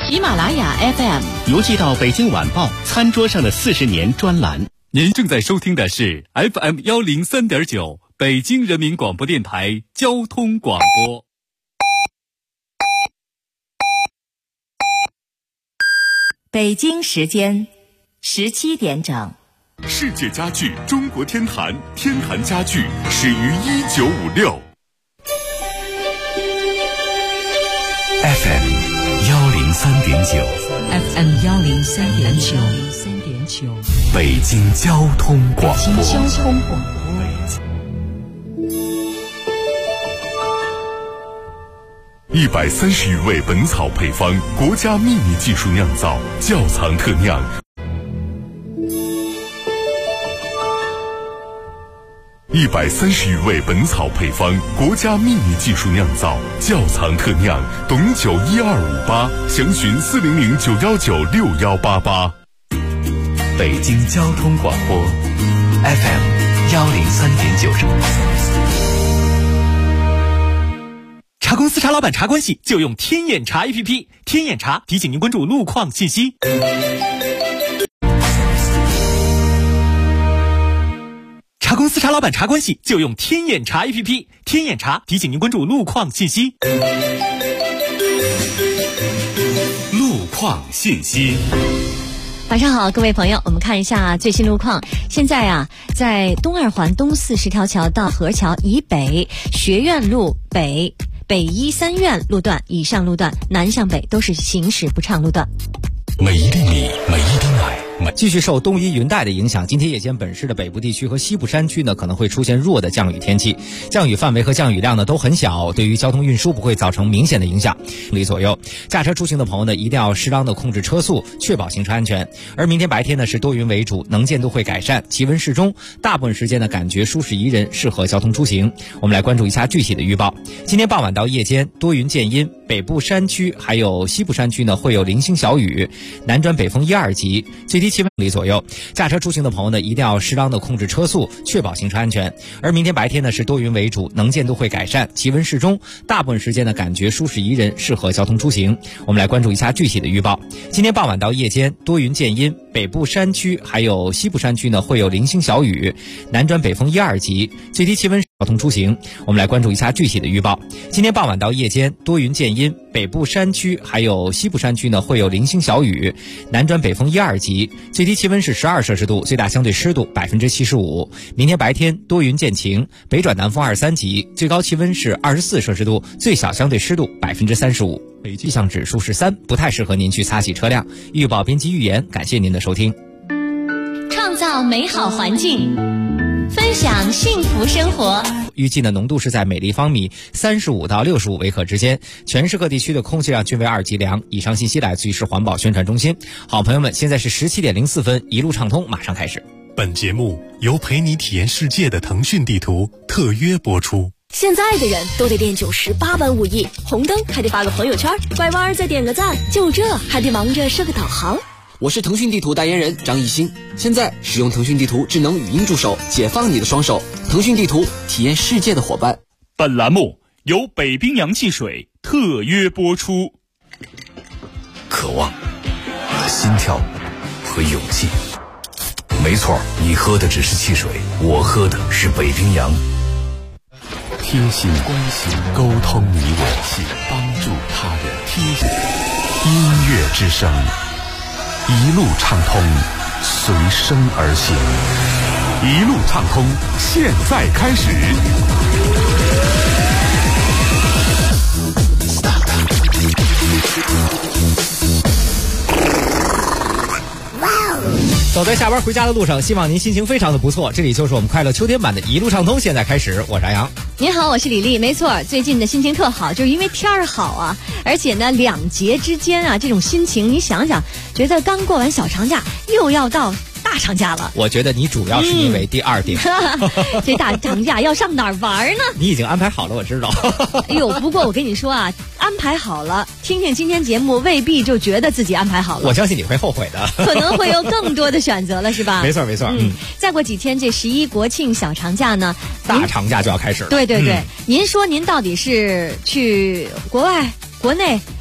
喜马拉雅 FM 邮寄到北京晚报餐桌上的40年专栏。 您正在收听的是 FM 103.9北京人民广播电台交通广播。 北京时间17点整。 世界家具中国天坛，天坛家具始于1956。 FM 103.9 FM 103.9 北京交通广播。130余味本草配方，国家秘密技术酿造，窖藏特酿。130余味本草配方，国家秘密技术酿造，窖藏特酿。董9 1258，详询400 919 6188。北京交通广播 FM 103.9。 茶公司茶老板茶关系就用天眼查 APP， 天眼查提醒您关注路况信息。茶公司茶老板茶关系就用天眼查 APP， 天眼查提醒您关注路况信息。 路况信息。 晚上好，各位朋友，我们看一下最新路况。现在啊，在东2环东40条桥到河桥以北、学院路北、北医3院路段以上路段南向北都是行驶不畅路段。 每一粒米，每一滴奶。 继续受东移云带的影响，今天夜间本市的北部地区和西部山区呢可能会出现弱的降雨天气，降雨范围和降雨量呢都很小，对于交通运输不会造成明显的影响。里左右驾车出行的朋友呢一定要适当的控制车速，确保行车安全。而明天白天呢是多云为主，能见度会改善，气温适中，大部分时间呢感觉舒适宜人，适合交通出行。我们来关注一下具体的预报。今天傍晚到夜间多云见阴，北部山区还有西部山区呢会有零星小雨，南转北风1、2级，最低气温里左右。驾车出行的朋友呢一定要适当的控制车速，确保行车安全。而明天白天呢是多云为主，能见度会改善，气温适中，大部分时间呢感觉舒适宜人，适合交通出行。我们来关注一下具体的预报。今天傍晚到夜间多云见阴，北部山区还有西部山区呢会有零星小雨，南转北风1、2级，最低气温交通出行。我们来关注一下具体的预报。今天傍晚到夜间多云见阴，北部山区还有西部山区呢会有零星小雨，南转北风1、2级，最低气温是12摄氏度，最大相对湿度75%。明天白天多云见晴，北转南风2、3级，最高气温是24摄氏度，最小相对湿度35%。气象指数是3，不太适合您去擦洗车辆。预报编辑预言，感谢您的收听。 创造美好环境，分享幸福生活。 预计的浓度是在每立方米35到65微克之间，全市各地区的空气量均为2级良。以上信息来自于市环保宣传中心。好朋友们，现在是17点04分，一路畅通马上开始。 本节目由陪你体验世界的腾讯地图特约播出。 现在的人都得练98般武艺，红灯还得发个朋友圈，拐弯再点个赞，就这还得忙着设个导航。 我是腾讯地图代言人张艺兴，现在使用腾讯地图智能语音助手，解放你的双手。腾讯地图，体验世界的伙伴。 本栏目由北冰洋汽水特约播出。 渴望、心跳和勇气。没错，你喝的只是汽水，我喝的是北冰洋。贴心、关心、沟通你我，帮助他人。贴心音乐之声，一路畅通，随声而行。一路畅通，现在开始。 走在下班回家的路上，希望您心情非常的不错。这里就是我们快乐秋天版的一路畅通，现在开始。我是阿阳。 您好，我是李丽。没错，最近的心情特好，就是因为天儿好啊，而且呢2节之间啊，这种心情你想想，觉得刚过完小长假，又要到大长假了。 我觉得你主要是因为第二点， 这大长假要上哪儿玩呢？ 你已经安排好了，我知道。 哎呦，不过我跟你说啊，安排好了，听听今天节目未必就觉得自己安排好了。 我相信你会后悔的， 可能会有更多的选择了，是吧？ 没错没错。 再过几天这11国庆小长假呢， 大长假就要开始了。 对对对，您说您到底是去国外、国内？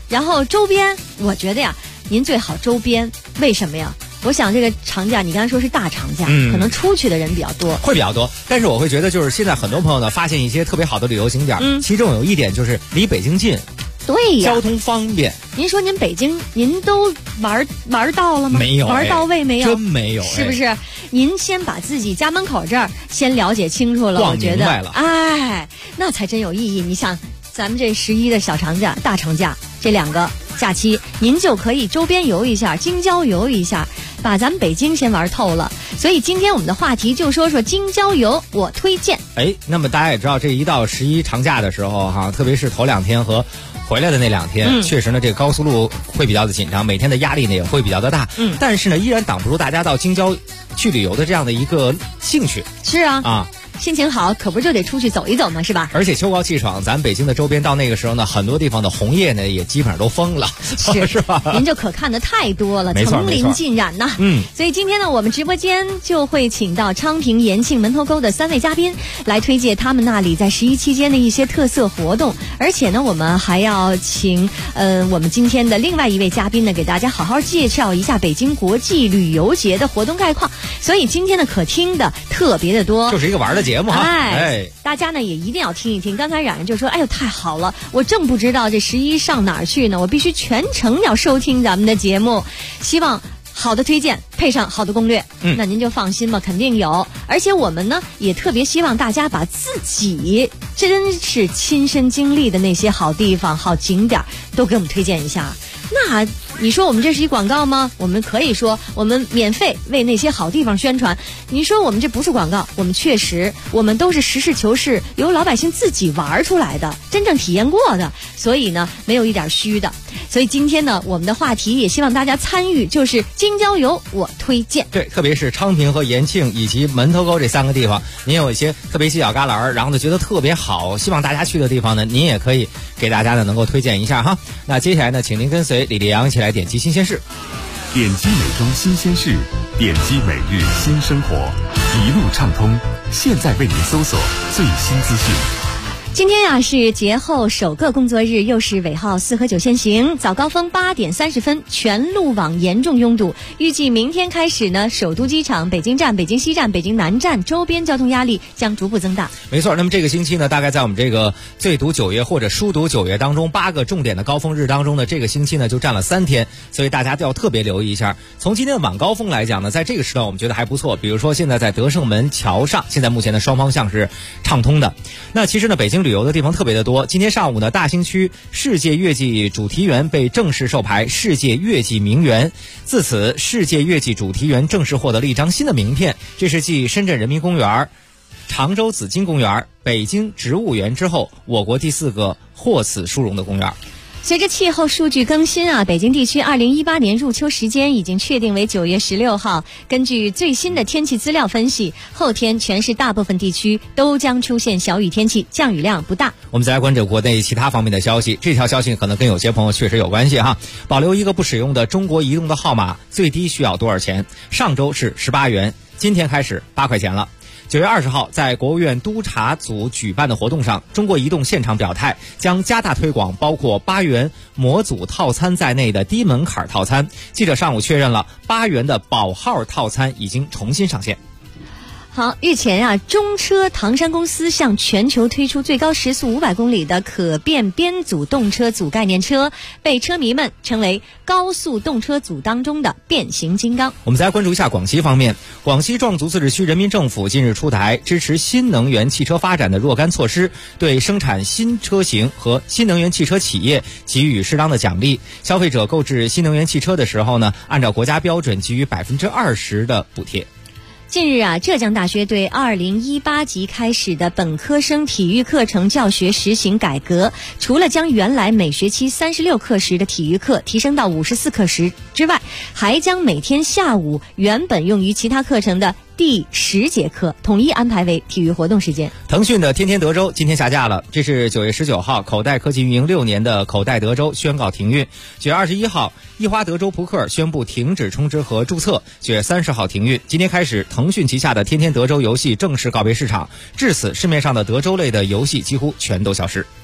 然后周边，我觉得呀，您最好周边，为什么呀？我想这个长假，你刚才说是大长假，可能出去的人比较多， 会比较多。但是我会觉得，就是现在很多朋友呢，发现一些特别好的旅游景点，其中有一点就是离北京近， 对呀， 交通方便。 您说您北京，您都玩到了吗？ 没有， 玩到位没有？ 真没有， 是不是？您先把自己家门口这儿先了解清楚了，我觉得，哎，那才真有意义。你想，咱们这11的小长假、大长假这2个假期，您就可以周边游一下，京郊游一下，把咱们北京先玩透了。所以今天我们的话题就说说京郊游，我推荐。 那么大家也知道，这一到11长假的时候哈，特别是头2天和回来的那2天，确实呢，这个高速路会比较的紧张，每天的压力呢也会比较的大。但是呢，依然挡不住大家到京郊去旅游的这样的一个兴趣。 是啊。心情好，可不就得出去走一走吗？是吧？ 而且秋高气爽，咱北京的周边到那个时候呢，很多地方的红叶呢也基本上都封了，是吧？ 您就可看的太多了，层林尽染呐。所以今天呢，我们直播间就会请到昌平、延庆、门头沟的3位嘉宾来推荐他们那里在11期间的一些特色活动。而且呢，我们还要请我们今天的另外一位嘉宾呢，给大家好好介绍一下北京国际旅游节的活动概况。所以今天呢，可听的特别的多， 就是一个玩的节目哈。 大家呢也一定要听一听。刚才冉冉就说：“哎呦，太好了！我正不知道这11上哪儿去呢，我必须全程要收听咱们的节目。希望好的推荐配上好的攻略，那您就放心吧，肯定有。而且我们呢也特别希望大家把自己真是亲身经历的那些好地方、好景点都给我们推荐一下。那你说我们这是一广告吗？我们可以说我们免费为那些好地方宣传。你说我们这不是广告，我们确实，我们都是实事求是，由老百姓自己玩出来的，真正体验过的，所以呢，没有一点虚的。所以今天呢，我们的话题也希望大家参与，就是京郊游我推荐。 对，特别是昌平和延庆以及门头沟这3个地方，您有一些特别犄角旮旯，然后呢觉得特别好，希望大家去的地方呢，您也可以给大家呢能够推荐一下哈。那接下来呢，请您跟随李丽阳一起来点击新鲜事。 点击美中新鲜事，点击每日新生活，一路畅通。现在为您搜索最新资讯。 今天呀是节后首个工作日，又是尾号4和9限行，早高峰8点30分，全路网严重拥堵。预计明天开始呢，首都机场、北京站、北京西站、北京南站周边交通压力将逐步增大。 没错，那么这个星期呢，大概在我们这个最读9月或者书读9月当中8个重点的高峰日当中呢，这个星期呢就占了3天，所以大家都要特别留意一下。从今天的晚高峰来讲呢，在这个时段我们觉得还不错，比如说现在在德胜门桥上，现在目前的双方向是畅通的。那其实呢，北京旅游的地方特别的多。今天上午呢，大兴区世界月季主题园被正式授牌世界月季名园，自此世界月季主题园正式获得了一张新的名片，这是继深圳人民公园、常州紫金公园、北京植物园之后，我国第4个获此殊荣的公园。 随着气候数据更新北京地区2018年入秋时间已经确定为9月16号。根据最新的天气资料分析，后天全市大部分地区都将出现小雨天气，降雨量不大。 我们再来关注国内其他方面的消息，这条消息可能跟有些朋友确实有关系哈。保留一个不使用的中国移动的号码最低需要多少钱？上周是18元，今天开始8块钱了。9月20号，在国务院督查组举办的活动上，中国移动现场表态，将加大推广包括8元模组套餐在内的低门槛套餐。记者上午确认了，8元的保号套餐已经重新上线。 好，日前中车唐山公司向全球推出最高时速500公里的可变编组动车组概念车，被车迷们称为高速动车组当中的变形金刚。 我们再来关注一下广西方面，广西壮族自治区人民政府近日出台支持新能源汽车发展的若干措施，对生产新车型和新能源汽车企业给予适当的奖励。消费者购置新能源汽车的时候呢，按照国家标准给予20%的补贴。 近日浙江大学对2018级开始的本科生体育课程教学实行改革，除了将原来每学期36课时的体育课提升到54课时之外，还将每天下午原本用于其他课程的第10节课统一安排为体育活动时间。 腾讯的天天德州今天下架了，这是9月19号口袋科技运营6年的口袋德州宣告停运。9月21号，易花德州扑克宣布停止充值和注册。9月30号停运。今天开始，腾讯旗下的天天德州游戏正式告别市场，至此市面上的德州类的游戏几乎全都消失。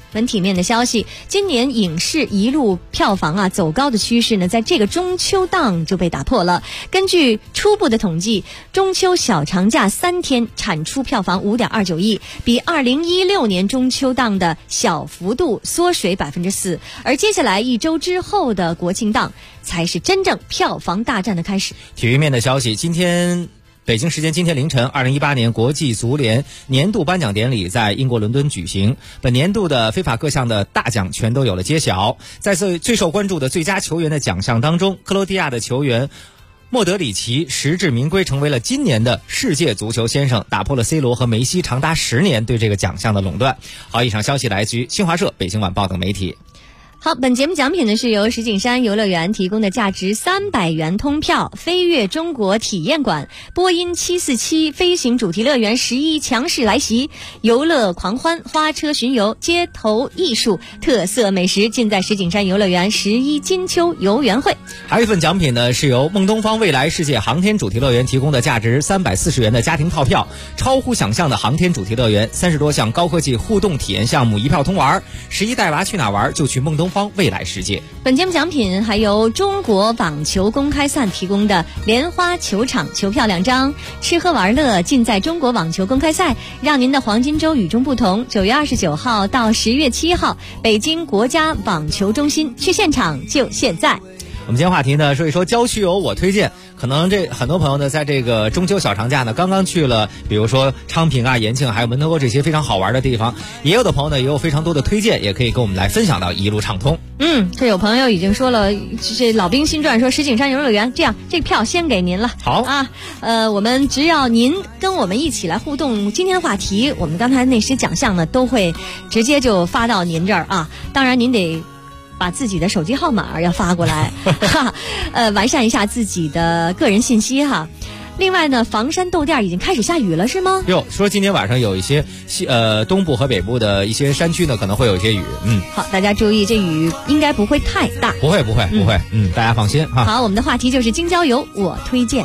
文体面的消息，今年影视一路票房走高的趋势呢，在这个中秋档就被打破了。根据初步的统计，中秋小长假3天产出票房5.29亿，比2016年中秋档的小幅度缩水4%。而接下来1周之后的国庆档，才是真正票房大战的开始。 体育面的消息，北京时间今天凌晨，2018年国际足联年度颁奖典礼在英国伦敦举行。本年度的非法各项的大奖全都有了揭晓。在最受关注的最佳球员的奖项当中，克罗地亚的球员莫德里奇实至名归，成为了今年的世界足球先生，打破了 C 罗和梅西长达10年对这个奖项的垄断。好，以上消息来自于新华社、北京晚报等媒体。 好，本节目奖品呢是由石景山游乐园提供的价值300元通票，飞跃中国体验馆、波音747飞行主题乐园11强势来袭，游乐狂欢、花车巡游、街头艺术、特色美食，尽在石景山游乐园11金秋游园会。 还有一份奖品呢，是由孟东方未来世界航天主题乐园提供的价值340元的家庭套票，超乎想象的航天主题乐园，30多项高科技互动体验项目一票通玩，11带娃去哪玩就去孟东方未来世界。 本节目奖品还由中国网球公开赛提供的莲花球场球票2张，吃喝玩乐尽在中国网球公开赛，让您的黄金周与众不同。9月29号到10月7号，北京国家网球中心，去现场就现在。 我们今天话题呢，说一说郊区游我推荐。可能很多朋友呢，在这个中秋小长假呢，刚刚去了，比如说昌平啊、延庆还有门头沟这些非常好玩的地方。也有的朋友呢，也有非常多的推荐，也可以跟我们来分享到一路畅通。 这有朋友已经说了，这老兵新传说石景山游乐园，这样这个票先给您了。 好啊，我们只要您跟我们一起来互动，今天的话题，我们刚才那些奖项呢，都会直接就发到您这儿啊。当然您得把自己的手机号码要发过来，完善一下自己的个人信息哈。另外呢，房山豆店已经开始下雨了，是吗？ 说今天晚上有一些东部和北部的一些山区呢，可能会有一些雨。 好，大家注意，这雨应该不会太大。 不会，大家放心哈。 好，我们的话题就是京郊游，我推荐。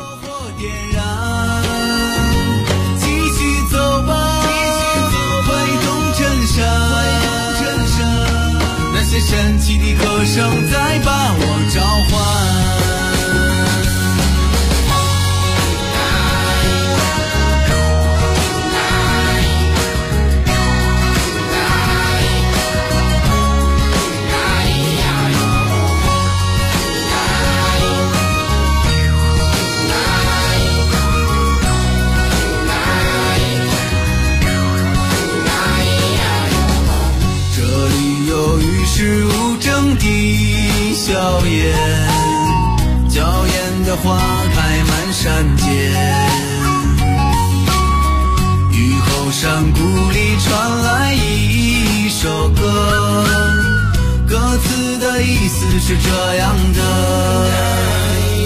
继续走吧，挥动尘沙。那些神奇的歌声在把我召唤。是无争的硝烟，娇艳的花开满山间，雨后山谷里传来一首歌，歌词的意思是这样的。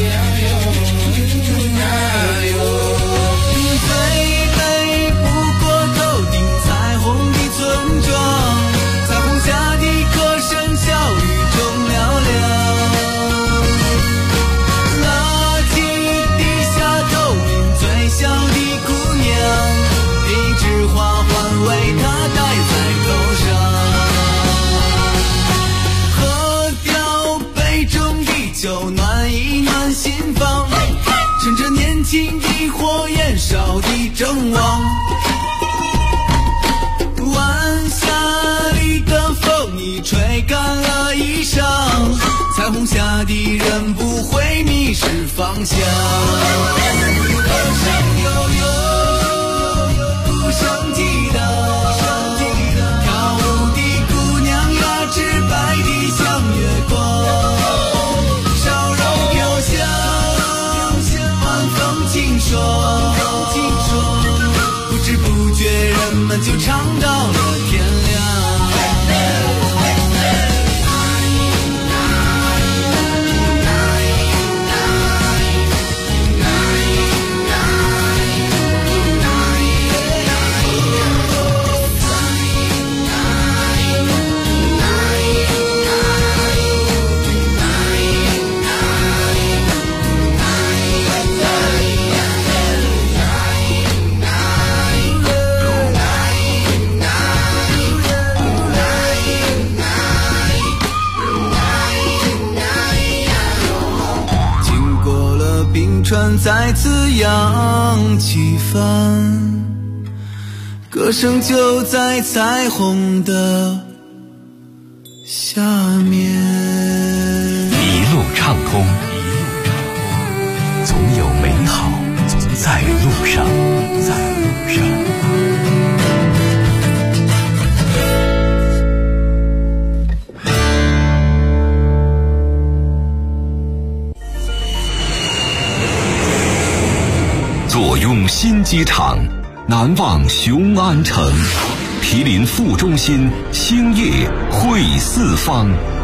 趁着年轻的火焰烧的正旺，晚霞里的风已吹干了衣裳，彩虹下的人不会迷失方向。歌声悠悠，鼓声激荡，跳舞的姑娘呀，直白的像月光，烧肉飘香，晚风轻爽，不知不觉人们就唱到了天亮。 青春再次扬起帆，歌声就在彩虹的下面。 一路畅通，总有美好在路上，在路上。坐拥新机场，难忘雄安城，毗邻副中心，兴业汇四方。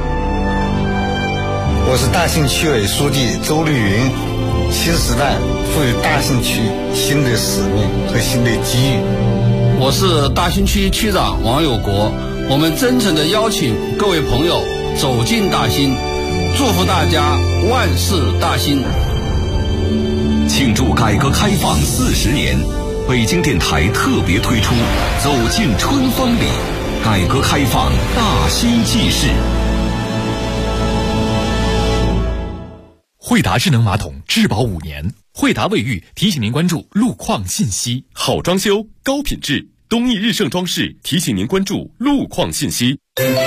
我是大兴区委书记周绿云，新时代赋予大兴区新的使命和新的机遇。 我是大兴区区长王有国，我们真诚地邀请各位朋友走进大兴，祝福大家万事大兴。 庆祝改革开放40年，北京电台特别推出《走进春风里》，改革开放大兴纪事。 惠达智能马桶质保5年，惠达卫浴提醒您关注路况信息。 好装修，高品质，东义日盛装饰提醒您关注路况信息。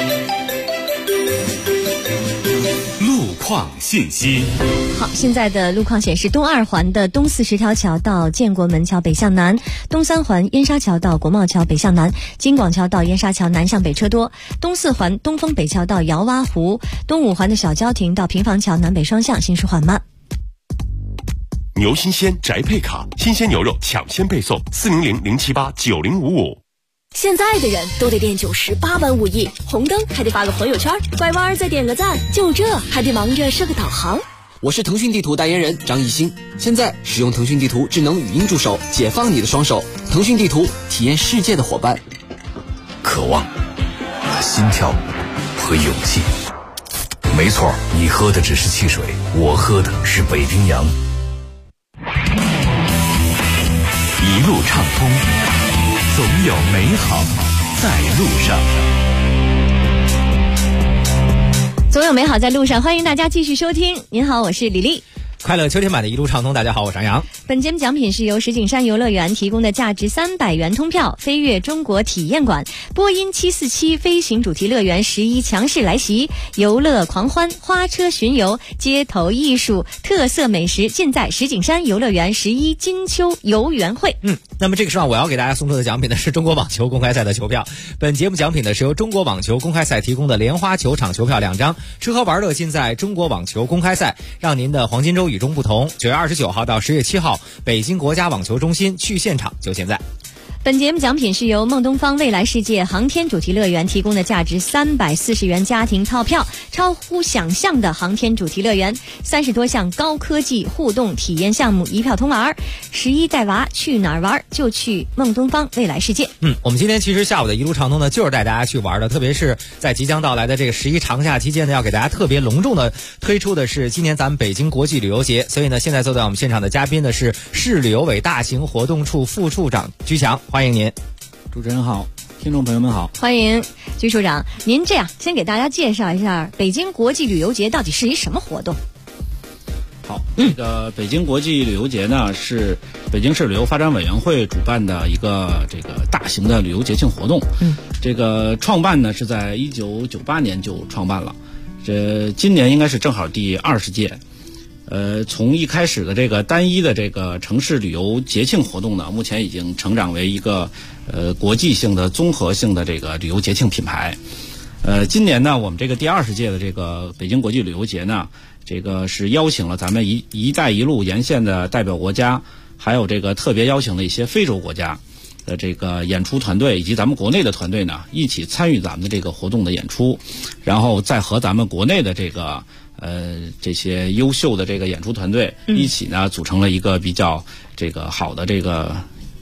路况信息。 好，现在的路况显示，东2环的东410条桥到建国门桥北向南，东3环燕莎桥到国贸桥北向南，京广桥到燕莎桥南向北车多，东4环东风北桥到姚洼湖，东5环的小交亭到平房桥南北双向行驶缓慢。 牛新鲜宅配卡，新鲜牛肉抢先配送，400-078-9055。 现在的人都得练98般武艺，红灯还得发个朋友圈，拐弯再点个赞，就这还得忙着设个导航。 我是腾讯地图代言人张艺兴，现在使用腾讯地图智能语音助手，解放你的双手。腾讯地图，体验世界的伙伴。 渴望、心跳和勇气。没错，你喝的只是汽水，我喝的是北冰洋。一路畅通，总有美好在路上。 总有美好在路上，欢迎大家继续收听。您好，我是李丽。 快乐秋天版的一路畅通，大家好，我是杨洋。 本节目奖品是由石景山游乐园提供的价值300元通票，飞跃中国体验馆，波音747飞行主题乐园11强势来袭，游乐狂欢，花车巡游，街头艺术，特色美食，尽在石景山游乐园11金秋游园会。 那么这个时候我要给大家送出的奖品呢是中国网球公开赛的球票。本节目奖品呢是由中国网球公开赛提供的莲花球场球票2张，吃喝玩乐尽在中国网球公开赛，让您的黄金周与众不同。9月29号到10月7号，北京国家网球中心，去现场就现在。 本节目奖品是由梦东方未来世界航天主题乐园提供的价值340元家庭套票，超乎想象的航天主题乐园，30多项高科技互动体验项目一票通玩，11带娃去哪儿玩就去梦东方未来世界。 我们今天其实下午的一路畅通呢，就是带大家去玩的，特别是在即将到来的这个11长假期间呢，要给大家特别隆重的推出的是今年咱们北京国际旅游节。所以呢，现在坐在我们现场的嘉宾呢是市旅游委大型活动处副处长居强，欢迎您。 主持人好，听众朋友们好， 欢迎居处长。您这样先给大家介绍一下北京国际旅游节到底是一什么活动？ 好，这个北京国际旅游节呢是北京市旅游发展委员会主办的一个这个大型的旅游节庆活动。这个创办呢是在1998年就创办了，今年应该是正好第20届。从一开始的这个单一的这个城市旅游节庆活动呢，目前已经成长为一个国际性的综合性的这个旅游节庆品牌。今年呢，我们这个第20届的这个北京国际旅游节呢，这个是邀请了咱们一带一路沿线的代表国家，还有这个特别邀请的一些非洲国家的这个演出团队，以及咱们国内的团队呢，一起参与咱们的这个活动的演出，然后再和咱们国内的这个这些优秀的这个演出团队一起呢，组成了一个比较这个好的这个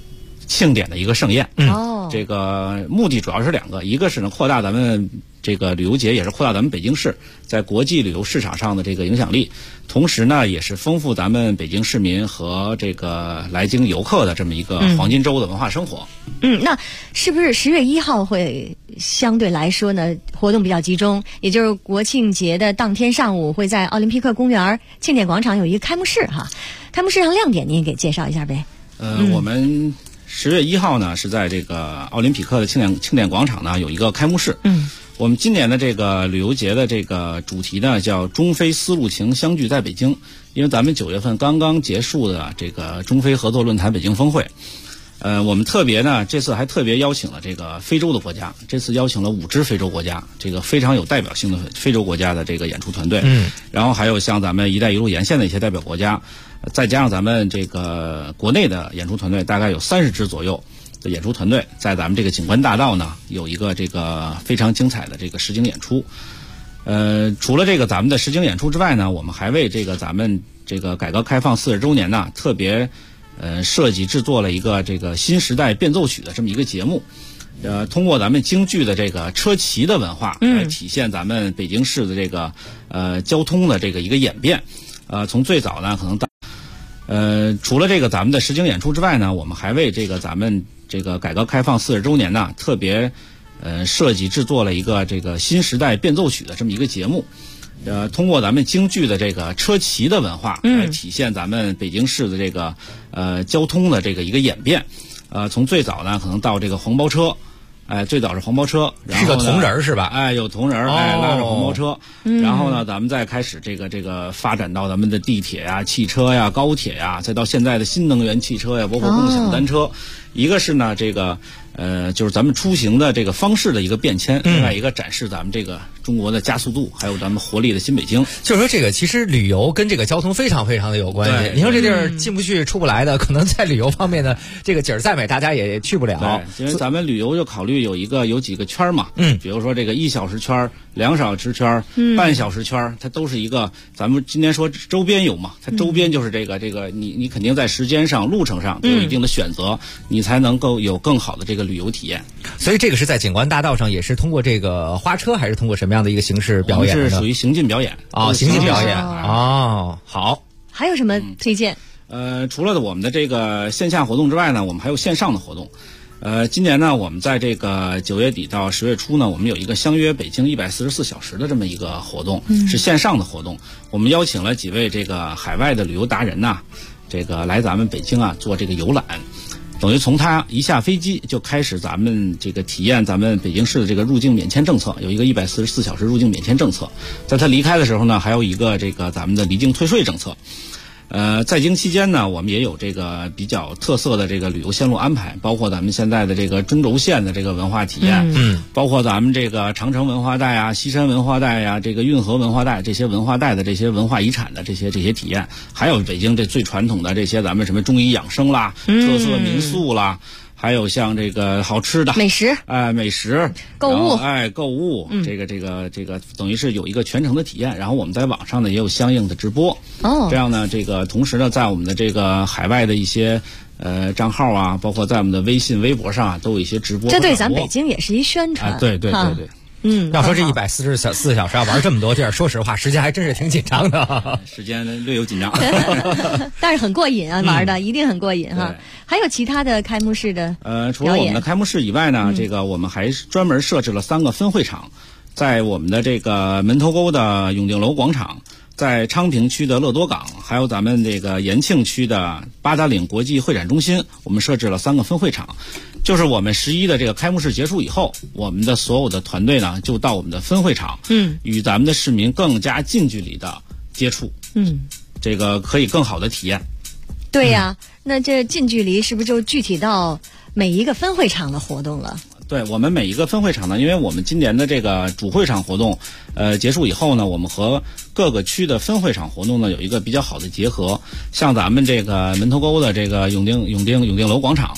庆典的一个盛宴。 哦， 这个目的主要是2个，一个是呢扩大咱们这个旅游节，也是扩大咱们北京市在国际旅游市场上的这个影响力，同时呢也是丰富咱们北京市民和这个来京游客的这么一个黄金周的文化生活。 那是不是10月1号会相对来说呢活动比较集中？也就是国庆节的当天上午会在奥林匹克公园庆典广场有一个开幕式哈。开幕式上亮点您给介绍一下呗？ 我们10月1号呢是在这个奥林匹克的庆典广场呢有一个开幕式。我们今年的这个旅游节的这个主题呢叫中非丝路情相聚在北京，因为咱们9月份刚刚结束的这个中非合作论坛北京峰会。我们这次还特别邀请了这个非洲的国家，这次邀请了5支非洲国家，这个非常有代表性的非洲国家的这个演出团队。然后还有像咱们一带一路沿线的一些代表国家，再加上咱们这个国内的演出团队，大概有30支左右的演出团队，在咱们这个景观大道呢有一个这个非常精彩的这个实景演出。除了这个咱们的实景演出之外呢，我们还为这个咱们这个改革开放40周年呢特别设计制作了一个这个新时代变奏曲的这么一个节目。通过咱们京剧的这个车骑的文化来体现咱们北京市的这个交通的这个一个演变。从最早呢可能到除了这个咱们的实景演出之外呢，我们还为这个咱们这个改革开放40周年呢特别设计制作了一个这个新时代变奏曲的这么一个节目。通过咱们京剧的这个车骑的文化来体现咱们北京市的这个交通的这个一个演变。从最早呢可能到这个黄包车，最早是黄包车，然后是个铜人是吧？ 有铜人，拉着黄包车。然后呢，咱们再开始这个发展到咱们的地铁呀、汽车呀、高铁呀，再到现在的新能源汽车呀，包括共享单车。一个是呢这个就是咱们出行的这个方式的一个变迁，另外一个展示咱们这个中国的加速度，还有咱们活力的新北京。 就是说这个其实旅游跟这个交通非常非常的有关系。你说这地儿进不去出不来的，可能在旅游方面呢，这个景儿再美大家也去不了。 因为咱们旅游就考虑有几个圈嘛，比如说这个1小时圈、2小时圈、半小时圈，它都是一个咱们今天说周边游嘛，它周边就是这个你肯定在时间上、路程上都有一定的选择，你才能够有更好的这个旅游体验。 所以这个是在景观大道上，也是通过这个花车，还是通过什么样的一个形式表演呢？ 是属于行进表演。 行进表演。好。 还有什么推荐？ 除了我们的这个线下活动之外呢，我们还有线上的活动。今年呢，我们在这个9月底到10月初呢，我们有一个相约北京144小时的这么一个活动，是线上的活动。我们邀请了几位这个海外的旅游达人呐，这个来咱们北京啊做这个游览。等于从他一下飞机就开始咱们这个体验咱们北京市的这个入境免签政策，有一个144小时入境免签政策。在他离开的时候呢，还有一个这个咱们的离境退税政策。在京期间呢，我们也有这个比较特色的这个旅游线路安排，包括咱们现在的这个中轴线的这个文化体验，包括咱们这个长城文化带啊、西山文化带啊、这个运河文化带这些文化带的这些文化遗产的这些体验，还有北京这最传统的这些咱们什么中医养生啦、特色民宿啦。还有像这个好吃的美食，购物， 这个等于是有一个全程的体验。然后我们在网上呢也有相应的直播。这样呢，这个同时呢，在我们的这个海外的一些账号啊，包括在我们的微信、微博上啊，都有一些直播。 这对咱北京也是一宣传。 对。 要说这144小时要玩这么多地儿，说实话，时间还真是挺紧张的。 时间略有紧张， 但是很过瘾啊，玩的一定很过瘾哈。还有其他的开幕式的除了我们的开幕式以外呢，这个我们还专门设置了3个分会场，在我们的这个门头沟的永定楼广场，在昌平区的乐多港，还有咱们这个延庆区的八达岭国际会展中心，我们设置了3个分会场。就是我们11的这个开幕式结束以后，我们的所有的团队呢，就到我们的分会场，与咱们的市民更加近距离的接触，这个可以更好的体验。 对呀，那这近距离是不是就具体到每一个分会场的活动了？ 对，我们每一个分会场呢，因为我们今年的这个主会场活动，结束以后呢，我们和各个区的分会场活动呢有一个比较好的结合。像咱们这个门头沟的这个永定楼广场，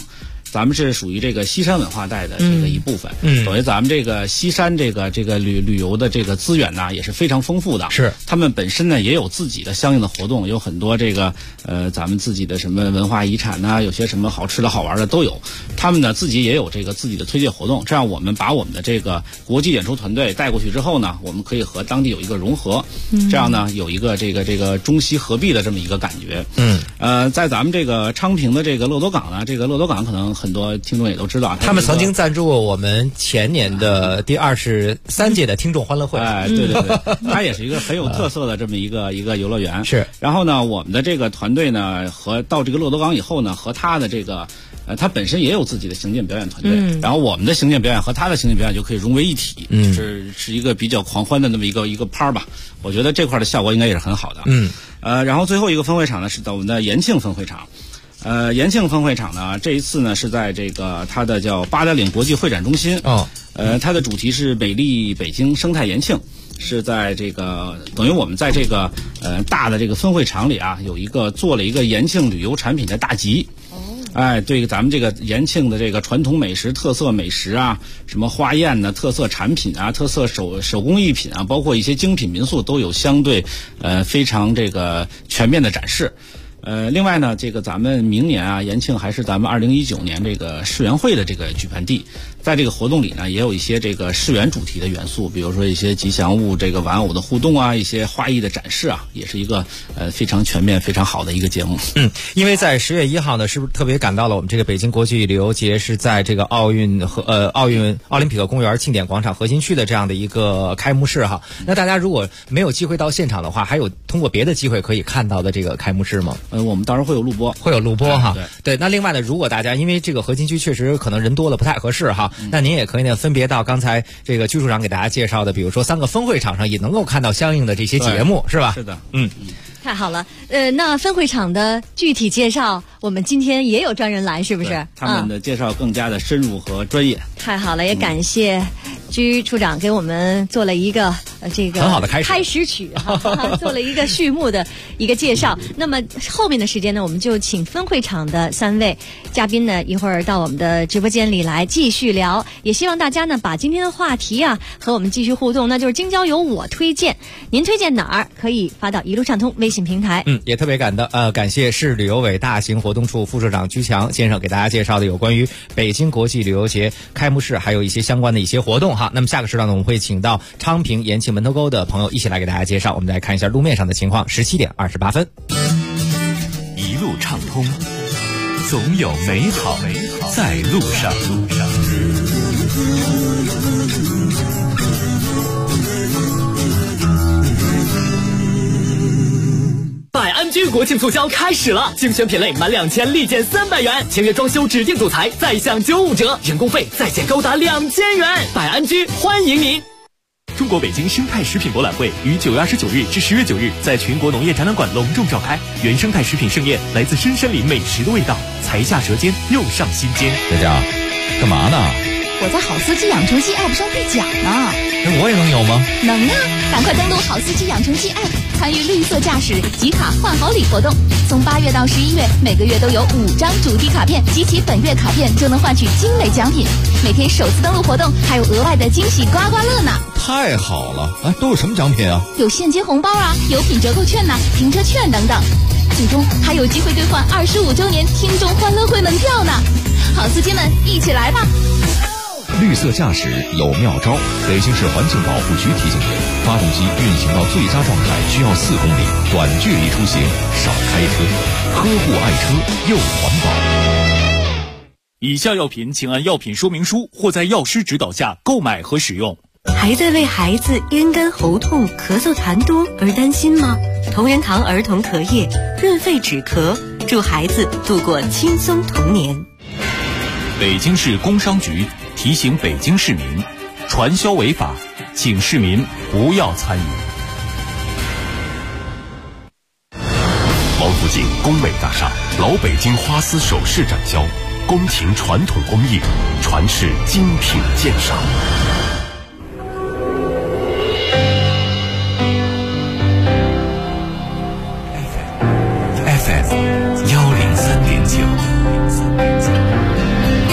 咱们是属于这个西山文化带的这个一部分，等于咱们这个西山这个旅游的这个资源呢也是非常丰富的。 是， 他们本身呢也有自己的相应的活动，有很多这个咱们自己的什么文化遗产呐，有些什么好吃的好玩的都有。他们呢自己也有这个自己的推介活动，这样我们把我们的这个国际演出团队带过去之后呢，我们可以和当地有一个融合，这样呢有一个这个中西合璧的这么一个感觉。在咱们这个昌平的这个乐多港呢，这个乐多港可能很多听众也都知道， 他们曾经赞助我们前年的第23届的听众欢乐会。 对，它也是一个很有特色的这么一个游乐园。 是。 然后呢，我们的这个团队呢，和到这个乐多港以后呢，和他的这个他本身也有自己的行健表演团队，然后我们的行健表演和他的行健表演就可以融为一体，是一个比较狂欢的那么一个趴吧。我觉得这块的效果应该也是很好的。然后最后一个分会场呢是我们的延庆分会场。延庆分会场呢，这一次呢是在这个它的叫八达岭国际会展中心。它的主题是美丽北京生态延庆，是在这个等于我们在这个大的这个分会场里啊，做了一个延庆旅游产品的大集。对咱们这个延庆的这个传统美食、特色美食啊，什么花宴呢、特色产品啊、特色手工艺品啊，包括一些精品民宿，都有相对非常这个全面的展示。另外呢，这个咱们明年啊，延庆还是咱们2019年这个世园会的这个举办地，在这个活动里呢，也有一些这个世园主题的元素，比如说一些吉祥物这个玩偶的互动啊，一些花艺的展示啊，也是一个非常全面、非常好的一个节目。 因为在10月1号呢，是不是特别赶到了我们这个北京国际旅游节是在这个奥林匹克公园庆典广场核心区的这样的一个开幕式哈？那大家如果没有机会到现场的话，还有通过别的机会可以看到的这个开幕式吗？ 我们到时候会有录播哈。对。那另外呢，如果大家因为这个核心区确实可能人多了不太合适哈，那您也可以呢分别到刚才这个居处长给大家介绍的，比如说3个分会场上也能够看到相应的这些节目，是吧？ 是的。 太好了。那分会场的具体介绍，我们今天也有专人来，是不是？ 他们的介绍更加的深入和专业。 太好了，也感谢居处长给我们做了一个这个很好的开始曲做了一个序幕的一个介绍。那么后面的时间呢，我们就请分会场的3位嘉宾呢，一会儿到我们的直播间里来继续聊。也希望大家呢把今天的话题啊和我们继续互动，那就是京郊有我推荐，您推荐哪儿？可以发到一路畅通微信平台。 也特别感谢市旅游委大型活动处副处长居强先生给大家介绍的有关于北京国际旅游节开幕式还有一些相关的一些活动哈。那么下个时段呢，我们会请到昌平、延庆、门头沟的朋友一起来给大家介绍。我们来看一下路面上的情况，17点28分。 一路畅通，总有美好在路上。 百安居国庆促销开始了，精选品类满2000立减300元，签约装修指定组材再享95折，人工费再减高达2000元。百安居欢迎您！ 中国北京生态食品博览会于9月29日至10月9日在全国农业展览馆隆重召开，原生态食品盛宴，来自深山里美食的味道，才下舌尖又上心间。 佳佳，干嘛呢？ 我在好司机养成系 App 上兑奖呢。 那我也能有吗？ 能啊！赶快登录好司机养成系 App， 参与绿色驾驶集卡换好礼活动。从8月到11月，每个月都有5张主题卡片，集齐本月卡片就能换取精美奖品。每天首次登录活动还有额外的惊喜刮刮乐呢！ 太好了！都有什么奖品啊？ 有现金红包啊，有品折扣券呐，停车券等等。最终还有机会兑换25周年听众欢乐会门票呢！好司机们，一起来吧！ 绿色驾驶有妙招，北京市环境保护局提醒您：发动机运行到最佳状态需要4公里，短距离出行少开车，呵护爱车又环保。 以下药品请按药品说明书或在药师指导下购买和使用。 还在为孩子咽干喉痛、咳嗽痰多而担心吗？同仁堂儿童咳液润肺止咳，助孩子度过轻松童年。 北京市工商局提醒北京市民，传销违法，请市民不要参与。 王府井工美大厦老北京花丝首饰展销，宫廷传统工艺，传世精品鉴赏。 FM 103.9。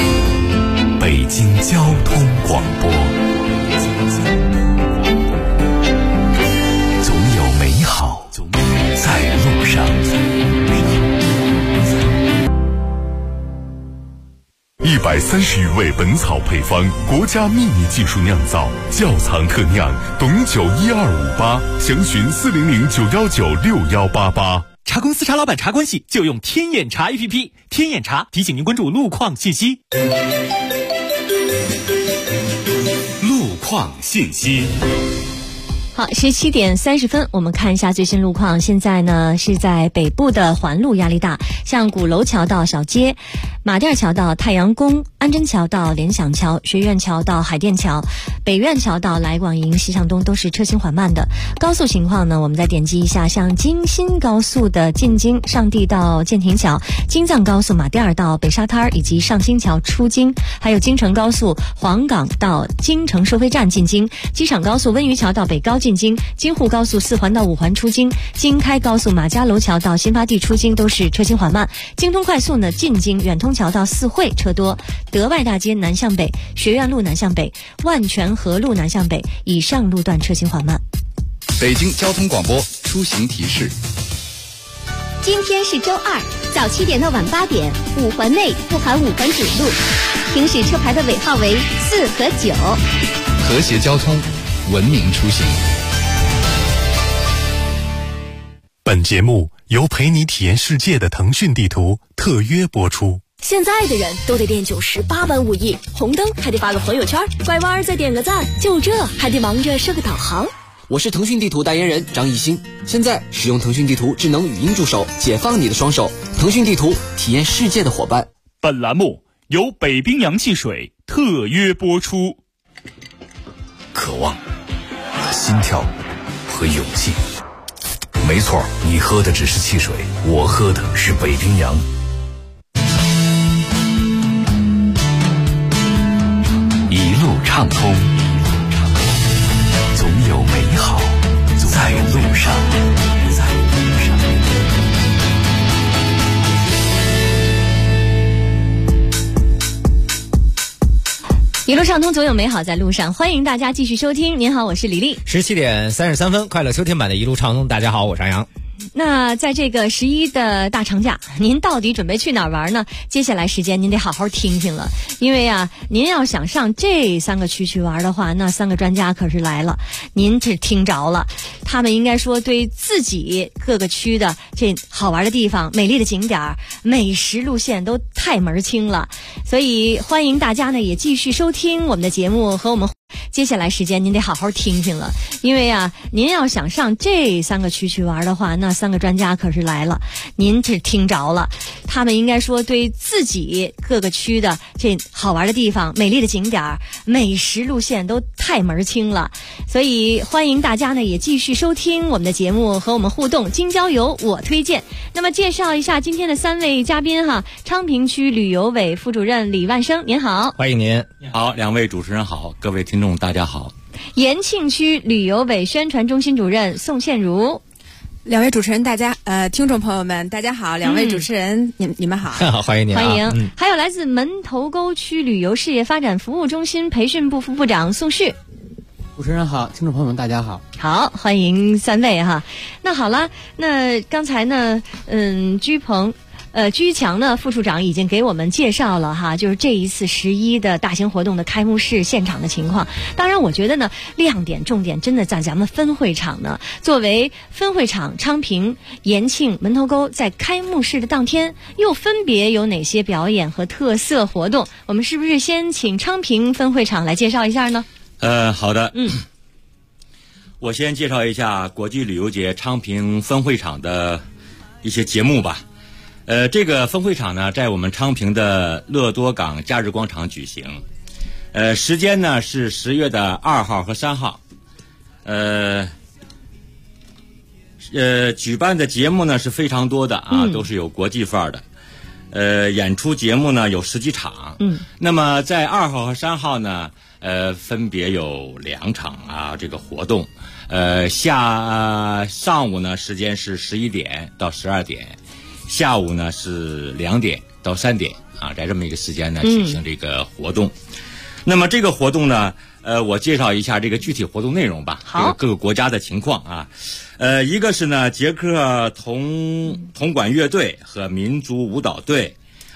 130余味本草配方，国家秘密技术酿造，窖藏特酿，董酒12588，详询400-919-6188。 茶公司茶老板茶关系就用天眼茶 APP， 天眼茶提醒您关注路况信息。 路况信息。 好，17点30分，我们看一下最新路况。现在呢是在北部的环路压力大，像鼓楼桥到小街、马甸桥到太阳宫、安贞桥到联想桥、学院桥到海淀桥、北苑桥到来广营西向东都是车行缓慢的。高速情况呢，我们再点击一下，像京新高速的进京上地到建亭桥、京藏高速马甸到北沙滩以及上新桥出京，还有京承高速黄岗到京承收费站进京、机场高速温榆桥到北高进京、京沪高速4环到5环出京、京开高速马家楼桥到新发地出京都是车行缓慢。京通快速呢进京远通桥到四惠车多，德外大街南向北、学院路南向北、万泉河路南向北以上路段车行缓慢。 北京交通广播出行提示。 今天是周二，早7点到晚8点，5环内不含5环主路，行驶车牌的尾号为4和9。 和谐交通，文明出行。 本节目由陪你体验世界的腾讯地图特约播出。 现在的人都得练98般武艺，红灯还得发个朋友圈，拐弯再点个赞，就这还得忙着设个导航。 我是腾讯地图代言人张艺兴，现在使用腾讯地图智能语音助手，解放你的双手。腾讯地图，体验世界的伙伴。 本栏目由北冰洋汽水特约播出。 渴望、心跳和勇气。没错，你喝的只是汽水，我喝的是北冰洋。一路畅通，总有美好在路上。 一路畅通，总有美好在路上。欢迎大家继续收听。您好，我是李丽。 17点33分，快乐秋天版的一路畅通。大家好，我是杨洋。 那在这个11的大长假，您到底准备去哪儿玩呢？接下来时间您得好好听听了，因为啊，您要想上这3个区去玩的话，那3个专家可是来了，您是听着了。他们应该说对自己各个区的这好玩的地方、美丽的景点、美食路线都太门清了，所以欢迎大家呢也继续收听我们的节目和我们。接下来时间您得好好听听了，因为啊，您要想上这3个区去玩的话，那3个专家可是来了，您是听着了。他们应该说对自己各个区的这好玩的地方、美丽的景点、美食路线都太门清了，所以欢迎大家呢也继续收听我们的节目和我们互动。京郊游我推荐。那么介绍一下今天的3位嘉宾哈，昌平区旅游委副主任李万生，您好。 欢迎您。 好，2位主持人好，各位听众大家好。 延庆区旅游委宣传中心主任宋倩茹。 2位主持人听众朋友们大家好，2位主持人你们好。 欢迎您。 欢迎。还有来自门头沟区旅游事业发展服务中心培训部副部长宋旭。 主持人好，听众朋友们大家好。 好，欢迎3位哈。那好了，那刚才呢居强呢副处长已经给我们介绍了哈，就是这一次11的大型活动的开幕式现场的情况。当然我觉得呢，亮点重点真的在咱们分会场呢。作为分会场，昌平、延庆、门头沟在开幕式的当天又分别有哪些表演和特色活动？我们是不是先请昌平分会场来介绍一下呢？ 好的。我先介绍一下国际旅游节昌平分会场的一些节目吧。这个分会场呢，在我们昌平的乐多港假日广场举行。时间呢是10月的2号和3号。举办的节目呢是非常多的啊，都是有国际范儿的。演出节目呢有10几场。那么在2号和3号呢，分别有2场啊这个活动。上午呢时间是11点到12点。下午呢是2点到3点啊，在这么一个时间呢举行这个活动。那么这个活动呢，我介绍一下这个具体活动内容吧。好，各个国家的情况啊。一个是呢捷克铜管乐队和民族舞蹈队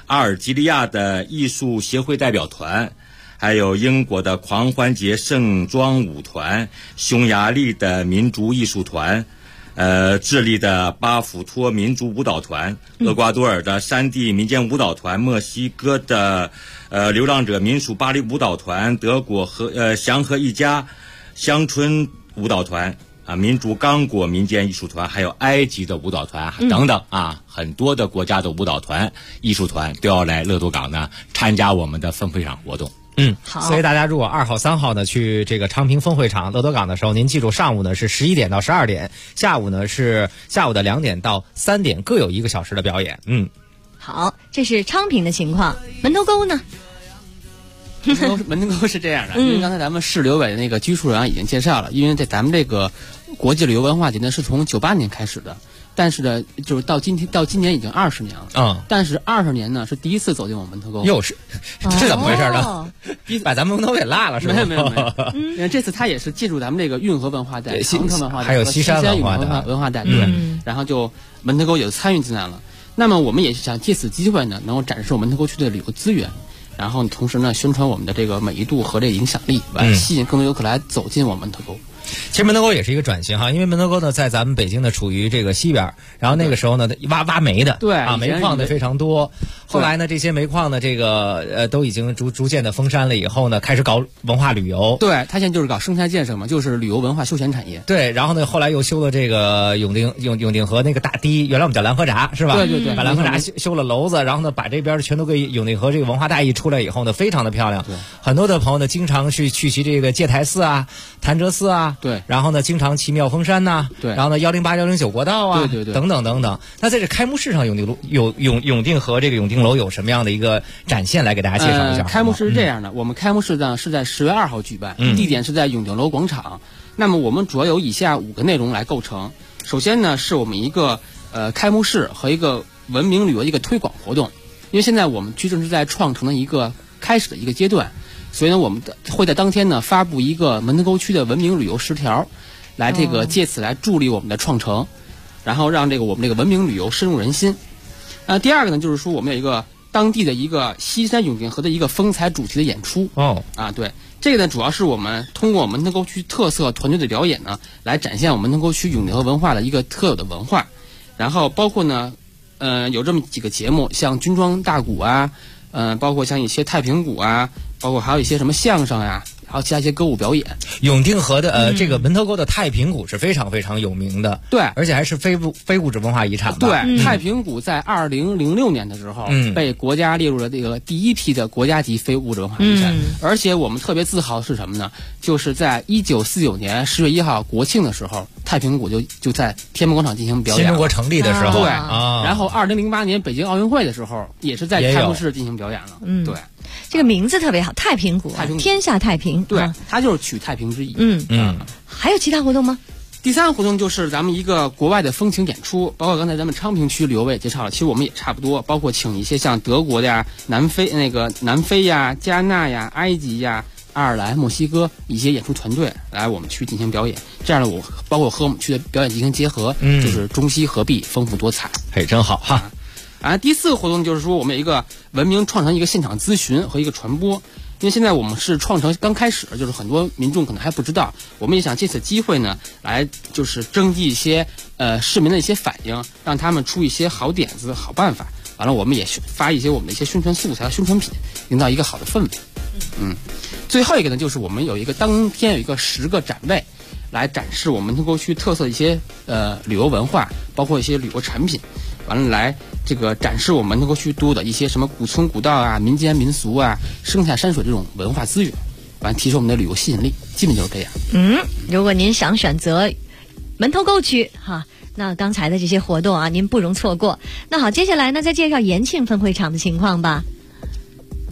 阿尔及利亚的艺术协会代表团，还有英国的狂欢节盛装舞团，匈牙利的民族艺术团，智利的巴甫托民族舞蹈团，厄瓜多尔的山地民间舞蹈团，墨西哥的流浪者民属芭蕾舞蹈团，德国祥和一家乡村舞蹈团啊，民族刚果民间艺术团，还有埃及的舞蹈团等等啊，很多的国家的舞蹈团、艺术团都要来乐都港呢参加我们的分会场活动。 好。所以大家如果2号、3号呢去这个昌平分会场乐都港的时候，您记住上午呢是11点到12点，下午呢是下午的2点到3点，各有1个小时的表演。 好，这是昌平的情况。门头沟呢？ 门头沟是这样的，因为刚才咱们市旅游委的那个居处长已经介绍了，因为咱们这个国际旅游文化节呢是从98年开始的，但是呢就是到今年已经20年了。但是20年呢是第一次走进我们门头沟。 又是这怎么回事呢？把咱们门头给落了是吧？ 没有。因为这次他也是借助咱们这个运河文化带、长城文化带还有西山文化带，对，然后就门头沟也参与进来了。那么我们也是想借此机会呢，能够展示我们门头沟区的旅游资源。然后同时呢，宣传我们的这个美誉度和这个影响力，吸引更多游客来走进我们门头沟。 其实门头沟也是一个转型哈，因为门头沟呢在咱们北京呢处于这个西边，然后那个时候呢挖煤的， 对啊，煤矿的非常多。后来呢这些煤矿呢这个都已经逐渐的封山了以后呢，开始搞文化旅游。 对，他现在就是搞生态建设嘛，就是旅游文化休闲产业。 对，然后呢后来又修了这个永定河那个大堤，原来我们叫蓝河闸是吧？ 对， 把蓝河闸修了楼子，然后呢把这边全都给永定河这个文化带一出来以后呢，非常的漂亮。 对， 很多的朋友呢经常去其这个戒台寺啊、潭柘寺啊， 对， 然后呢经常骑妙峰山呐， 对， 然后呢108、109国道啊， 对， 等等。那在这开幕式上，永定河这个永定楼有什么样的一个展现来给大家介绍一下？ 开幕式是这样的，我们开幕式呢是在10月2号举办，地点是在永定楼广场。那么我们主要有以下5个内容来构成。首先呢，是我们一个开幕式和一个文明旅游一个推广活动。因为现在我们区正是在创城的一个开始的一个阶段，所以呢，我们会在当天呢发布一个门头沟区的文明旅游10条，来这个借此来助力我们的创城，然后让我们这个文明旅游深入人心。第二个呢，就是说我们有一个当地的一个西山永定河的一个风采主题的演出。对，这个呢主要是我们通过门头沟区特色团队的表演呢，来展现我们门头沟区永定河文化的一个特有的文化。然后包括呢，有这么几个节目，像军装大鼓啊，包括像一些太平鼓啊，包括还有一些什么相声呀，还有其他一些歌舞表演。 永定河的这个门头沟的太平鼓是非常非常有名的， 对， 而且还是非物质文化遗产吧。 对，太平鼓在2006年的时候，被国家列入了这个第一批的国家级非物质文化遗产。而且我们特别自豪的是什么呢？就是在1949年10月1号国庆的时候，太平鼓就在天安门广场进行表演。 新中国成立的时候， 对然后2008年北京奥运会的时候，也是在开幕式进行表演了。对。 这个名字特别好，太平鼓，天下太平。 对，它就是取太平之意。 还有其他活动吗？ 第三个活动就是咱们一个国外的风情演出，包括刚才咱们昌平区旅游委介绍了，其实我们也差不多，包括请一些像德国的呀、南非呀、加纳呀、埃及呀、爱尔兰、墨西哥一些演出团队来我们区进行表演。这样呢，包括和我们区的表演进行结合，就是中西合璧，丰富多彩。 真好哈。 第四个活动就是说，我们有一个文明创城一个现场咨询和一个传播。因为现在我们是创城刚开始，就是很多民众可能还不知道，我们也想借此机会呢，来就是征集一些市民的一些反应，让他们出一些好点子、好办法。完了，我们也发一些我们的一些宣传素材、宣传品，营造一个好的氛围。最后一个呢，就是我们当天有一个10个展位，来展示我们门头沟区特色的一些旅游文化，包括一些旅游产品。完了，来这个展示我们门头沟区独有的一些什么古村古道啊、民间民俗啊、生态山水这种文化资源，完提升我们的旅游吸引力，基本就是这样。 如果您想选择门头沟区哈，那刚才的这些活动啊，您不容错过。那好，接下来呢，再介绍延庆分会场的情况吧。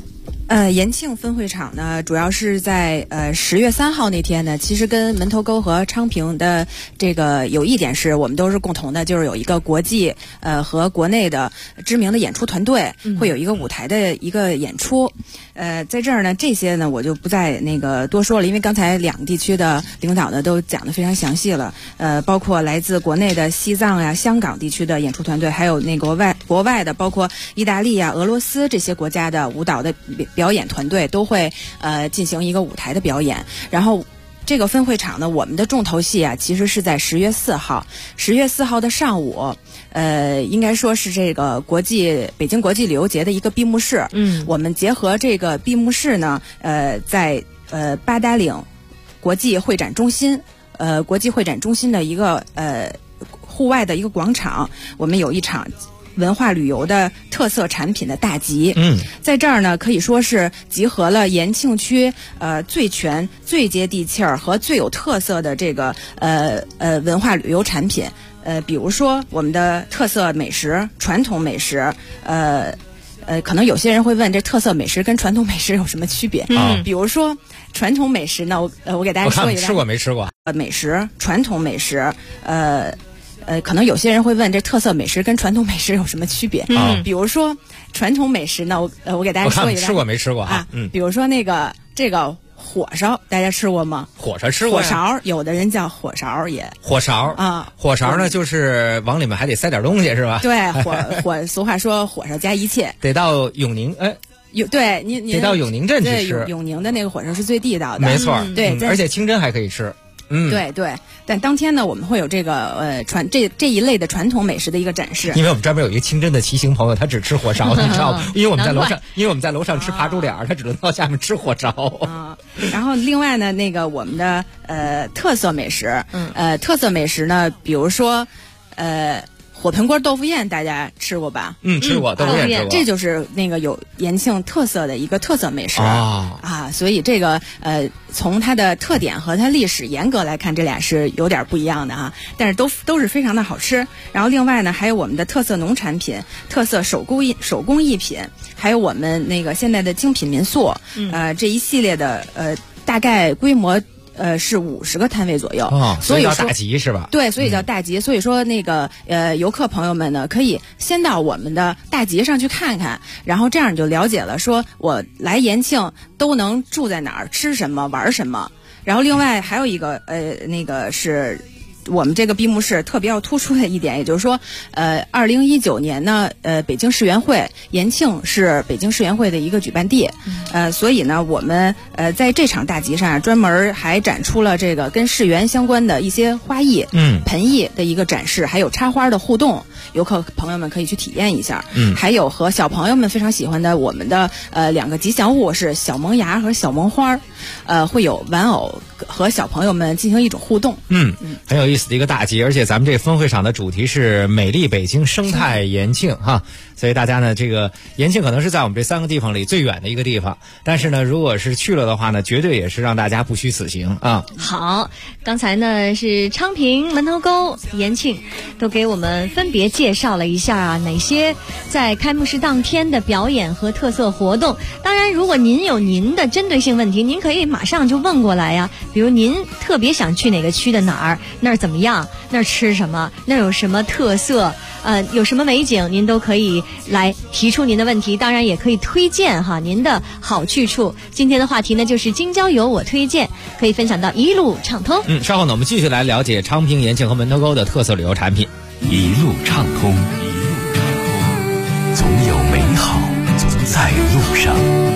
延庆分会场呢，主要是在10月3号那天呢，其实跟门头沟和昌平的这个有一点是我们都是共同的，就是有一个国际和国内的知名的演出团队，会有一个舞台的一个演出。在这儿呢，这些呢我就不再那个多说了，因为刚才两个地区的领导呢都讲得非常详细了。包括来自国内的西藏呀、香港地区的演出团队，还有那个国外的，包括意大利啊、俄罗斯这些国家的舞蹈的表演团队都会进行一个舞台的表演。然后这个分会场呢，我们的重头戏啊，其实是在10月4号。10月4号的上午，应该说是这个北京国际旅游节的一个闭幕式。我们结合这个闭幕式呢，在八达岭国际会展中心，国际会展中心的一个户外的一个广场，我们有一场文化旅游的特色产品的大集。在这儿呢，可以说是集合了延庆区最全、最接地气儿和最有特色的这个文化旅游产品。比如说我们的特色美食、传统美食，可能有些人会问，这特色美食跟传统美食有什么区别？比如说传统美食呢，我给大家说一下。 吃过没吃过？ 美食、传统美食，可能有些人会问，这特色美食跟传统美食有什么区别？比如说传统美食呢，我给大家说一下。 吃过没吃过啊？比如说这个火烧，大家吃过吗？ 火烧吃过。 火勺，有的人叫火勺也。 火勺啊，火勺呢，就是往里面还得塞点东西，是吧？ 对，俗话说火烧加一切。 得到永宁， 对，您得到永宁镇去吃。 永宁的那个火烧是最地道的， 没错。 对， 而且清真还可以吃。 对，但当天呢，我们会有这个这一类的传统美食的一个展示。 因为我们专门有一个清真的骑行朋友，他只吃火烧，你知道吗？因为我们在楼上吃扒猪脸，他只能到下面吃火烧。 然后另外呢，我们的特色美食，特色美食呢，比如说火盆锅豆腐宴，大家吃过吧？ 吃过豆腐宴， 这就是有延庆特色的一个特色美食所以这个从它的特点和它历史严格来看，这俩是有点不一样的啊，但是都是非常的好吃。然后另外呢，还有我们的特色农产品、特色手工艺品，还有我们现在的精品民宿，这一系列的大概规模。是50个摊位左右， 所以叫大集是吧？ 对，所以叫大集。所以说游客朋友们呢，可以先到我们的大集上去看看，然后这样你就了解了，说我来延庆都能住在哪儿、吃什么、玩什么。然后另外还有一个是。我们这个闭幕式特别要突出的一点，也就是说，2019年呢，北京世园会延庆是北京世园会的一个举办地，所以呢，我们在这场大集上专门还展出了这个跟世园相关的一些花艺、盆艺的一个展示，还有插花的互动，游客朋友们可以去体验一下。还有和小朋友们非常喜欢的我们的2个吉祥物是小萌芽和小萌花，会有玩偶和小朋友们进行一种互动。 很有意思的一个大集，而且咱们这分会场的主题是美丽北京，生态延庆哈，所以大家呢，这个延庆可能是在我们这3个地方里最远的一个地方，但是呢，如果是去了的话呢，绝对也是让大家不虚此行啊。 好，刚才呢是昌平、门头沟、延庆都给我们分别介绍了一下哪些在开幕式当天的表演和特色活动。当然，如果您有您的针对性问题，您可以马上就问过来呀。比如您特别想去哪个区的哪儿，那儿怎么样，那儿吃什么，那儿有什么特色，有什么美景，您都可以来提出您的问题。当然也可以推荐您的好去处。今天的话题呢就是京郊游我推荐，可以分享到一路畅通。 稍后呢我们继续来了解昌平、延庆和门头沟的特色旅游产品。 一路畅通，总有美好在路上。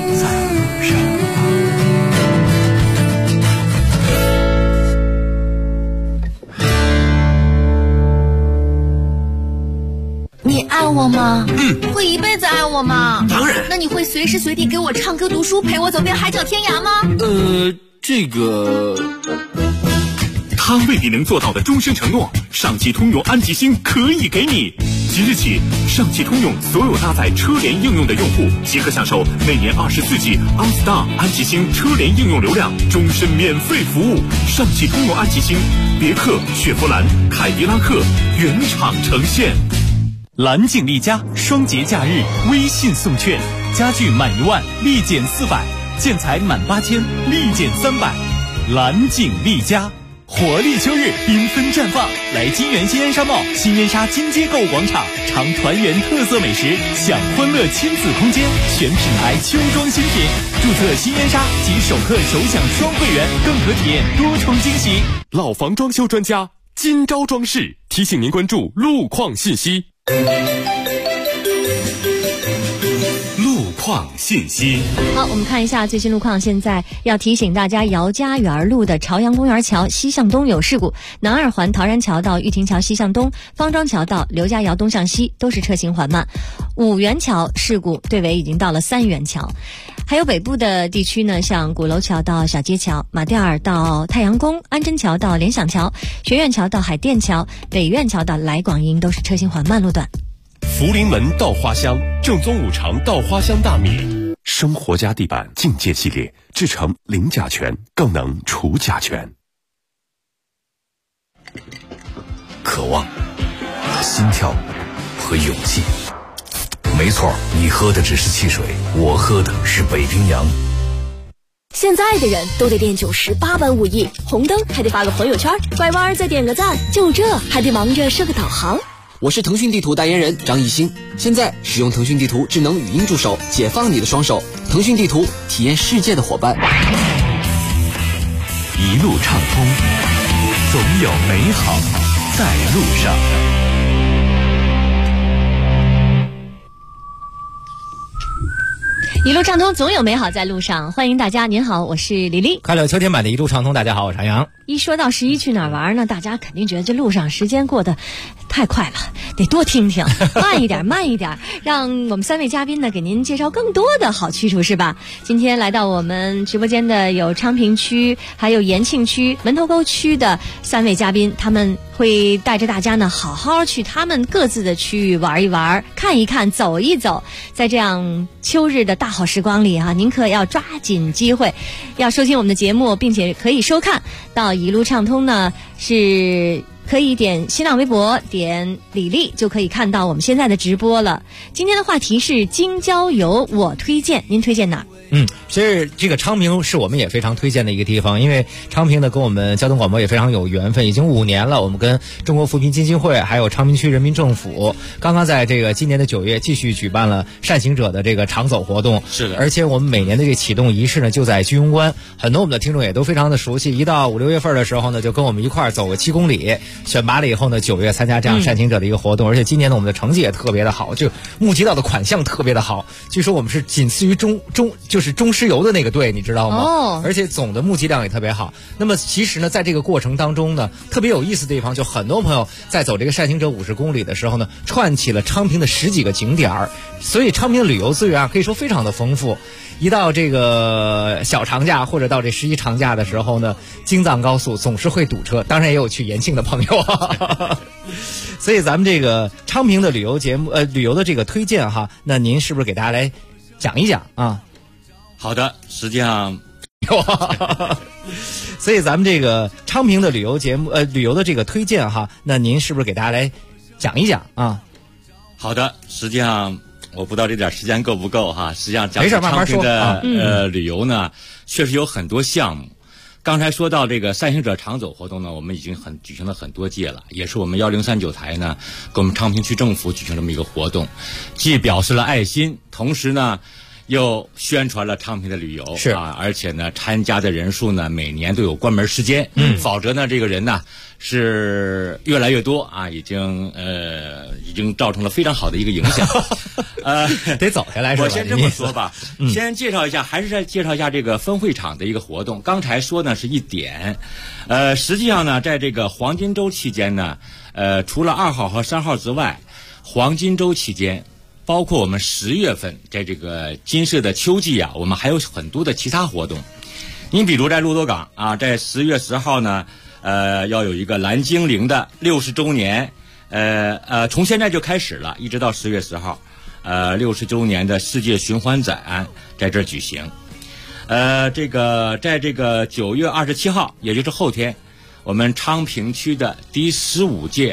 你爱我吗？会一辈子爱我吗？ 当然。 那你会随时随地给我唱歌读书，陪我走遍海角天涯吗？ 这个他未必能做到的终身承诺，上汽通用安吉星可以给你。即日起，上汽通用所有搭载车联应用的用户即可享受每年24G OnStar 安吉星车联应用流量，终身免费服务。上汽通用安吉星，别克、雪佛兰、凯迪拉克原厂呈现。蓝景丽家双节假日微信送券， 家具满1万立减400，建材满8000立减300。蓝景丽家，活力秋日缤纷绽放，来金源新烟沙贸新烟沙金街购物广场，尝团圆特色美食，享欢乐亲子空间，全品牌秋装新品。注册新烟沙即首客首享双会员，更可体验多重惊喜。 老房装修专家金招装饰提醒您关注路况信息。 路况信息。 好，我们看一下最新路况。现在要提醒大家，姚家园路的朝阳公园桥西向东有事故，南二环陶然桥到玉亭桥西向东，方庄桥到刘家窑东向西都是车行缓慢。五元桥事故队尾已经到了三元桥。还有北部的地区呢，像鼓楼桥到小街桥，马甸尔到太阳宫，安贞桥到联想桥，学院桥到海淀桥，北苑桥到来广营都是车行缓慢路段。 福临门稻花香，正宗五常稻花香大米，生活家地板境界系列，制成零甲醛，更能除甲醛。 渴望、心跳和勇气。没错，你喝的只是汽水，我喝的是北冰洋。 现在的人都得练90、8般武艺，红灯还得发个朋友圈，拐弯再点个赞，就这还得忙着设个导航。 我是腾讯地图代言人张艺兴，现在使用腾讯地图智能语音助手，解放你的双手。腾讯地图，体验世界的伙伴。 一路畅通，总有美好在路上。 一路畅通，总有美好在路上。欢迎大家，您好，我是李丽。 快乐秋天版的一路畅通，大家好，我是韩阳。 一说到11去哪儿玩呢，大家肯定觉得这路上时间过得太快了，得多听听，慢一点，慢一点，让我们三位嘉宾呢给您介绍更多的好去处，是吧？今天来到我们直播间的有昌平区、还有延庆区、门头沟区的三位嘉宾，他们会带着大家呢好好去他们各自的区域玩一玩、看一看、走一走。在这样秋日的大好时光里啊，您可要抓紧机会，要收听我们的节目，并且可以收看到一路畅通呢，是可以点新浪微博点李丽就可以看到我们现在的直播了。今天的话题是京郊游，我推荐，您推荐哪儿？ 其实这个昌平是我们也非常推荐的一个地方，因为昌平呢跟我们交通广播也非常有缘分，已经5年了。我们跟中国扶贫基金会还有昌平区人民政府刚刚在这个今年的9月继续举办了善行者的这个长走活动。 是的， 而且我们每年的这个启动仪式呢就在居庸关，很多我们的听众也都非常的熟悉。一到5、6月份的时候呢，就跟我们一块儿走个7公里，选拔了以后呢，9月参加这样善行者的一个活动。而且今年呢我们的成绩也特别的好，就募集到的款项特别的好，据说我们是仅次于中石油的那个队，你知道吗？而且总的募集量也特别好。那么其实呢，在这个过程当中呢，特别有意思的地方，就很多朋友在走这个善行者50公里的时候呢，串起了昌平的10几个景点儿，所以昌平的旅游资源啊，可以说非常的丰富。一到这个小长假或者到这11长假的时候呢，京藏高速总是会堵车，当然也有去延庆的朋友啊。所以咱们这个昌平的旅游节目，旅游的这个推荐哈，那您是不是给大家来讲一讲啊？ 好的，实际上所以咱们这个昌平的旅游节目，旅游的这个推荐哈，那您是不是给大家来讲一讲啊？ 好的，实际上我不知道这点时间够不够哈。实际上讲昌平的旅游呢，确实有很多项目。刚才说到这个善行者长走活动呢，我们已经举行了很多届了，也是我们1039台呢跟我们昌平区政府举行这么一个活动，既表示了爱心，同时呢又宣传了昌平的旅游， 是啊，而且呢参加的人数呢每年都有关门时间，否则呢这个人呢是越来越多啊，已经造成了非常好的一个影响。 得走下来是吧？ 我先这么说吧，先介绍一下，还是再介绍一下这个分会场的一个活动。刚才说呢是一点，实际上呢在这个黄金周期间呢，除了2号和3号之外，黄金周期间，包括我们10月份在这个金色的秋季啊，我们还有很多的其他活动。你比如在骆驼岗啊，在10月10号呢，要有一个蓝精灵的60周年，从现在就开始了，一直到10月10号，60周年的世界循环展在这儿举行。这个在这个9月27号，也就是后天，我们昌平区的第15届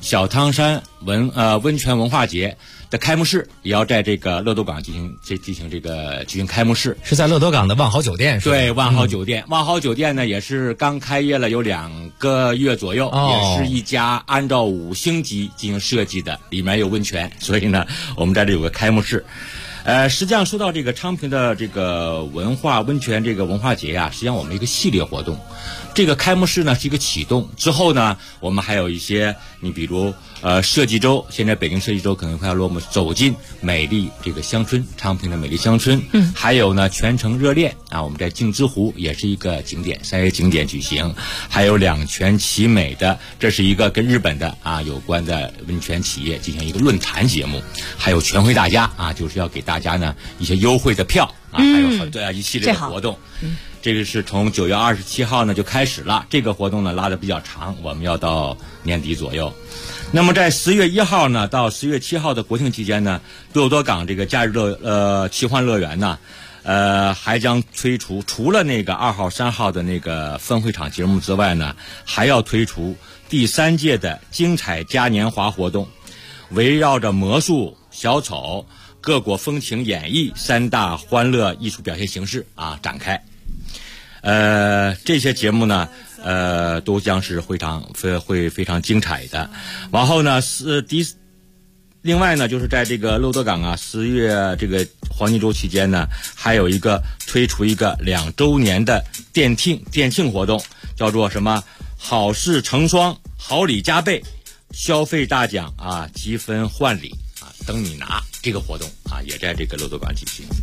小汤山温泉文化节的开幕式也要在这个乐多港进行开幕式， 是在乐多港的万豪酒店是吧？ 对，万豪酒店，万豪酒店呢也是刚开业了有2个月左右，也是一家按照5星级进行设计的，里面有温泉，所以呢，我们在这有个开幕式。实际上说到这个昌平的这个温泉这个文化节呀，实际上我们一个系列活动。这个开幕式呢是一个启动，之后呢，我们还有一些，你比如设计周，现在北京设计周可能快要落幕，走进美丽这个乡村，昌平的美丽乡村。还有呢，全城热恋啊，我们在镜之湖也是一个景点，3A景点举行，还有两全其美的，这是一个跟日本的有关的温泉企业进行一个论坛节目，还有全会大家就是要给大家呢一些优惠的票还有很多一系列的活动。这个是从9月27号呢就开始了，这个活动呢拉得比较长，我们要到年底左右。那么在10月1号呢到10月7号的国庆期间呢，乐多港这个假日奇幻乐园呢，还将推出除了那个2号、3号的那个分会场节目之外呢，还要推出第3届的精彩嘉年华活动，围绕着魔术、小丑、各国风情演绎3大欢乐艺术表现形式展开。这些节目呢，都将是会非常精彩的。然后呢，另外呢，就是在这个乐多港10月这个黄金周期间呢，还有推出一个2周年的店庆活动，叫做什么好事成双，好礼加倍，消费大奖积分换礼等你拿，这个活动也在这个乐多港进行。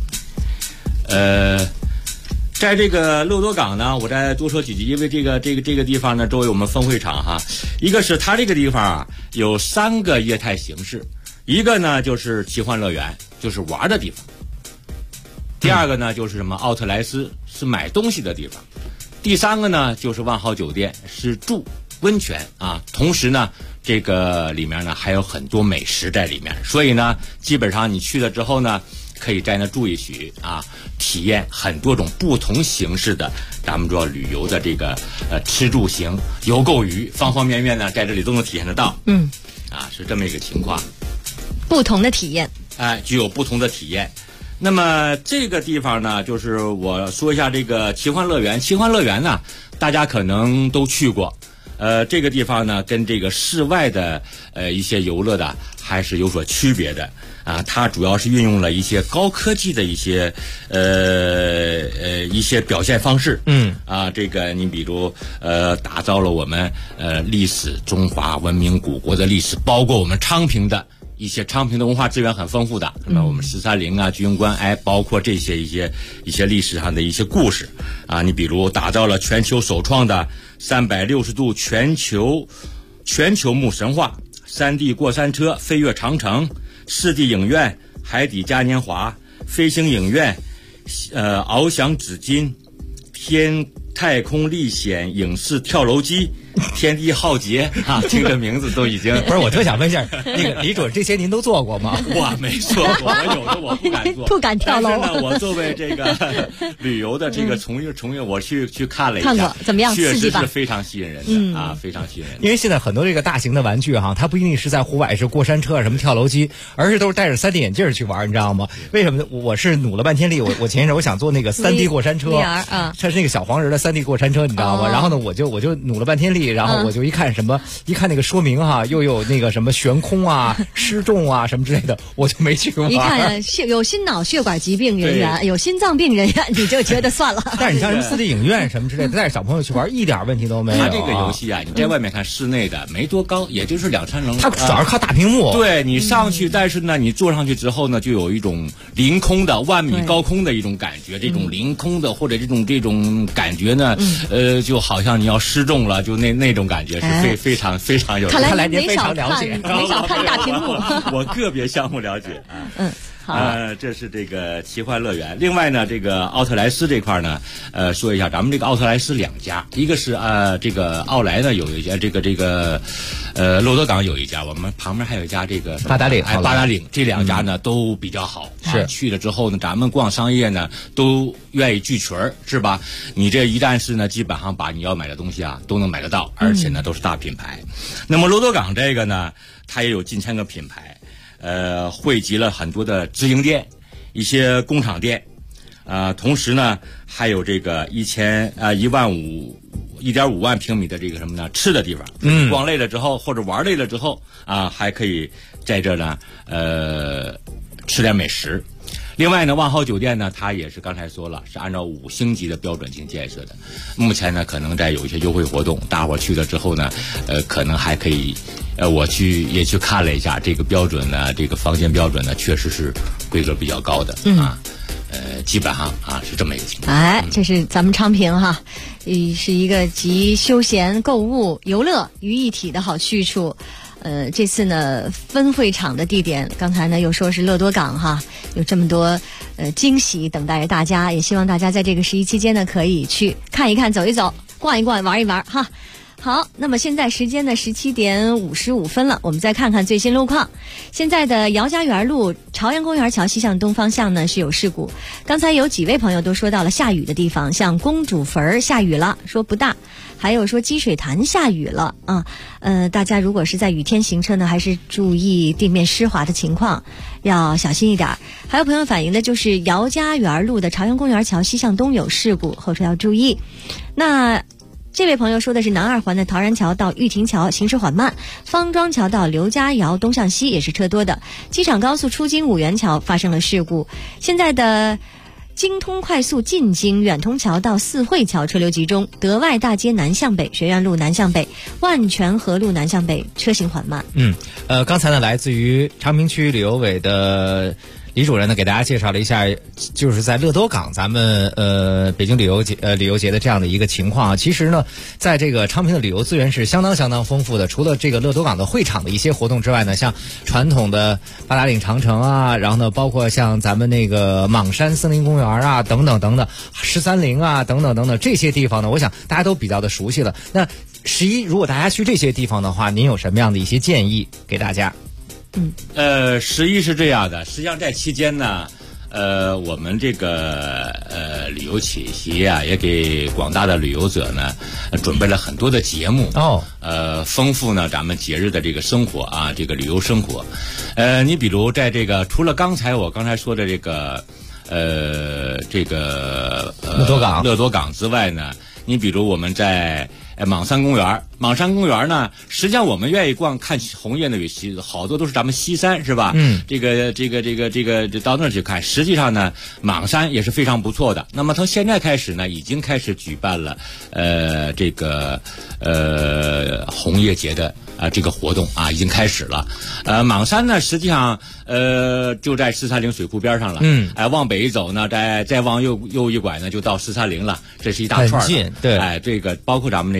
在这个乐多港呢，我再多说几句，因为这个地方呢，周围我们分会场一个是它这个地方有3个业态形式，一个呢就是奇幻乐园，就是玩的地方；第2个呢就是什么奥特莱斯，是买东西的地方；第3个呢就是万豪酒店，是住温泉同时呢，这个里面呢还有很多美食在里面，所以呢，基本上你去了之后呢，可以在那住一宿体验很多种不同形式的咱们说旅游的这个吃住行游购娱方方面面呢，在这里都能体验得到。是这么一个情况， 不同的体验， 具有不同的体验。那么这个地方呢，就是我说一下这个奇幻乐园。奇幻乐园呢，大家可能都去过。这个地方呢，跟这个室外的一些游乐的还是有所区别的它主要是运用了一些高科技的一些表现方式。这个你比如打造了我们历史中华文明古国的历史，包括我们昌平的文化资源很丰富的，那么我们13陵居庸关，包括这些一些历史上的一些故事你比如打造了全球首创的360度全球幕神话，3D 过山车飞越长城，4D 影院海底嘉年华，飞行影院翱翔紫金，太空历险影视跳楼机，天地浩劫这个名字都已经不是。我特想问一下，那个李准，这些您都做过吗？ 我没做过，我有的我不敢做， 不敢跳楼。 但是呢，我作为这个旅游的这个从业，我去看了一下， 看过怎么样？ 确实是非常吸引人的非常吸引人的。 因为现在很多这个大型的玩具它不一定是在户外是过山车什么跳楼机，而是都是戴着3D 眼镜去玩，你知道吗？为什么？我是努了半天力，我前一阵我想做那个3D 过山车，它是那个小黄人的3D 过山车，你知道吗？然后呢，我就努了半天力，然后我就一看那个说明又有那个什么悬空失重什么之类的，我就没去玩。 一看有心脑血管疾病人员，有心脏病人员，你就觉得算了。 但是你像什么4D 影院什么之类的，带着小朋友去玩一点问题都没有。 它这个游戏你在外面看室内的没多高，也就是2-3层。 它主要是靠大屏幕。 对，你上去，但是呢，你坐上去之后呢，就有一种凌空的10000米高空的一种感觉。这种凌空的或者这种感觉呢，就好像你要失重了，就那种感觉是非常非常有。 看来您非常了解，没少看大屏幕。 我个别项目了解这是这个奇幻乐园。另外呢，这个奥特莱斯这块呢，说一下，咱们这个奥特莱斯2家，一个是这个奥莱呢有一家，这个洛德港有一家，我们旁边还有一家这个八达岭， 八达岭这2家呢都比较好。 是去了之后呢，咱们逛商业呢都愿意聚群儿，是吧？你这一站式呢，基本上把你要买的东西啊都能买得到，而且呢都是大品牌。那么洛德港这个呢，它也有近1000个品牌，汇集了很多的直营店、一些工厂店，同时呢还有这个1.5万平米的这个什么呢吃的地方。逛累了之后或者玩累了之后还可以在这呢吃点美食。另外呢，万豪酒店呢，它也是刚才说了，是按照5星级的标准进行建设的。目前呢，可能在有一些优惠活动，大伙去了之后呢，可能还可以，我也去看了一下这个标准呢，这个房间标准呢，确实是规格比较高的基本上是这么一个情况。 这是咱们昌平哈，是一个集休闲、购物、游乐于一体的好去处。这次呢，分会场的地点，刚才呢又说是乐多港哈，有这么多惊喜等待着大家，也希望大家在这个11期间呢，可以去看一看、走一走、逛一逛、玩一玩哈。好，那么现在时间呢17点55分了，我们再看看最新路况。现在的姚家园路朝阳公园桥西向东方向呢是有事故，刚才有几位朋友都说到了下雨的地方，像公主坟下雨了，说不大。还有说积水潭下雨了大家如果是在雨天行车呢，还是注意地面湿滑的情况，要小心一点。还有朋友反映的就是姚家园路的朝阳公园桥西向东有事故，后车要注意。那这位朋友说的是南2环的陶然桥到玉亭桥行驶缓慢，方庄桥到刘家窑东向西也是车多的。机场高速出京五元桥发生了事故，现在的京通快速进京远通桥到四惠桥车流集中，德外大街南向北、学院路南向北、万泉河路南向北车行缓慢。 刚才呢，来自于昌平区旅游委的李主任呢，给大家介绍了一下，就是在乐多港咱们北京旅游节的这样的一个情况。其实呢，在这个昌平的旅游资源是相当丰富的。除了这个乐多港的会场的一些活动之外呢，像传统的八达岭长城然后呢，包括像咱们那个莽山森林公园等等13陵等等这些地方呢，我想大家都比较的熟悉了。那11如果大家去这些地方的话，您有什么样的一些建议给大家 ？11是这样的，实际上在期间呢，我们这个旅游企业也给广大的旅游者呢准备了很多的节目丰富呢咱们节日的这个生活这个旅游生活。你比如在这个除了我刚才说的这个乐多港之外呢，你比如我们在莽山公园呢，实际上我们愿意看红叶呢，有好多都是咱们西山是吧？这个到那儿去看，实际上呢，莽山也是非常不错的。那么从现在开始呢，已经开始举办了红叶节的这个活动已经开始了。莽山呢，实际上就在13陵水库边上了。往北一走呢，再往右一拐呢，就到13陵了。这是一大串很近，对。 这个包括咱们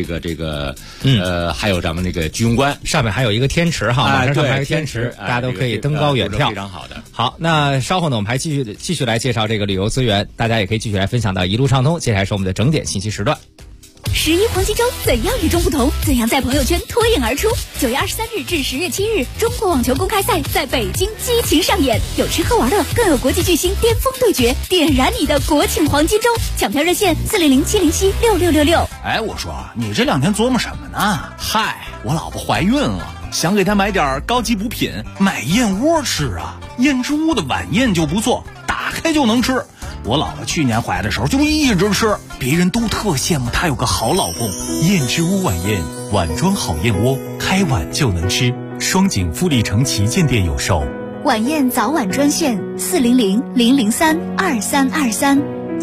还有咱们那个居庸关上面还有一个天池哈，上面还有天池，大家都可以登高远眺， 非常好的。 好，那稍后呢，我们还继续来介绍这个旅游资源，大家也可以继续来分享到一路畅通。接下来是我们的整点信息时段。 11黄金周怎样与众不同？怎样在朋友圈脱颖而出？9月23日至10月7日，中国网球公开赛在北京激情上演，有吃喝玩乐，更有国际巨星巅峰对决，点燃你的国庆黄金周！抢票热线400-707-6666。 我说你这2天琢磨什么呢？嗨，我老婆怀孕了，想给她买点高级补品，买燕窝吃燕之屋的晚宴就不错，打开就能吃。我老婆去年怀的时候就一直吃，别人都特羡慕她有个好老公。 燕之屋晚宴，碗装好燕窝，开碗就能吃。双井富力城旗舰店有售。 晚宴早晚专线400-003-2323。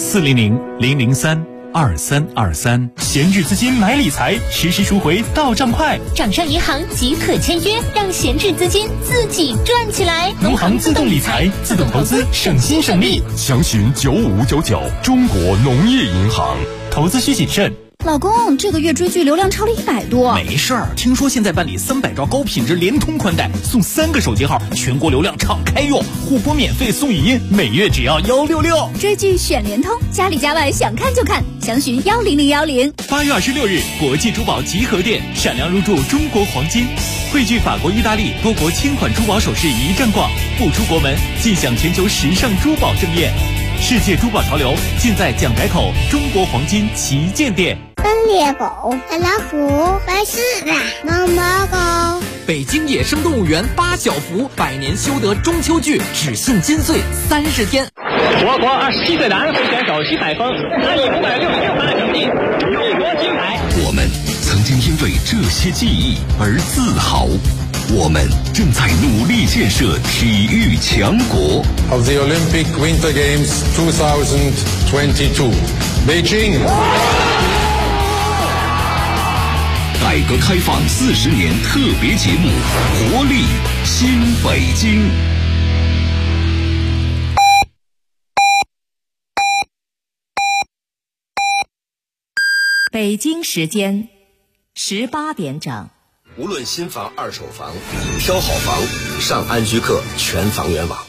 400-003-2323。闲置资金买理财，实时赎回到账快。 掌上银行即可签约，让闲置资金自己赚起来。 农行自动理财，自动投资，省心省力。 详询9599，中国农业银行。 投资需谨慎。 老公，这个月追剧流量超了100多。 没事儿，听说现在办理300兆高品质联通宽带，送3个手机号，全国流量敞开用，互播免费送语音，每月只要166。 追剧选联通，家里家外想看就看，详询10010。 8月26日，国际珠宝集合店闪亮入驻中国黄金，汇聚法国、意大利多国千款珠宝首饰一站逛，不出国门尽享全球时尚珠宝盛宴。世界珠宝潮流尽在蒋宅口中国黄金旗舰店。 猎狗、老虎、白狮子、毛毛狗。 北京野生动物园8小福百年修得中秋剧只限金穗30天。 我国27岁男会选手徐海峰，他以566分的成绩勇夺金牌。 我们曾经因为这些记忆而自豪，我们正在努力建设体育强国。 Of the Olympic Winter Games 2022, Beijing。 改革开放40年特别节目，活力新北京。 北京时间18点整。 无论新房、二手房，挑好房上安居客全房源网。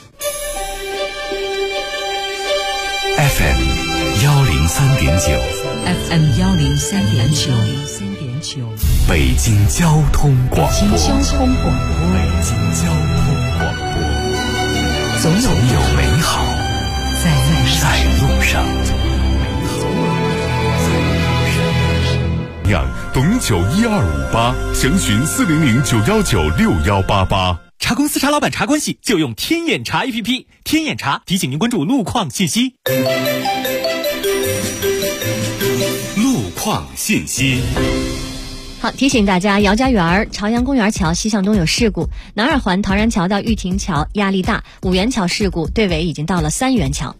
FM 103.9 FM 103.9， 北京交通广播。 北京交通广播，总有美好在路上。 董991258，详询40091961188。 茶公司茶老板茶关系就用天眼查 APP， 天眼查提醒您关注路况信息。 路况信息。 好，提醒大家，姚家园、朝阳公园桥西向东有事故，南二环唐然桥到玉亭桥压力大，五元桥事故队尾已经到了3元桥。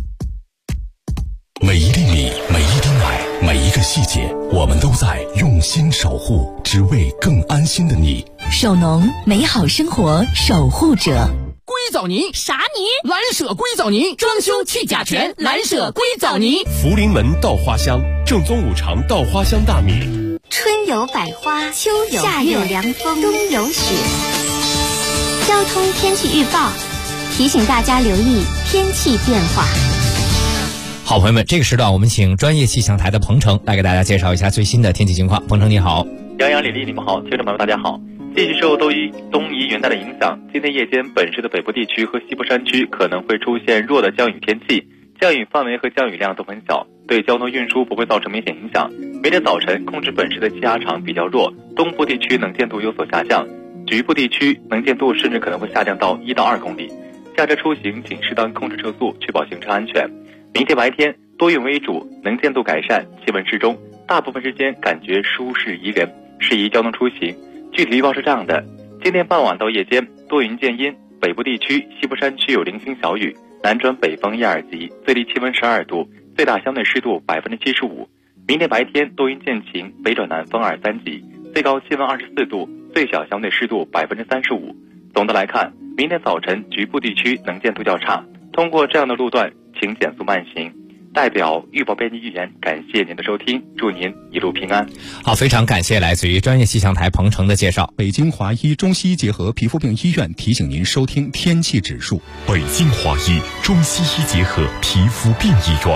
每一粒米，每一滴奶，每一个细节，我们都在用心守护，只为更安心的你。 首农，美好生活守护者。 硅藻泥啥泥？ 蓝舍硅藻泥，装修去甲醛，蓝舍硅藻泥。 福临门稻花香，正宗5常稻花香大米。 春有百花，秋有夏有凉风，冬有雪。交通天气预报提醒大家留意天气变化。 好朋友们，这个时段我们请专业气象台的彭程来给大家介绍一下最新的天气情况。彭程你好。 杨洋、李丽，你们好，听众朋友大家好。继续受东移云带的影响，今天夜间本市的北部地区和西部山区可能会出现弱的降雨天气，降雨范围和降雨量都很小，对交通运输不会造成明显影响。明天早晨控制本市的气压场比较弱，东部地区能见度有所下降，局部地区能见度甚至可能会下降到1到2公里。驾车出行请适当控制车速，确保行车安全。明天白天多云为主，能见度改善，气温适中，大部分时间感觉舒适宜人，适宜交通出行。具体预报是这样的：今天傍晚到夜间多云见阴，北部地区、西部山区有零星小雨，南转北风1、2级，最低气温12度，最大相对湿度75%。明天白天多云见晴，北转南风2、3级，最高气温24度，最小相对湿度35%。总的来看，明天早晨局部地区能见度较差，通过这样的路段请减速慢行。代表预报编辑预言，感谢您的收听，祝您一路平安。 好，非常感谢来自于专业气象台彭程的介绍。 北京华医中西医结合皮肤病医院提醒您收听天气指数。 北京华医中西医结合皮肤病医院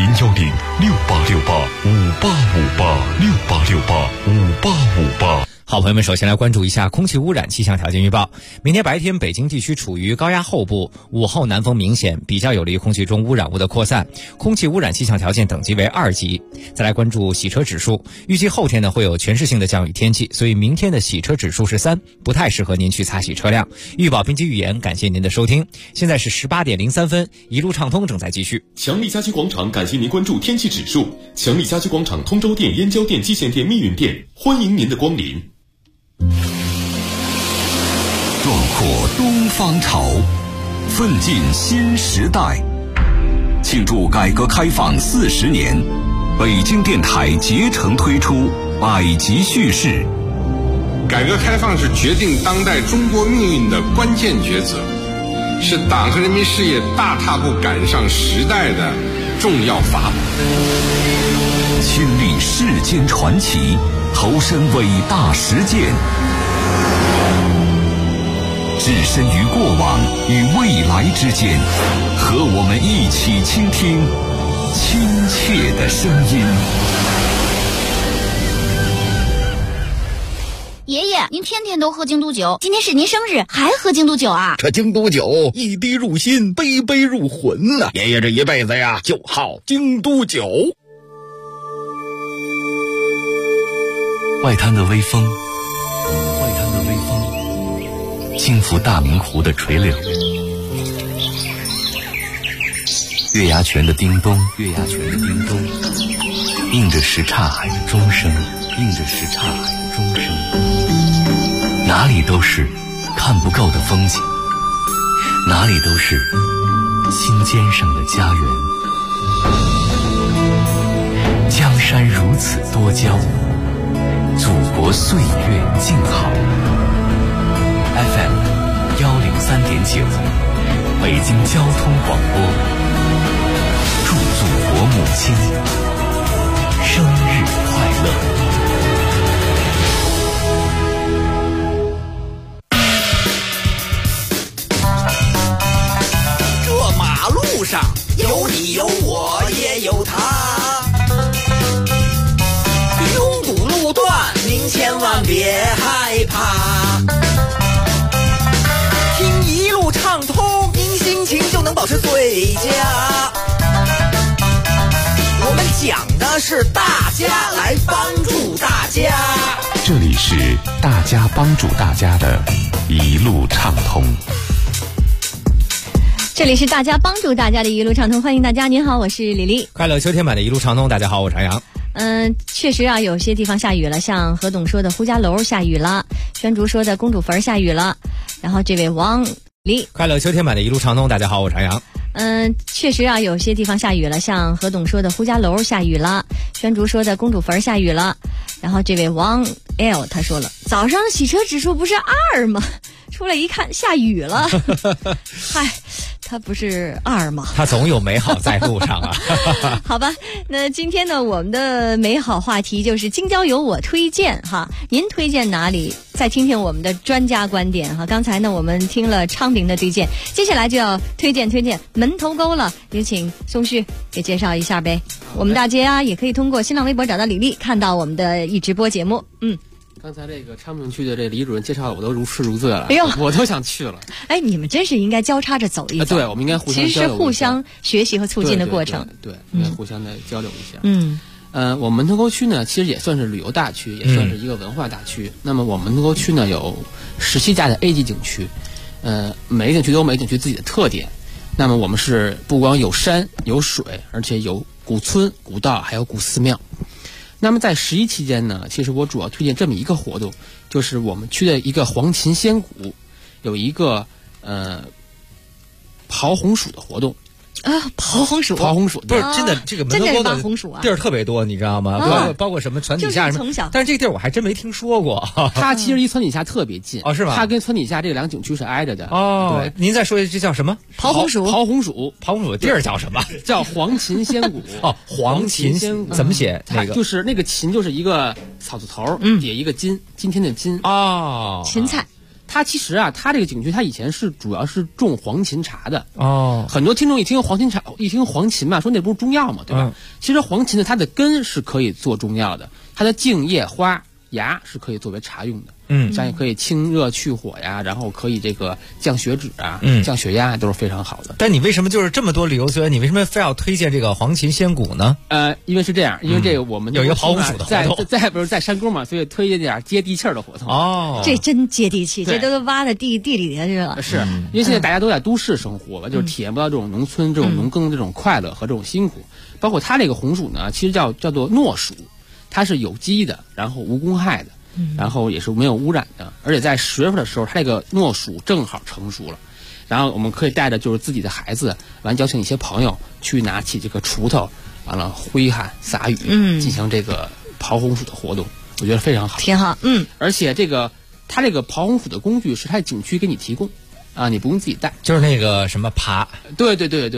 ，010-6868-5858，6858-5858。 好朋友们，首先来关注一下空气污染气象条件预报。明天白天北京地区处于高压后部，午后南风明显，比较有利于空气中污染物的扩散，空气污染气象条件等级为2级。再来关注洗车指数，预计后天呢会有全市性的降雨天气，所以明天的洗车指数是3，不太适合您去擦洗车辆。预报编辑预言，感谢您的收听。现在是18点03分，一路畅通正在继续。 强力家居广场感谢您关注天气指数。强力家居广场通州店、燕郊店、蓟县店、密云店，欢迎您的光临。 壮阔东方潮，奋进新时代。庆祝改革开放40年，北京电台竭诚推出百集叙事。 改革开放是决定当代中国命运的关键抉择，是党和人民事业大踏步赶上时代的重要法宝。 亲历世间传奇，投身伟大实践，置身于过往与未来之间，和我们一起倾听亲切的声音。 爷爷，您天天都喝京都酒，今天是您生日还喝京都酒啊？ 这京都酒一滴入心，杯杯入魂呐！爷爷这一辈子呀，就好京都酒。 外滩的微风，轻拂大明湖的垂柳，月牙泉的叮咚，映着什刹海的钟声，哪里都是看不够的风景，哪里都是心尖上的家园。江山如此多娇，祖国岁月静好。FM 103.9，北京交通广播，祝祖国母亲生日快乐。 这马路上有你有我也有他，拥堵路段您千万别害怕，听一路畅通，您心情就能保持最佳。我们讲的是大家来帮助大家， 这里是大家帮助大家的一路畅通。 这里是大家帮助大家的一路畅通，欢迎大家。您好，我是李丽。 快乐秋天版的一路畅通，大家好，我是杨洋。 确实啊，有些地方下雨了，像何董说的呼家楼下雨了，宣竹说的公主坟下雨了，然后这位王黎。 快乐秋天版的一路畅通，大家好，我是杨洋。 确实啊，有些地方下雨了，像何董说的呼家楼下雨了，宣竹说的公主坟下雨了，然后这位王 L 他说了，早上洗车指数不是2吗？出来一看下雨了，嗨，它不是2吗？ 它总有美好在路上啊。 好吧，那今天呢，我们的美好话题就是京郊有我推荐哈，您推荐哪里？再听听我们的专家观点哈。刚才呢，我们听了昌平的推荐，接下来就要推荐门头沟了，有请松旭给介绍一下呗。我们大家啊，也可以通过新浪微博找到李丽，看到我们的直播节目。 刚才这个昌平区的这李主任介绍的，我都如痴如醉了。 哎呦， 我都想去了。 哎，你们真是应该交叉着走一走。 对，我们应该互相其实是互相学习和促进的过程。 对，应该互相的交流一下。我们门头沟区呢，其实也算是旅游大区，也算是一个文化大区。那么我们门头沟区呢，有17家的 A 级景区，每个景区都有每个景区自己的特点。那么我们是不光有山有水，而且有古村、古道，还有古寺庙。那么在11期间呢，其实我主要推荐这么一个活动，就是我们区的一个黄秦仙谷有一个刨红薯的活动。 刨红薯不是真的，这个门头沟的地儿特别多，你知道吗？包括什么船底下什么，但是这个地儿我还真没听说过。 它其实离船底下特别近哦，是吗？ 它跟船底下这两个景区是挨着的哦。 对， 您再说一下，这叫什么？ 刨红薯的地儿叫什么？ 叫黄秦仙谷。 哦，黄秦仙谷怎么写？那个就是那个秦，就是一个草字头，底下一个今天的今哦， 芹菜。 它其实啊，它这个景区它以前是主要是种黄芩茶的哦。 很多听众一听黄芩嘛，说那不是中药嘛，对吧？其实黄芩呢，它的根是可以做中药的，它的茎叶花芽是可以作为茶用的。像也可以清热去火呀，然后可以这个降血脂啊，降血压都是非常好的。 但你为什么就是这么多旅游资源，你为什么非要推荐这个黄秦仙谷呢？ 因为是这样，因为这个我们有一个刨红薯的活动， 不是在山沟嘛，所以推荐点接地气儿的活动。 哦， 这真接地气，这都挖到地里去了。 是因为现在大家都在都市生活吧，就是体验不到这种农村、这种农耕的这种快乐和这种辛苦。包括它这个红薯呢，其实叫做糯薯，它是有机的，然后无公害的。然后也是没有污染的，而且在10月份的时候，它这个糯薯正好成熟了，然后我们可以带着就是自己的孩子，完邀请一些朋友去拿起这个锄头，完了挥汗洒雨，进行这个刨红薯的活动，我觉得非常好， 挺好， 而且它这个刨红薯的工具是它景区给你提供，啊，你不用自己带， 就是那个什么耙， 对，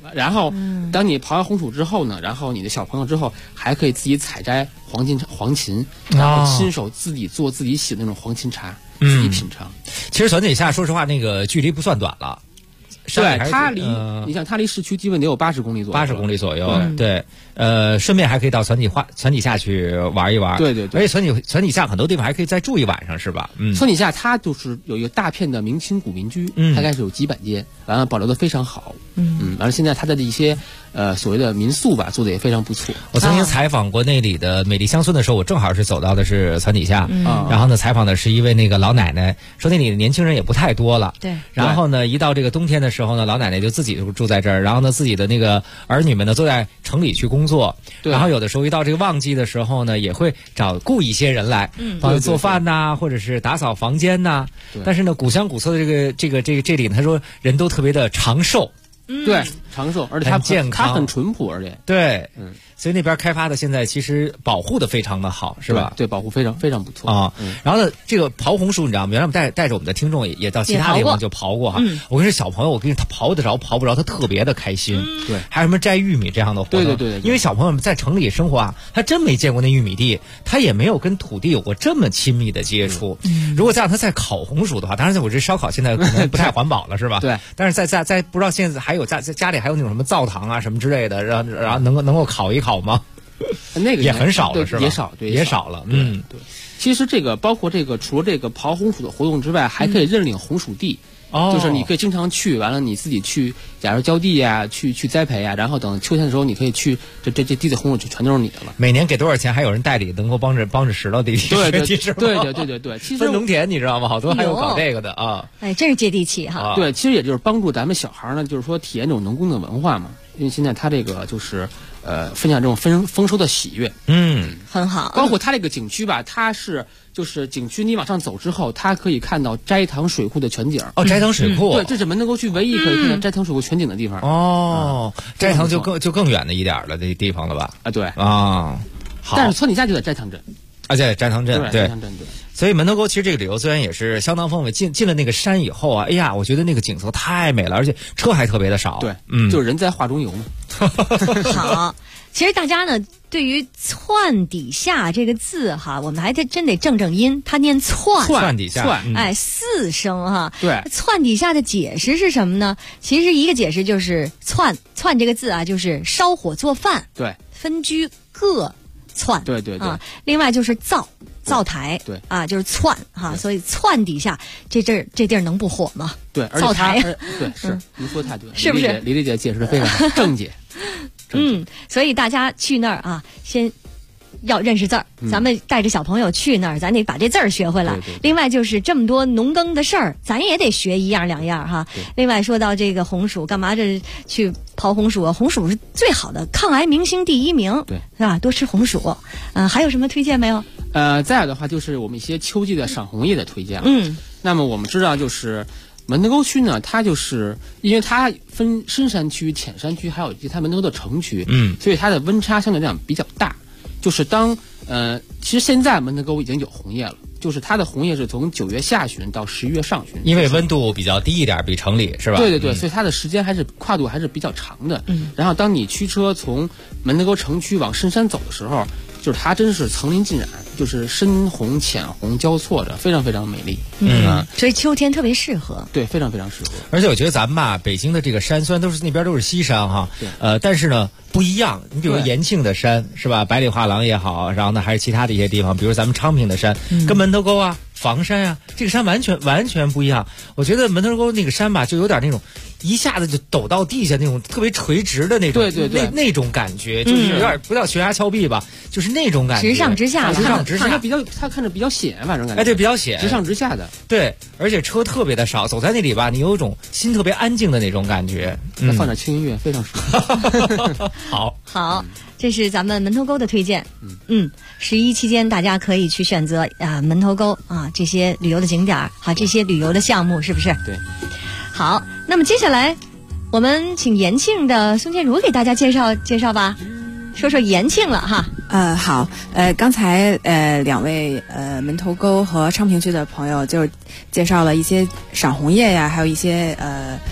然后当你刨完红薯之后呢，然后你的小朋友之后还可以自己采摘黄芩，然后亲手自己做自己喜的那种黄芩茶，自己品尝。 其实船底下说实话那个距离不算短了。 对，它你想它离市区基本得有80公里左右。 80公里左右，对。顺便还可以到船底下去玩一玩。 对。 而且船底下很多地方还可以再住一晚上，是吧？ 船底下它就是有一个大片的明清古民居，大概是有几百间，完了保留的非常好。完了现在它的一些所谓的民宿吧，做的也非常不错。 我曾经采访过那里的美丽乡村的时候，我正好是走到的是船底下，然后呢采访的是一位那个老奶奶，说那里的年轻人也不太多了。 对。 然后呢，一到这个冬天的时候呢，老奶奶就自己住在这儿，然后呢自己的那个儿女们呢都在城里去工作。然后有的时候一到这个旺季的时候呢，也会雇一些人来帮做饭呐，或者是打扫房间呐。但是呢，古香古色的这里，他说人都特别的长寿。 对，长寿，而且它健康， 它很淳朴，而且对，所以那边开发的现在其实保护的非常的好，是吧？ 对，保护非常非常不错啊。然后呢，这个刨红薯你知道吗？原来我们带着我们的听众也到其他地方就刨过哈。我跟你说，小朋友，我跟你他刨得着刨不着，他特别的开心。 对， 还有什么摘玉米这样的活动？ 对， 因为小朋友们在城里生活啊，他真没见过那玉米地，他也没有跟土地有过这么亲密的接触。如果再让他再烤红薯的话，当然我这烧烤现在可能不太环保了，是吧？ 对。 但是在不知道现在还有在家里还有那种什么灶堂啊什么之类的，然后能够烤一烤吗？ 那个也很少了，是吧？ 也少了。 对。其实这个包括这个除了这个刨红薯的活动之外，还可以认领红薯地。就是你可以经常去，完了你自己去，假如浇地呀，去栽培呀，然后等秋天的时候，你可以去这地的红薯就全都是你的了。 每年给多少钱，还有人代理，能够帮着拾到地是吧？ 对，其实分农田你知道吗？好多还有搞这个的啊。 哎，真是接地气哈。 对，其实也就是帮助咱们小孩呢，就是说体验这种农耕的文化嘛。因为现在他这个就是分享这种丰收的喜悦。 很好。 包括他这个景区吧，它是就是景区你往上走之后，它可以看到斋堂水库的全景。 斋堂水库。 对，这是门头沟区唯一可以看到斋堂水库全景的地方。 斋堂就更远的一点了，这地方了吧？ 对。 好。 但是村底下就在斋堂镇。 在斋堂镇。 对。斋堂镇对。 所以门头沟其实这个旅游资源也是相当丰富。进了那个山以后啊，哎呀，我觉得那个景色太美了，而且车还特别的少。 对，就是人在画中游嘛。 好，其实大家呢，对于“窜底下”这个字哈，我们还真得正音，它念窜。 窜底下， 哎，4声哈。 对。 窜底下的解释是什么呢？其实一个解释就是窜这个字啊，就是烧火做饭。 对。 分居各窜。 对。 另外就是灶台， 对就是窜哈，所以窜底下这地儿能不火吗？ 对， 灶台， 对，是您说太对了， 是不是？ 李丽姐解释的非常正解。 所以大家去那儿啊，先要认识字儿，咱们带着小朋友去那儿，咱得把这字儿学回来。另外就是这么多农耕的事儿，咱也得学1样2样哈。另外说到这个红薯，干嘛这去刨红薯啊？红薯是最好的抗癌明星第1名， 对， 是吧？多吃红薯。还有什么推荐没有？ 再有的话就是我们一些秋季的赏红叶的推荐了。那么我们知道就是门头沟区呢，它就是因为它分深山区、浅山区，还有它门头沟的城区，所以它的温差相对来讲比较大。就是其实现在门头沟已经有红叶了，就是它的红叶是从9月下旬到11月上旬， 因为温度比较低一点，比城里是吧？ 对，所以它的时间跨度还是比较长的。然后当你驱车从门头沟城区往深山走的时候，就是它真是层林尽染，就是深红浅红交错着，非常非常美丽。 所以秋天特别适合。 对，非常非常适合。 而且我觉得咱们吧，北京的这个山虽然那边都是西山哈，但是呢不一样。你比如延庆的山是吧？百里画廊也好，然后呢还是其他的一些地方，比如咱们昌平的山，跟门头沟啊、房山啊，这个山完全不一样。我觉得门头沟那个山吧，就有点那种一下子就陡到地下那种特别垂直的那种， 对， 那种感觉，就是有点不叫悬崖峭壁吧，就是那种感觉， 直上直下， 它看着比较险，反正感觉。 对，比较险， 直上直下的。 对，而且车特别的少，走在那里吧，你有一种心特别安静的那种感觉。 放点轻音乐，非常舒服。 好，这是咱们门头沟的推荐。11期间大家可以去选择门头沟啊这些旅游的景点好，这些旅游的项目是不是？ 对。 好，那么接下来我们请延庆的孙建茹给大家介绍吧，说说延庆了哈。 好，刚才2位门头沟和昌平区的朋友就介绍了一些赏红叶呀，还有一些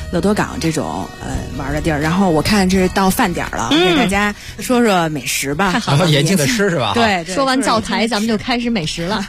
乐多港这种玩的地儿。然后我看这是到饭点了，给大家说说美食吧。 太好了， 严禁的吃是吧？ 对， 说完灶台，咱们就开始美食了。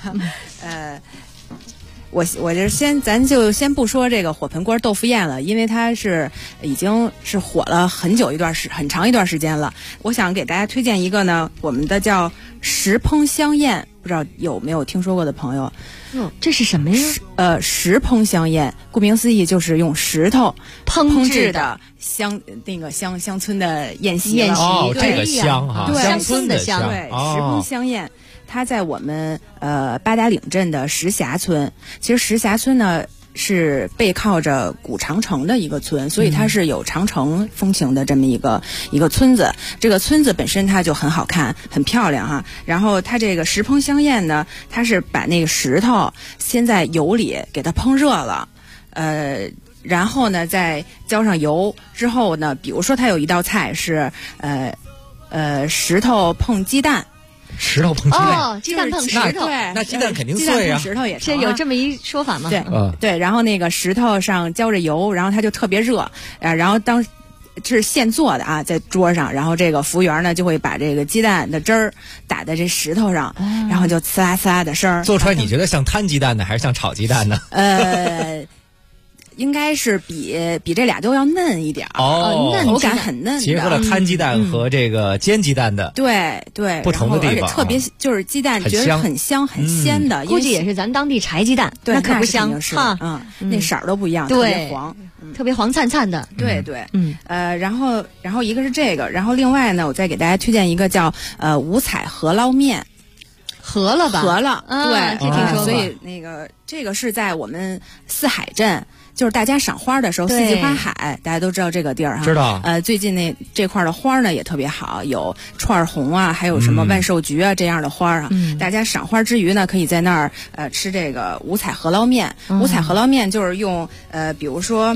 我就是咱就先不说这个火盆锅豆腐宴了，因为它已经是火了很长一段时间了。我想给大家推荐一个呢，我们的叫石烹香宴，不知道有没有听说过的朋友？ 这是什么呀？ 石烹香宴，顾名思义就是用石头烹制的乡村的宴席了。 哦，这个香哈， 对， 乡村的香， 对，石烹香宴。它在我们八达岭镇的石峡村。其实石峡村呢是背靠着古长城的一个村，所以它是有长城风情的这么一个村子。这个村子本身它就很好看，很漂亮哈。然后它这个石烹香宴呢，它是把那个石头先在油里给它烹热了，然后呢再浇上油之后呢，比如说它有一道菜是石头碰鸡蛋。 石头碰鸡蛋， 鸡蛋碰石头， 那鸡蛋肯定碎啊。 石头也是有这么一说法吗？ 对，对。然后那个石头上浇着油，然后它就特别热，然后这是现做的啊，在桌上，然后这个服务员呢就会把这个鸡蛋的汁儿打在这石头上，然后就呲啦呲啦的声儿。 做出来你觉得像摊鸡蛋呢，还是像炒鸡蛋呢？ 应该是比这俩都要嫩一点哦， 口感很嫩的， 结合了摊鸡蛋和这个煎鸡蛋的对不同的地方， 而且特别就是鸡蛋觉得很香很鲜的， 估计也是咱当地柴鸡蛋， 那可不香哈，那色儿都不一样，特别黄， 特别黄灿灿的， 对对，然后一个是这个，然后另外呢，我再给大家推荐一个叫五彩饸饹面。 饸饹吧， 饸饹，对， 这听说过。 所以这个是在我们四海镇，就是大家赏花的时候，四季花海，大家都知道这个地儿哈。 知道。 最近这块的花呢也特别好，有串红啊，还有什么万寿菊啊这样的花啊。大家赏花之余呢，可以在那儿吃这个五彩饸饹面。五彩饸饹面就是用比如说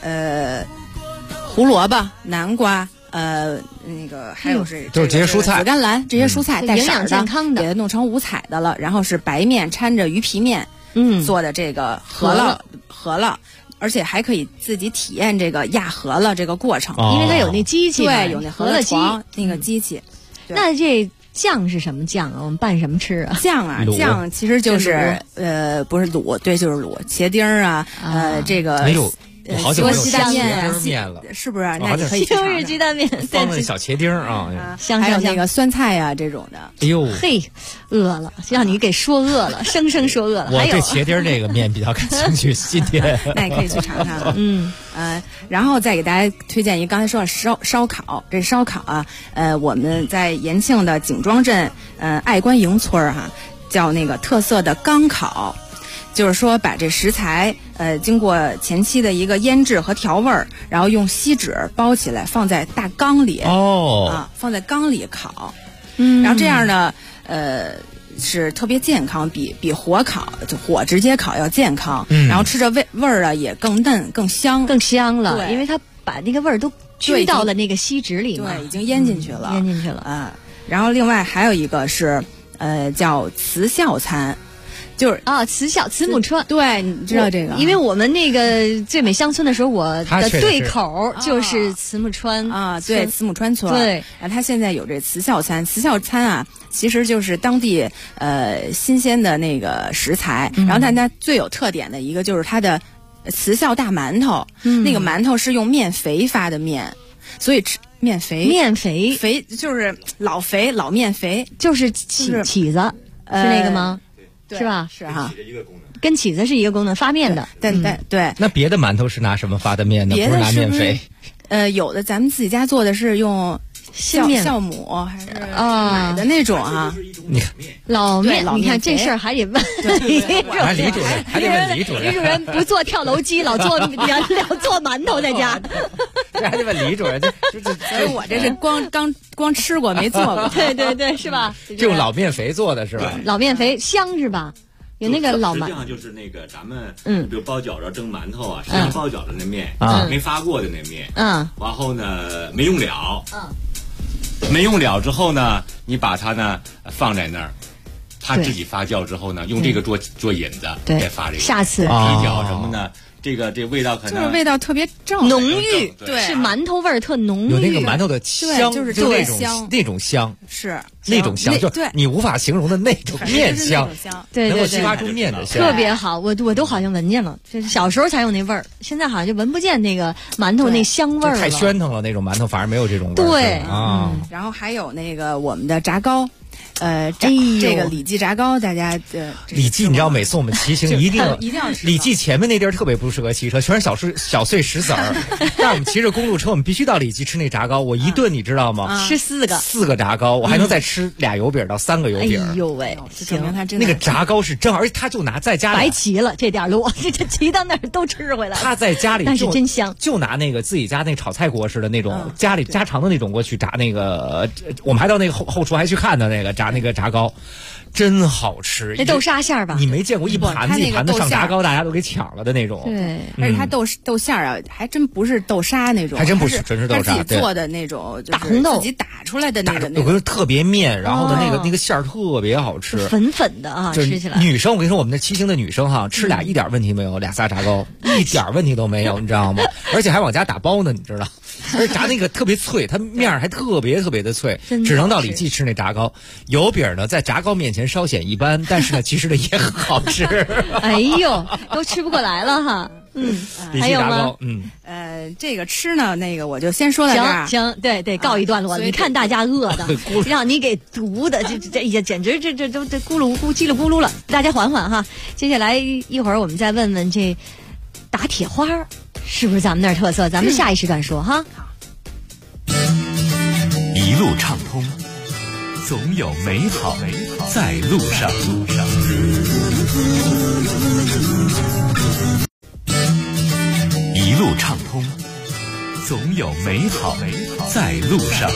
胡萝卜、南瓜。还有就是这些蔬菜， 紫甘蓝这些蔬菜带色的， 营养健康的， 给它弄成五彩的了。然后是白面掺着鱼皮面，做的这个饸饹，而且还可以自己体验这个压饸饹这个过程， 因为它有那机器， 对，有那饸饹机那个机器。 那这酱是什么酱啊？我们拌什么吃啊？ 酱其实就是不是卤，对，就是卤茄丁啊，这个。 好久没有鸡蛋面了， 是不是？那你可以西红柿鸡蛋面， 放那小茄丁啊， 还有那个酸菜呀这种的。 哎呦， 嘿，饿了，让你给说饿了，生生说饿了。 我对茄丁这个面比较感兴趣，今天那你可以去尝尝了。然后再给大家推荐一个，刚才说的烧烤，这烧烤啊，我们在延庆的景庄镇爱观营村哈，叫那个特色的钢烤。就是说，把这食材经过前期的一个腌制和调味儿，然后用锡纸包起来，放在大缸里放在缸里烤，然后这样呢，是特别健康，比火直接烤要健康，然后吃着味儿啊也更嫩更香了，因为它把那个味儿都聚到了那个锡纸里嘛， 对，已经腌进去了，然后另外还有一个是叫慈孝餐。就是慈母川， 对，你知道这个？ 因为我们那个最美乡村的时候，我的对口就是慈母川啊，对，慈母川村。 对， 他现在有这慈孝餐，慈孝餐啊，其实就是当地新鲜的那个食材，然后但它最有特点的一个就是它的慈孝大馒头，那个馒头是用面肥发的面，所以吃面肥就是老面肥， 就是起子是那个吗？是吧？ 是哈， 跟起子是一个功能，发面的。 但对。 那别的馒头是拿什么发的面呢？不是拿面肥。 有的咱们自己家做的是用酵母还是买的那种啊？ 你看老面，你看这事儿还得问李主任，还得问李主任。 李主任不做跳楼机，老做馒头在家。 还得问李主任， 所以我这是光吃过没做过。 对，是吧？ 这用老面肥做的是吧？ 老面肥香是吧？有那个老实际上就是那个咱们比如包饺子蒸馒头啊，实际上包饺子那面没发过的那面，然后呢没用了，没用了之后呢，你把它呢放在那儿，它自己发酵之后呢，用这个做引子再发这个。 下次皮饺什么呢？ 这个味道可能就是味道特别正浓郁， 对， 是馒头味儿特浓郁， 有那个馒头的香， 就是那种香， 是那种香，就你无法形容的那种面香， 对， 能够激发出面的香， 特别好。我都好像闻见了，这是小时候才有那味儿，现在好像就闻不见那个馒头那香味儿了。 太喧腾了，那种馒头反而没有这种味儿。 对啊， 然后还有那个我们的炸糕。这个李记炸糕，大家李记，你知道每次我们骑行一定要吃。 李记前面那地儿特别不适合骑车，全是小碎石子儿。但我们骑着公路车，我们必须到李记吃那炸糕。我一顿你知道吗？ 吃4个炸糕，我还能再吃2油饼到3个油饼。 哎呦喂， 证明他真的那个炸糕是真好，而且他就拿在家里白骑了这点路，这骑到那儿都吃回来了。 他在家里但是真香， 就拿那个自己家那炒菜锅似的那种家里家常的那种锅去炸那个，我们还到那个后厨还去看的那个炸那个炸糕。真好吃， 那豆沙馅儿吧？ 你没见过一盘子上炸糕，大家都给抢了的那种。 对， 而且它豆馅儿啊，还真不是豆沙那种， 还真不是，纯是豆沙。 自己做的那种， 大红豆自己打出来的那个， 有个特别面，然后呢，那个馅儿特别好吃， 粉粉的啊，吃起来。 女生，我跟你说，我们那骑行的女生哈，吃俩一点问题没有，2、3炸糕一点问题都没有，你知道吗？而且还往家打包呢，你知道。而且炸那个特别脆，它面儿还特别的脆，只能到李记吃那炸糕。油饼呢，在炸糕面前稍显一般，但是呢，其实呢也很好吃。 哎呦，都吃不过来了哈。还有吗？ 这个吃呢，那个我就先说到这儿。 行，对，告一段落。你看大家饿的，让你给毒的，这也简直这咕噜咕叽里咕噜了。大家缓缓哈，接下来一会儿我们再问问这打铁花是不是咱们那儿特色？咱们下一时段说哈。 一路畅通，总有美好在路上。一路畅通，总有美好在路上。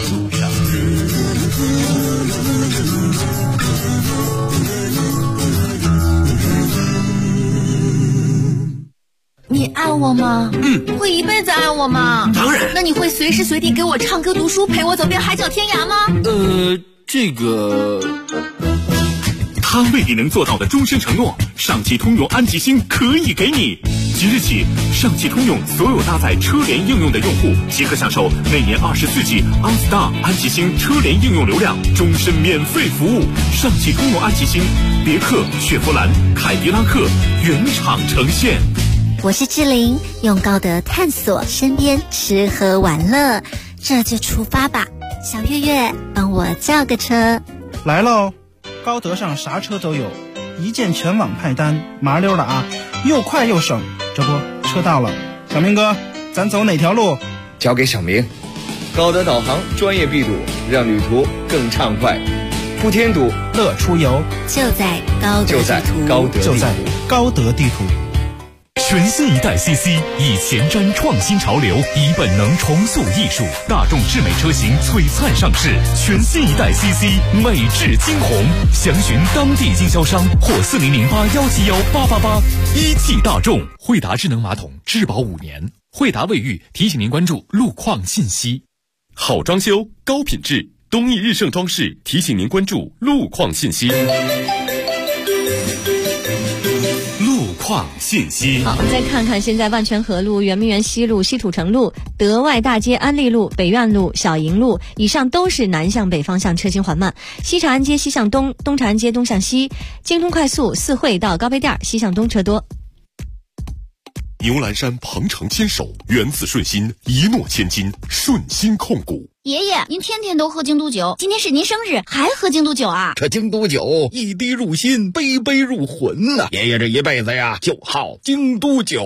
你爱我吗？会一辈子爱我吗？ 当然。 那你会随时随地给我唱歌读书，陪我走遍海角天涯吗？ 这个。 他未必能做到的终身承诺，上汽通用安吉星可以给你。即日起，上汽通用所有搭载车联应用的用户即可享受每年24G OnStar 安吉星车联应用流量，终身免费服务。上汽通用安吉星，别克、雪佛兰、凯迪拉克原厂呈现。 我是志玲，用高德探索身边吃喝玩乐，这就出发吧。小月月，帮我叫个车。 来喽，高德上啥车都有，一键全网派单，麻溜的啊，又快又省。这不，车到了，小明哥，咱走哪条路？ 交给小明。高德导航专业闭堵，让旅途更畅快，不添堵， 乐出游。 就在高德地图。 全新一代 CC 以前瞻创新潮流，以本能重塑艺术，大众智美车型璀璨上市。全新一代 CC 美至惊鸿，详询当地经销商或4008171888。一汽大众。惠达智能马桶质保5年。惠达卫浴提醒您关注路况信息。好装修高品质，东义日盛装饰提醒您关注路况信息。况信息。 好，我们再看看现在万泉河路、圆明园西路、西土城路、德外大街、安利路、北苑路、小营路以上都是南向北方向车行缓慢。西长安街西向东、东长安街东向西、京通快速四惠到高碑店西向东车多。 牛栏山鹏程牵手，缘字顺心，一诺千金，顺心控股。 爷爷，您天天都喝京都酒，今天是您生日，还喝京都酒啊？ 这京都酒一滴入心，杯杯入魂呐！爷爷这一辈子呀，就好京都酒。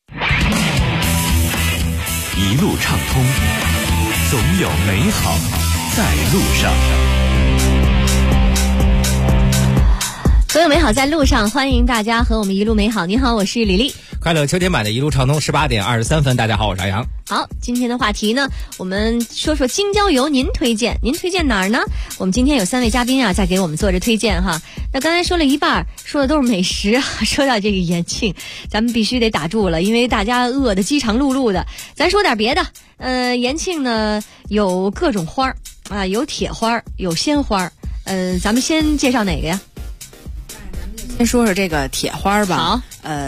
一路畅通，总有美好在路上。 所有美好在路上，欢迎大家和我们一路美好。您好，我是李丽。 快乐秋天版的一路畅通，18点23分。大家好，我是杨洋。 好，今天的话题呢，我们说说京郊游，您推荐哪儿呢？我们今天有3位嘉宾啊，在给我们做着推荐哈。那刚才说了一半，说的都是美食啊。说到这个延庆，咱们必须得打住了，因为大家饿得饥肠辘辘的。咱说点别的，延庆呢有各种花儿啊，有铁花，有鲜花。咱们先介绍哪个呀？ 先说说这个铁花吧。 好，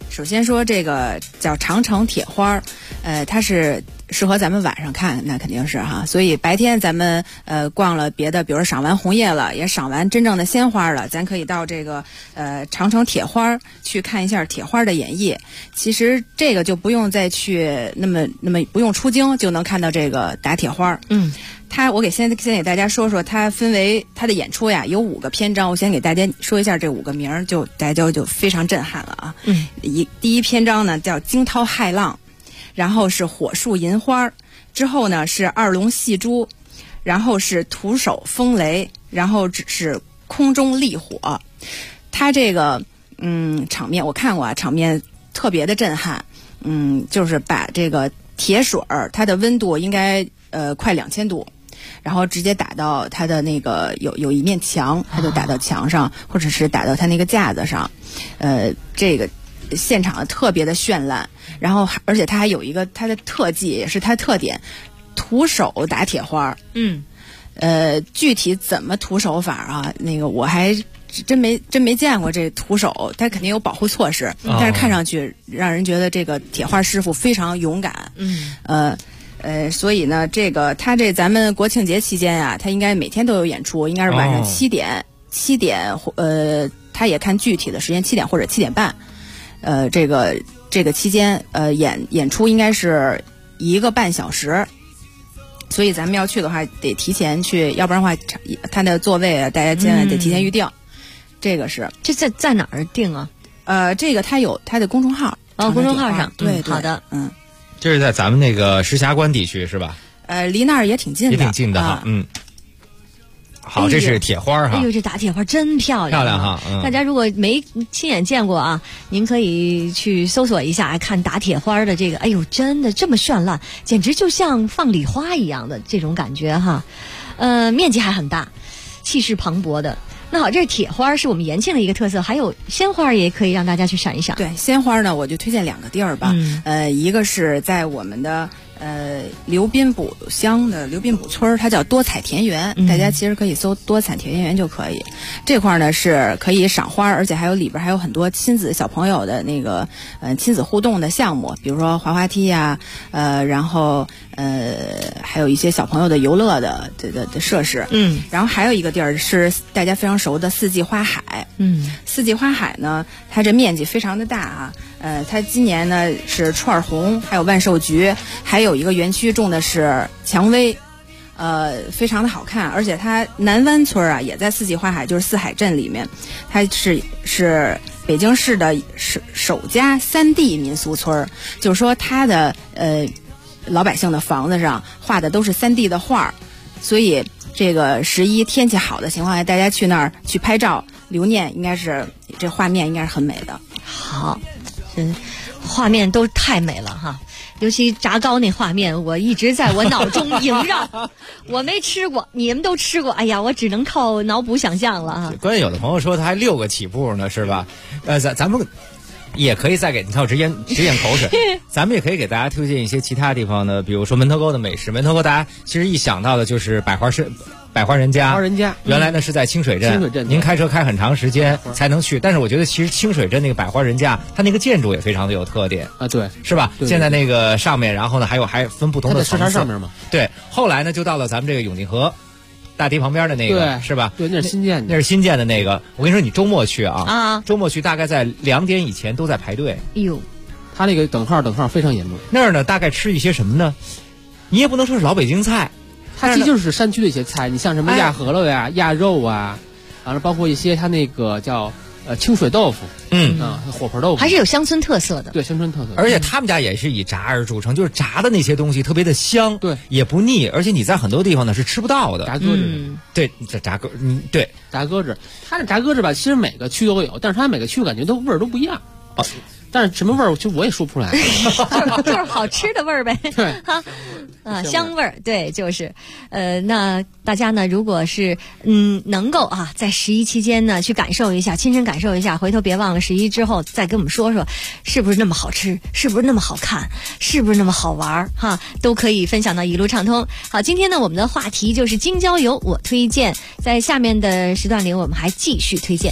首先说这个叫长城铁花，它是适合咱们晚上看，那肯定是哈。所以白天咱们逛了别的，比如说赏完红叶了，也赏完真正的鲜花了，咱可以到这个长城铁花去看一下铁花的演绎。其实这个就不用再去那么不用出京就能看到这个打铁花。我先给大家说说，它分为它的演出呀，有5个篇章。我先给大家说一下这5个名儿，大家就非常震撼了啊。第一篇章呢叫惊涛骇浪，然后是火树银花，之后呢是二龙戏珠，然后是徒手风雷，然后是空中立火。它这个场面我看过啊，场面特别的震撼。就是把这个铁水它的温度应该快2000度。然后直接打到它的那个有一面墙，它就打到墙上，或者是打到它那个架子上，这个现场特别的绚烂。然后而且它还有一个它的特技，也是它特点，徒手打铁花。具体怎么徒手法啊？那个我还真没见过这徒手，它肯定有保护措施，但是看上去让人觉得这个铁花师傅非常勇敢。所以呢，他咱们国庆节期间啊，他应该每天都有演出，应该是晚上7点，他也看具体的时间，7点或者7点半。这个期间，演出应该是1个半小时，所以咱们要去的话得提前去，要不然的话，他的座位啊，大家千万得提前预定。这个是这在哪儿定啊？ 这个他有他的公众号， 公众号上， 对， 好的， 这是在咱们那个石峡关地区是吧？ 离那儿也挺近的， 也挺近的哈。好，这是铁花哈。 哎呦，这打铁花真漂亮， 漂亮哈。 大家如果没亲眼见过啊，您可以去搜索一下，看打铁花的这个，哎呦，真的这么绚烂，简直就像放礼花一样的这种感觉哈。面积还很大，气势磅礴的。那好，这铁花是我们延庆的一个特色，还有鲜花也可以让大家去赏一赏。 对，鲜花呢，我就推荐2个地儿吧。一个是在我们的刘宾堡乡的刘宾堡村，它叫多彩田园，大家其实可以搜多彩田园就可以。这块呢是可以赏花，而且里边还有很多亲子小朋友的那个亲子互动的项目，比如说滑滑梯呀，然后还有一些小朋友的游乐的设施。然后还有一个地儿是大家非常熟的四季花海。四季花海呢，它这面积非常的大啊。它今年呢是串红，还有万寿菊，还有一个园区种的是蔷薇，非常的好看。而且它南湾村啊也在四季花海，就是四海镇里面，它是北京市的首家3D 民俗村，就是说它的老百姓的房子上画的都是3D 的画，所以这个11天气好的情况下，大家去那儿去拍照留念，应该是这画面应该是很美的。 好，画面都太美了哈，尤其炸糕那画面，我一直在我脑中萦绕。我没吃过，你们都吃过，哎呀，我只能靠脑补想象了哈。 关键有的朋友说他还6个起步呢，是吧？咱们也可以再给你看我直咽口水。咱们也可以给大家推荐一些其他地方的，比如说门头沟的美食。门头沟大家其实一想到的就是百花人家，原来呢是在清水镇，您开车开很长时间才能去。但是我觉得其实清水镇那个百花人家，它那个建筑也非常的有特点啊，对， 是吧？ 对， 现在那个上面，然后呢还分不同的层次， 它在石滩上面嘛。 对，后来呢就到了咱们这个永定河大堤旁边的那个，是吧？ 对，那是新建的， 那是新建的那个。我跟你说，你周末去啊，周末去大概在2点以前都在排队。 哎呦， 他那个等号非常严重。 那儿呢，大概吃一些什么呢？你也不能说是老北京菜。 它其实就是山区的一些菜，你像什么鸭饸饹呀、鸭肉啊，完了包括一些它那个叫清水豆腐，火盆豆腐， 还是有乡村特色的。 对，乡村特色。 而且他们家也是以炸而著称，就是炸的那些东西特别的香， 对， 也不腻，而且你在很多地方呢是吃不到的。 炸鸽子， 对，这炸鸽，对， 炸鸽子，它这炸鸽子吧，其实每个区都有，但是它每个区感觉都味儿都不一样。但是什么味儿，就我也说不出来， 就是好吃的味儿呗。 对， 香味儿，对，就是，那大家呢，如果是能够在11期间呢去感受一下，亲身感受一下，回头别忘了11之后再跟我们说说，是不是那么好吃，是不是那么好看，是不是那么好玩哈，都可以分享到一路畅通。好，今天呢我们的话题就是京郊游我推荐，在下面的时段里我们还继续推荐。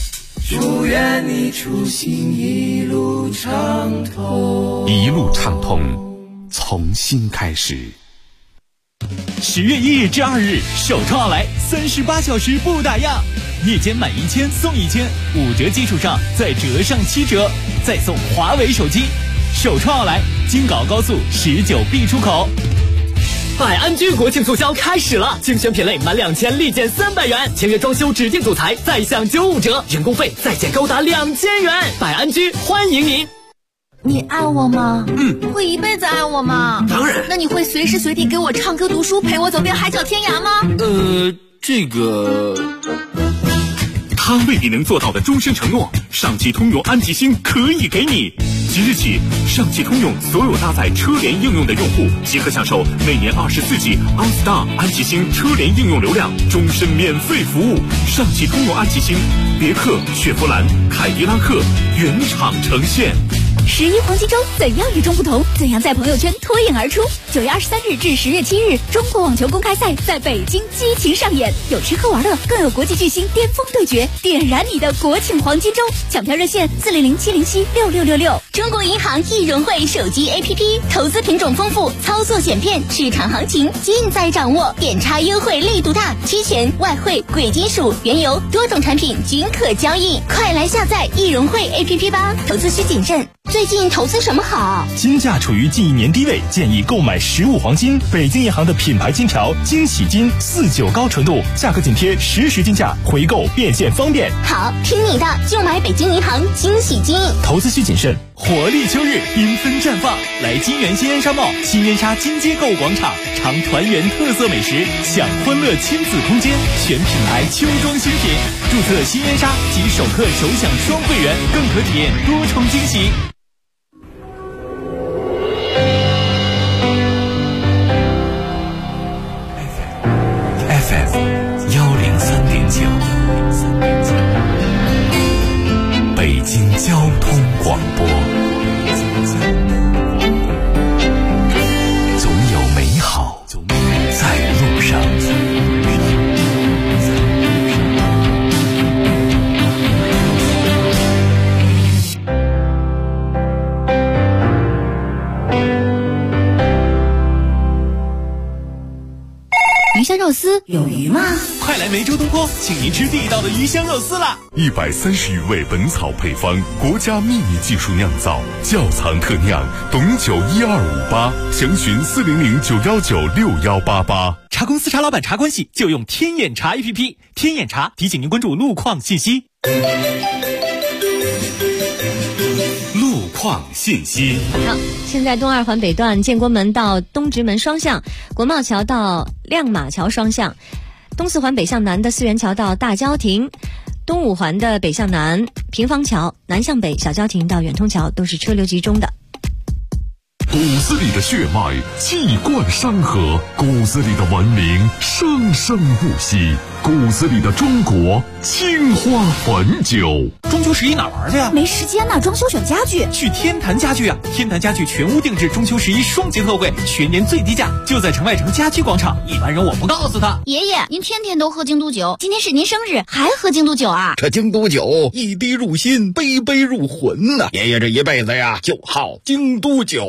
祝愿你出行一路畅通， 一路畅通，从新开始。 10月1日至2日，首创奥莱38小时不打烊，夜间满1000送1000，5折基础上再折上7折，再送华为手机。首创奥莱，京港高速19B 出口。百安居国庆促销开始了，精选品类满2000立减300元，签约装修指定主材再享95折，人工费再减高达2000元。百安居欢迎您。 你爱我吗？会一辈子爱我吗？ 当然。 那你会随时随地给我唱歌读书，陪我走遍海角天涯吗？ 这个他未必能做到的终身承诺，上汽通用安吉星可以给你。即日起，上汽通用所有搭载车联应用的用户即可享受每年24G OnStar 安吉星车联应用流量，终身免费服务。上汽通用安吉星，别克、雪佛兰、凯迪拉克原厂呈现。 11黄金周怎样与众不同？怎样在朋友圈脱颖而出？9月23日至10月7日，中国网球公开赛在北京激情上演，有吃喝玩乐，更有国际巨星巅峰对决，点燃你的国庆黄金周！抢票热线400-707-6666。 中国银行易融汇手机 APP， 投资品种丰富，操作简便，市场行情尽在掌握，点差优惠力度大，期权、外汇、贵金属、原油多种产品均可交易，快来下载易融汇 APP 吧！投资需谨慎。最近投资什么好？ 金价处于近1年低位，建议购买15黄金。北京银行的品牌金条惊喜金49高纯度，价格紧贴实时金价，回购变现方便。 好，听你的，就买北京银行惊喜金。 投资需谨慎。活力秋日，缤纷绽放，来金源新烟沙贸新烟沙金街购物广场，尝团圆特色美食，享欢乐亲子空间，全品牌秋装新品。注册新烟沙及首客首享双会员，更可体验多重惊喜。 FM 103.9，北京交通广播，总有美好在路上。 鱼香肉丝有鱼吗？ 快来梅州东坡，请您吃地道的鱼香肉丝啦 ！130余味本草配方，国家秘密技术酿造，窖藏特酿，董酒1258，详询400-919-6188。 茶公司茶老板茶关系就用天眼茶 APP， 天眼茶提醒您关注路况信息。 路况信息。 好，现在东二环北段建国门到东直门双向，国贸桥到亮马桥双向，东四环北向南的四元桥到大郊亭，东五环的北向南平房桥南向北小郊亭到远通桥都是车流集中的。 骨子里的血脉气贯山河，骨子里的文明生生不息，骨子里的中国青花汾酒。 中秋11哪玩去呀？ 没时间呢，装修选家具。 去天坛家具啊！天坛家具全屋定制中秋11双节特惠，全年最低价，就在城外城家居广场。一般人我不告诉他。 爷爷，您天天都喝京都酒，今天是您生日，还喝京都酒啊？ 这京都酒一滴入心，杯杯入魂呐！爷爷这一辈子呀，就好京都酒。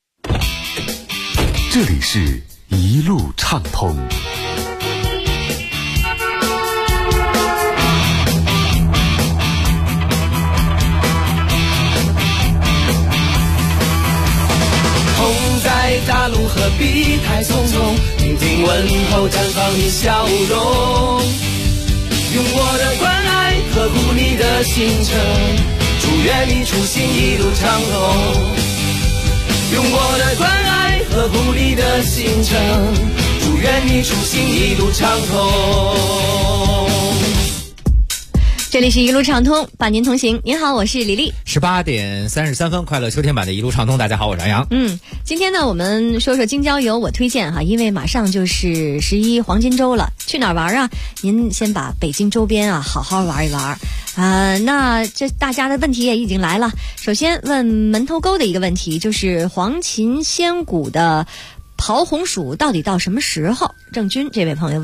这里是一路畅通。 红在大陆何必太匆匆，听听问候绽放你笑容，用我的关爱呵护你的行程，祝愿你出行一路畅通，用我的关爱呵护你的行程，祝愿你出行一路畅通。 这里是一路畅通，伴您同行。您好，我是李丽。 18点33分，快乐秋天版的一路畅通。大家好，我是杨洋。 今天呢，我们说说京郊游，我推荐哈，因为马上就是11黄金周了，去哪儿玩啊？您先把北京周边啊好好玩一玩。那这大家的问题也已经来了。首先问门头沟的一个问题，就是黄秦仙谷的刨红薯到底到什么时候？郑军这位朋友问。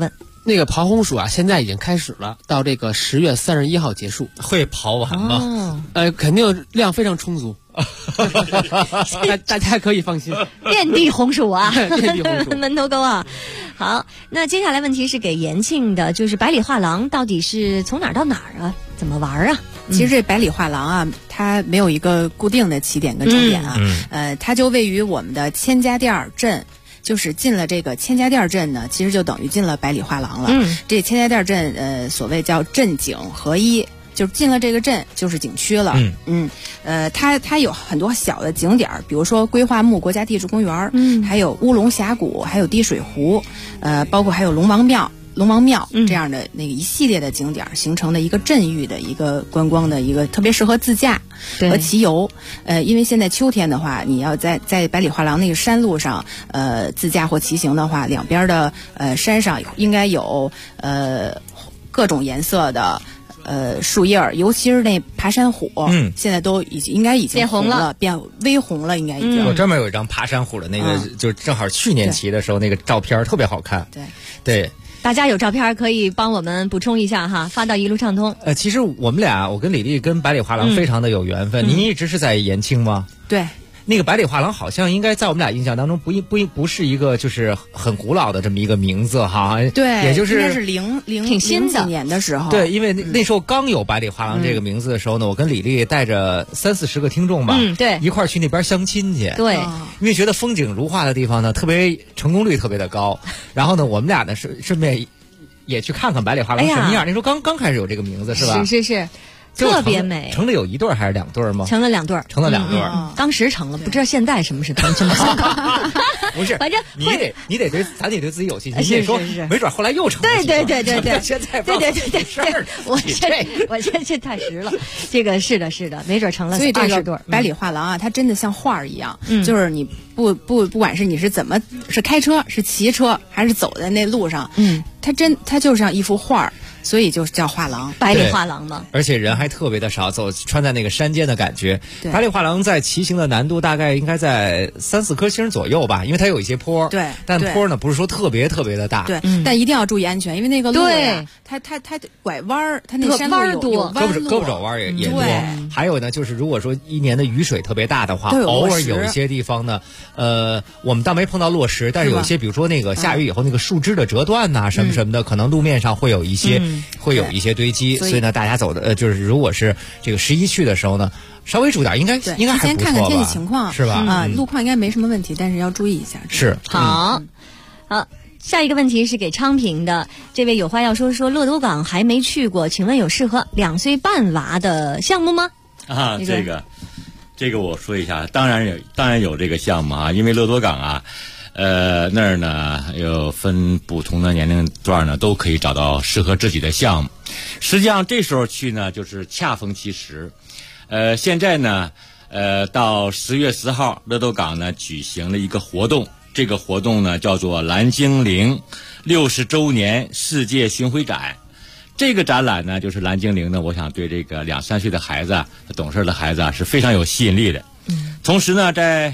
那个刨红薯啊，现在已经开始了，到这个10月31号结束。 会刨完吗？ 肯定量非常充足。大家可以放心， 遍地红薯啊， 遍地红薯， 门头沟啊。好，那接下来问题是给延庆的，就是百里画廊到底是从哪儿到哪儿啊？怎么玩啊？ 其实这百里画廊啊，它没有一个固定的起点跟终点啊，它就位于我们的千家店镇。就是进了这个千家店镇呢，其实就等于进了百里画廊了。这千家店镇，所谓叫镇景合一，就是进了这个镇就是景区了。它有很多小的景点，比如说归化墓国家地质公园，还有乌龙峡谷，还有滴水湖，包括还有龙王庙这样的那个一系列的景点，形成的一个镇域的一个观光的一个特别适合自驾和骑游。因为现在秋天的话，你要在百里画廊那个山路上自驾或骑行的话，两边的山上应该有各种颜色的树叶，尤其是那爬山虎，现在都应该已经红了，变微红了，应该已经。 我专门有一张爬山虎的那个，就正好去年骑的时候那个照片特别好看。对。 大家有照片可以帮我们补充一下哈，发到一路畅通。 其实我们俩，我跟李丽跟百里画廊非常的有缘分。您一直是在延庆吗？ 对。 那个百里画廊好像应该在我们俩印象当中不是一个就是很古老的这么一个名字哈。 对， 也就是应该是挺新的年的时候。 对，因为那时候刚有百里画廊这个名字的时候呢，我跟李丽带着30-40个听众吧， 对， 一块儿去那边相亲去。 对， 因为觉得风景如画的地方呢，成功率特别的高。然后呢，我们俩呢顺便也去看看百里画廊什么样。那时候刚开始有这个名字是吧？ 是。特别美， 成了有1对还是2对吗？ 成了2对， 成了2对。 当时成了，不知道现在什么是成这么不是， 反正你得咱得对自己有信心。你得说，没准后来又成了。 对， 现在对， 事儿。 我这太实了，这个是的，没准成了20对。 所以这个百里画廊啊，它真的像画儿一样，就是你不管是你是怎么是开车、是骑车还是走在那路上，它就像一幅画儿。所以就叫画廊， 百里画廊嘛。 而且人还特别的少，穿在那个山间的感觉。百里画廊在骑行的难度大概应该在3-4颗星左右吧，因为它有一些坡。 对， 但坡呢不是说特别的大。 对，但一定要注意安全，因为那个路呀，它拐弯儿，它那山路有胳膊肘弯也多。还有呢，就是如果说一年的雨水特别大的话，偶尔有一些地方呢，我们倒没碰到落石，但是有一些比如说那个下雨以后那个树枝的折断呐，什么的，可能路面上会有一些。会有一些堆积，所以呢，大家走的就是如果是这个11去的时候呢，稍微注意点，应该还不错吧？ 先看看天气情况， 是吧？ 路况应该没什么问题，但是要注意一下。 是好，下一个问题是给昌平的，这位有话要说骆驼岗还没去过，请问有适合2岁半娃的项目吗？ 这个我说一下，当然有这个项目啊，因为骆驼岗啊。那儿呢有分不同的年龄段呢，都可以找到适合自己的项目。实际上这时候去呢，就是恰逢其时。现在呢，到10月10号，骆驼岗呢举行了一个活动，这个活动呢叫做蓝精灵60周年世界巡回展。这个展览呢，就是蓝精灵呢，我想对这个2-3岁的孩子、懂事的孩子是非常有吸引力的。同时呢，在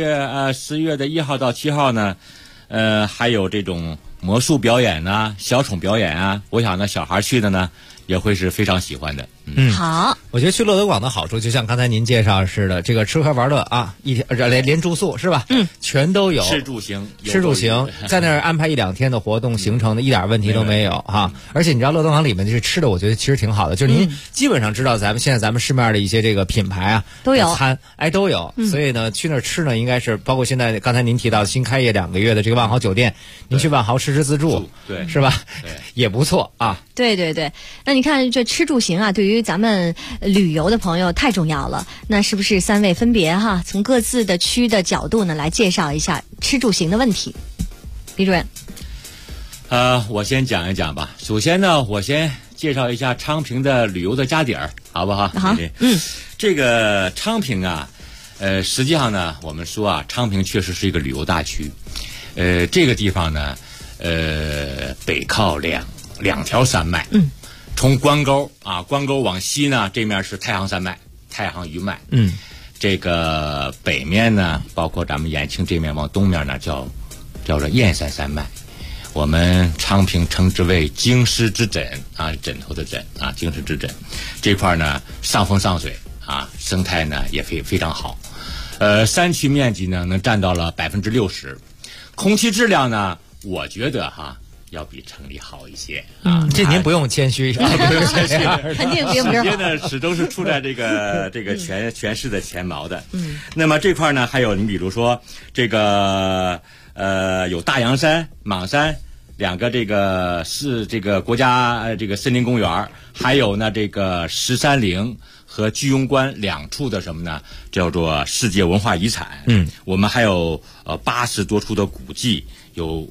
10月的1号到7号呢，还有这种魔术表演啊、小丑表演啊，我想呢，小孩去的呢也会是非常喜欢的。 好， 我觉得去骆驼岗的好处，就像刚才您介绍似的，这个吃喝玩乐啊，连住宿是吧？全都有。 吃住行， 在那儿安排1-2天的活动行程的，一点问题都没有哈。而且你知道骆驼岗里面这吃的，我觉得其实挺好的，就是您基本上知道现在咱们市面的一些这个品牌啊都有餐，都有。所以呢，去那儿吃呢，应该是包括现在刚才您提到新开业2个月的这个万豪酒店，您去万豪吃自助， 对， 是吧？也不错啊。 对，那你看这吃住行啊，对于咱们旅游的朋友太重要了。那是不是3位分别从各自的区的角度呢来介绍一下吃住行的问题？李主任。 我先讲一讲吧。首先呢，我先介绍一下昌平的旅游的家底儿，好不好？ 好。 这个昌平啊，实际上呢，我们说啊，昌平确实是一个旅游大区。这个地方呢，北靠两条山脉。从关沟往西呢，这面是太行山脉、太行余脉。这个北面呢，包括咱们延庆这面往东面呢，叫做燕山山脉。 我们昌平称之为京师之枕啊，枕头的枕啊，京师之枕这块呢上风上水啊，生态呢也非常好。山区面积呢能占到了60%，空气质量呢，我觉得要比城里好一些啊。 这您不用谦虚，不用谦虚， 肯定比我们这儿好。 直接呢始终是处在这个全市的前茅的。那么这块呢，还有你比如说这个有大阳山、莽山2个这个国家这个森林公园，还有呢这个石山陵和居庸关2处的什么呢？叫做世界文化遗产。我们还有80多处的古迹，有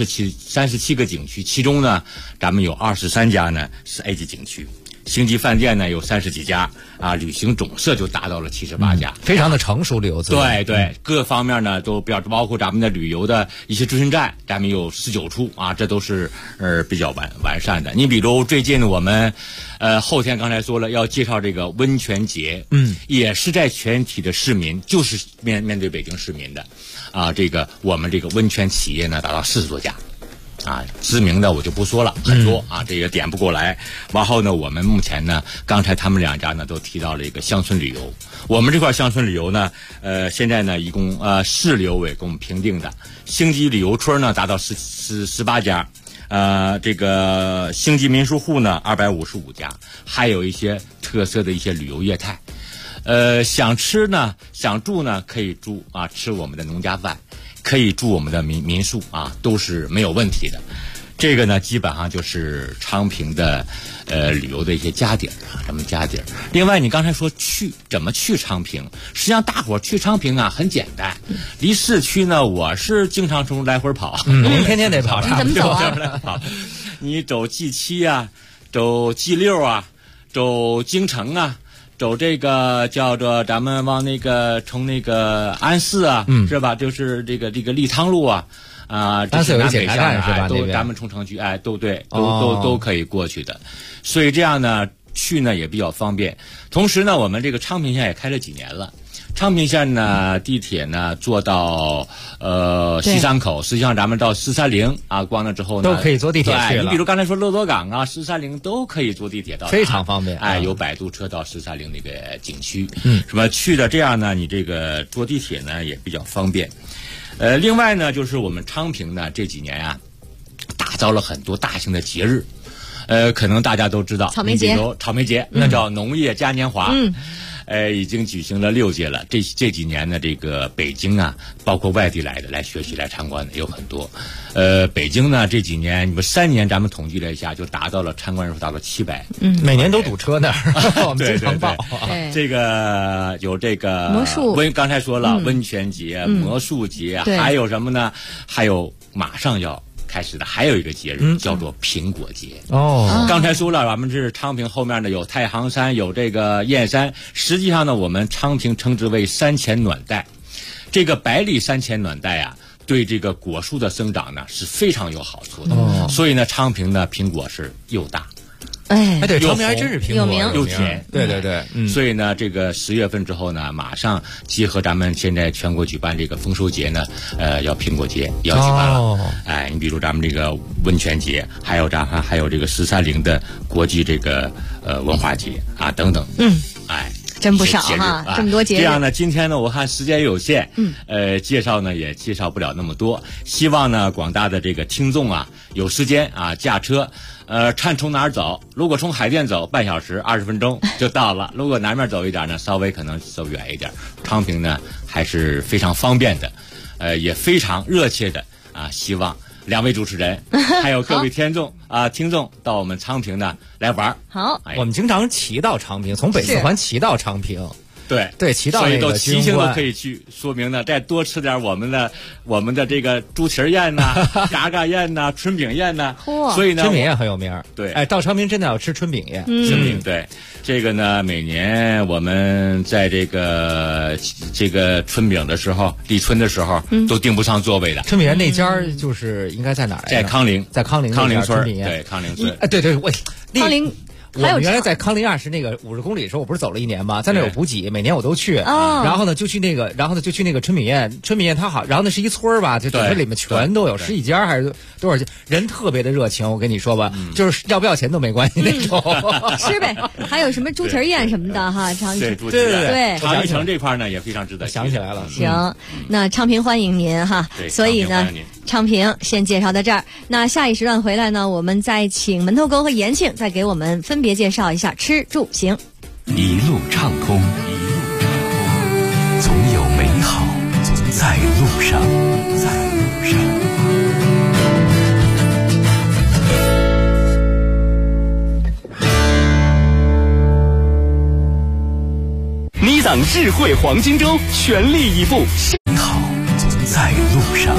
37个景区，其中呢，咱们有23家呢是 A 级景区。星级饭店呢有30几家啊，旅行总社就达到了78家， 非常的成熟旅游资源。 对，各方面呢都包括咱们的旅游的一些中心站，咱们有19处啊，这都是比较完善的。你比如最近我们后天刚才说了要介绍这个温泉节，也是在全体的市民，就是面对北京市民的啊，这个我们这个温泉企业呢达到40多家。啊，知名的我就不说了，很多啊，这个点不过来。然后呢，我们目前呢，刚才他们2家呢都提到了一个乡村旅游。我们这块乡村旅游呢，现在呢一共市旅游委给我们评定的星级旅游村呢达到18家，这个星级民宿户呢255家，还有一些特色的一些旅游业态。想吃呢，想住呢，可以住啊，吃我们的农家饭。可以住我们的民宿啊，都是没有问题的。这个呢，基本上就是昌平的旅游的一些家底儿啊，咱们家底儿。另外，你刚才说怎么去昌平？实际上，大伙儿去昌平啊很简单，离市区呢，我是经常从来回跑， 您天天得跑， 你怎么走啊？ 你走 G7 啊，走 G6 啊，走京城啊。走这个叫做咱们往那个从那个安寺啊，是吧？就是这个利汤路啊， 安寺有个检查站是吧？ 都咱们从城区都对，都可以过去的。所以这样呢，去呢也比较方便。同时呢，我们这个昌平县也开了几年了。昌平县呢，地铁呢坐到西山口，实际上咱们到石山陵啊，关了之后呢都可以坐地铁去了。 你比如刚才说乐多港啊、石山陵都可以坐地铁到， 非常方便。 有摆渡车到石山陵那个景区，什么去的这样呢，你这个坐地铁呢也比较方便。另外呢，就是我们昌平呢这几年啊，打造了很多大型的节日。可能大家都知道， 草莓节， 那叫农业嘉年华。已经举行了6届了。这几年呢，这个北京啊，包括外地来的来学习来参观的有很多。北京呢这几年，你们3年咱们统计了一下，就达到了参观人数达到700。 每年都堵车那儿，我们经常报。 这个有这个魔术， 刚才说了温泉节、魔术节，还有什么呢？还有马上要开始的还有一个节日叫做苹果节。刚才说了，咱们是昌平后面呢有太行山，有这个燕山。实际上呢，我们昌平称之为山前暖带。这个百里山前暖带啊，对这个果树的生长呢是非常有好处的。所以呢，昌平的苹果是又大。 对，昌平还真是苹果又甜， 对， 所以呢，这个10月份之后呢，马上结合咱们现在全国举办这个丰收节呢，要苹果节要举办了。你比如咱们这个温泉节，还有这个石山陵的国际这个文化节啊等等。 真不少哈，这么多节日。 这样呢，今天呢，我看时间有限，介绍呢也介绍不了那么多。希望呢，广大的这个听众啊，有时间啊，驾车，看从哪儿走。如果从海淀走，半小时20分钟就到了；如果南面走一点呢，稍微可能走远一点。昌平呢还是非常方便的，也非常热切的啊，希望2位主持人还有各位听众到我们昌平呢来玩。 好， 我们经常骑到昌平，从北四环骑到昌平。对，骑到那个骑行都可以去，说明呢，再多吃点我们的这个猪蹄宴呐、嘎嘎宴呐、春饼宴呐。所以呢， 春饼宴很有名。 对， 到昌平真的要吃春饼宴。 春饼对，这个呢，每年我们在这个春饼的时候，立春的时候，都订不上座位的。 春饼宴那家就是应该在哪儿？ 在康陵， 在康陵村。 对， 康陵村。 对， 康陵。 我们原来在康林亚是那个50公里的时候，我不是走了1年吗？在那有补给，每年我都去。然后呢，就去那个春米宴，它好，然后那是一村吧，就这里面全都有10几家还是多少家，人特别的热情。我跟你说吧，就是要不要钱都没关系那种。 吃呗，还有什么猪蹄宴什么的哈， 对，长余城这块呢也非常值得想起来了。 行，那昌平欢迎您哈。所以呢，昌平先介绍到这儿。那下一时段回来呢，我们再请门头沟和延庆再给我们分别介绍一下吃住行。 一路畅通，总有美好在路上。 尼桑智慧黄金周，全力以赴， 美好在路上。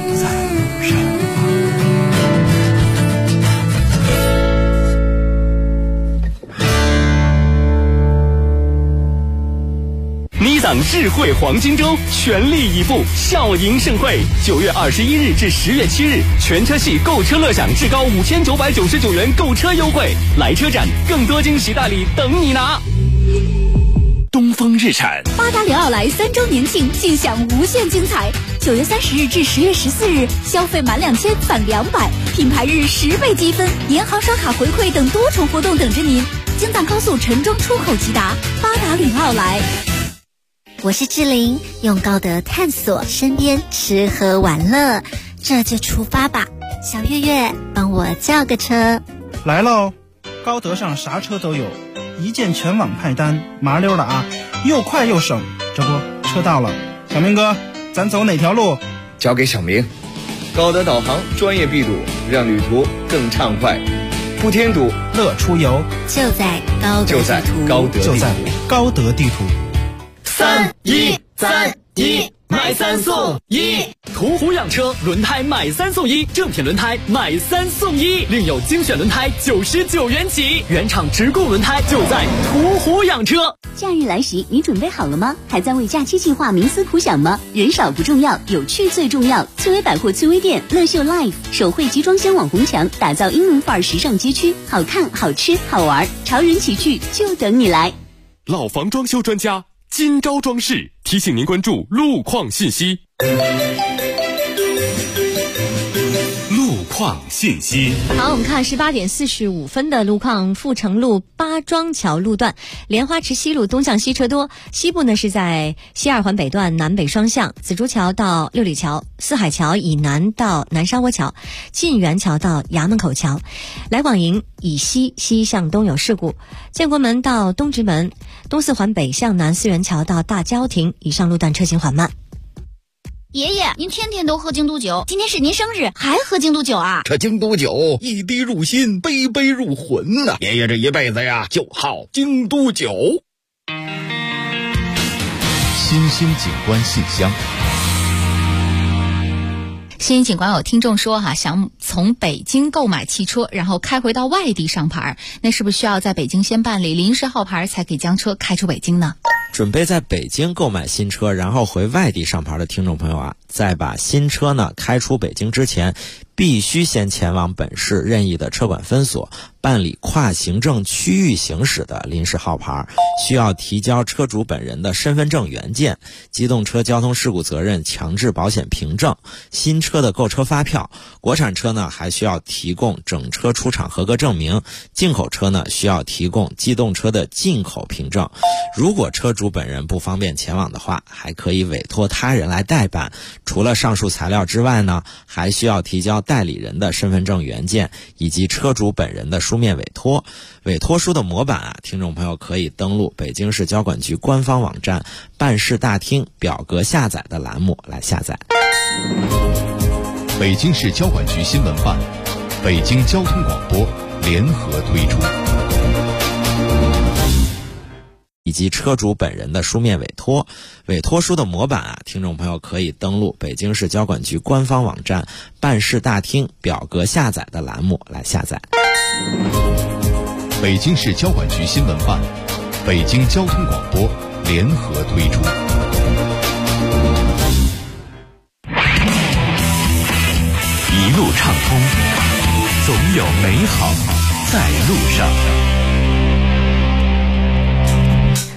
尼桑智慧黄金周，全力以赴，笑迎盛会，9月21日至10月7日，全车系购车乐享至高5999元购车优惠，来车展，更多惊喜大礼等你拿。东风日产巴达里奥莱3周年庆，尽享无限精彩。9月30日至10月14日，消费满2000返200，品牌日10倍积分，银行刷卡回馈等多重活动等着您。京藏高速陈庄出口直达，巴达里奥莱。 我是志玲，用高德探索身边吃喝玩乐，这就出发吧。小月月，帮我叫个车。 来喽，高德上啥车都有，一键全网派单，麻溜的啊，又快又省。这不，车到了，小明哥，咱走哪条路？ 交给小明。高德导航专业闭堵，让旅途更畅快。不添堵， 乐出游， 就在高德地图， 就在高德地图。 3-1-3-1，买3送1。途虎养车轮胎买3送1，正品轮胎买3送1，另有精选轮胎99元起，原厂直供轮胎就在途虎养车。 假日来袭，你准备好了吗？还在为假期计划冥思苦想吗？人少不重要，有趣最重要。翠微百货翠微店乐秀 Life 手绘集装箱网红墙，打造英伦范儿时尚街区，好看、好吃、好玩，潮人奇趣就等你来。 老房装修专家金招装饰提醒您关注路况信息。路况信息。 好，我们看18点45分的路况。阜成路八庄桥路段，莲花池西路东向西车多，西部呢是在西二环北段南北双向，紫竹桥到六里桥，四海桥以南到南沙窝桥，晋源桥到衙门口桥，来广营以西西向东有事故，建国门到东直门，东四环北向南思源桥到大郊亭以上路段车行缓慢。 爷爷，您天天都喝京都酒，今天是您生日，还喝京都酒啊？ 这京都酒一滴入心，杯杯入魂呐！爷爷这一辈子呀，就好京都酒。 新兴景观信箱。 新兴景观有听众说想从北京购买汽车，然后开回到外地上牌，那是不是需要在北京先办理临时号牌，才可以将车开出北京呢？ 准备在北京购买新车，然后回外地上牌的听众朋友啊，在把新车呢开出北京之前，必须先前往本市任意的车管分所办理跨行政区域行驶的临时号牌，需要提交车主本人的身份证原件、机动车交通事故责任强制保险凭证、新车的购车发票。国产车呢还需要提供整车出厂合格证明，进口车呢需要提供机动车的进口凭证。如果车主本人不方便前往的话，还可以委托他人来代办。除了上述材料之外呢，还需要提交代理人的身份证原件以及车主本人的书面委托。委托书的模板啊，听众朋友可以登录北京市交管局官方网站办事大厅表格下载的栏目来下载。 北京市交管局新闻办、北京交通广播联合推出。 以及车主本人的书面委托。委托书的模板啊，听众朋友可以登录北京市交管局官方网站办事大厅表格下载的栏目来下载。 北京市交管局新闻办、北京交通广播联合推出。 一路畅通，总有美好在路上。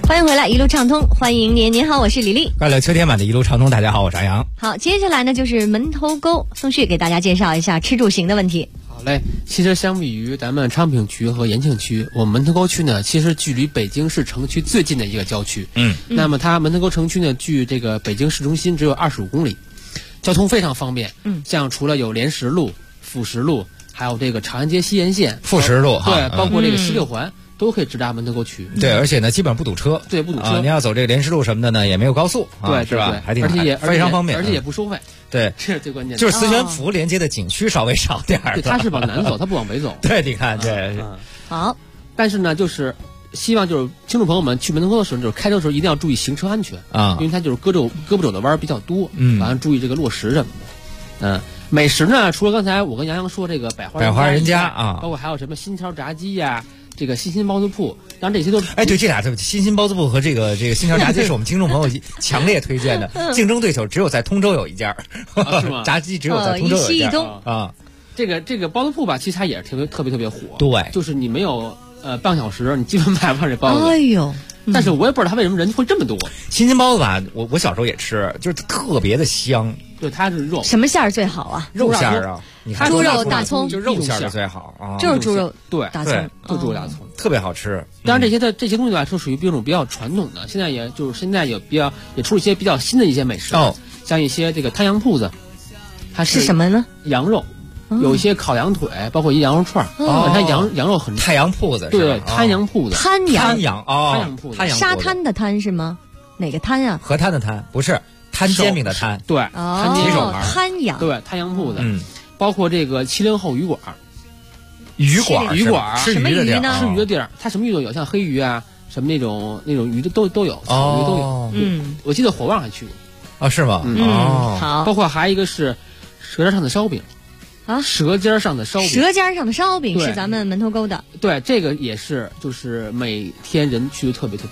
欢迎回来，一路畅通，欢迎您，您好，我是李丽。 快乐秋天版的一路畅通，大家好，我是杨洋。 好，接下来呢就是门头沟，宋旭给大家介绍一下吃住行的问题。 好嘞，其实相比于咱们昌平区和延庆区，我们门头沟区呢，其实距离北京市城区最近的一个郊区。那么它门头沟城区呢，距这个北京市中心只有25公里，交通非常方便。像除了有莲石路、辅石路，还有这个长安街西沿线、 辅石路， 对，包括这个西六环。都可以直达门头沟区， 对，而且呢，基本上不堵车， 对，不堵车。 你要走这个莲石路什么的呢，也没有高速， 对， 是吧？还挺， 而且也非常方便， 而且也不收费， 对， 这是最关键的。 就是磁悬浮连接的景区稍微少点儿， 对，它是往南走，它不往北走。 对，你看，对， 好。 但是呢，就是希望就是听众朋友们去门头沟的时候，就是开车的时候一定要注意行车安全啊， 因为它就是胳膊肘的弯比较多，完了注意这个落石什么的，美食呢，除了刚才我跟杨洋说这个百花人家啊， 包括还有什么新桥炸鸡呀。这个新兴包子铺，当然这些都哎，对，这俩新兴包子铺和这个新桥炸鸡是我们听众朋友强烈推荐的，竞争对手只有在通州有一家， 是吗？ 炸鸡只有在通州有一家啊。这个包子铺吧，其实它也是特别火， 对， 就是你没有半小时，你基本买不上这包子。 哎呦！ 但是我也不知道它为什么人会这么多。 新兴包子吧，我小时候也吃，就是特别的香。 对，它是肉。 什么馅儿最好啊？ 肉馅儿啊， 猪肉大葱， 就肉馅儿最好啊， 就是猪肉对大葱， 就猪肉大葱， 特别好吃。 当然这些东西来说，属于一种比较传统的。现在也出一些比较新的一些美食像一些这个摊羊铺子，它是什么呢？ 羊肉。有一些烤羊腿，包括一羊肉串它羊肉很太阳铺子， 对，摊羊铺子， 摊羊铺子， 沙滩的滩是吗？哪个滩啊？ 河滩的滩不是摊煎饼的摊， 对， 摊羊， 对，摊羊铺子，包括这个70后鱼馆， 鱼馆吃鱼的地儿， 吃鱼的地儿，它什么鱼都有，像黑鱼啊，什么那种鱼的都有，草鱼都有。我记得火旺还去过， 是吗？ 好， 包括还有一个是舌尖上的烧饼。舌尖上的烧饼， 舌尖上的烧饼是咱们门头沟的。 对，这个也是，就是每天人去的特别多。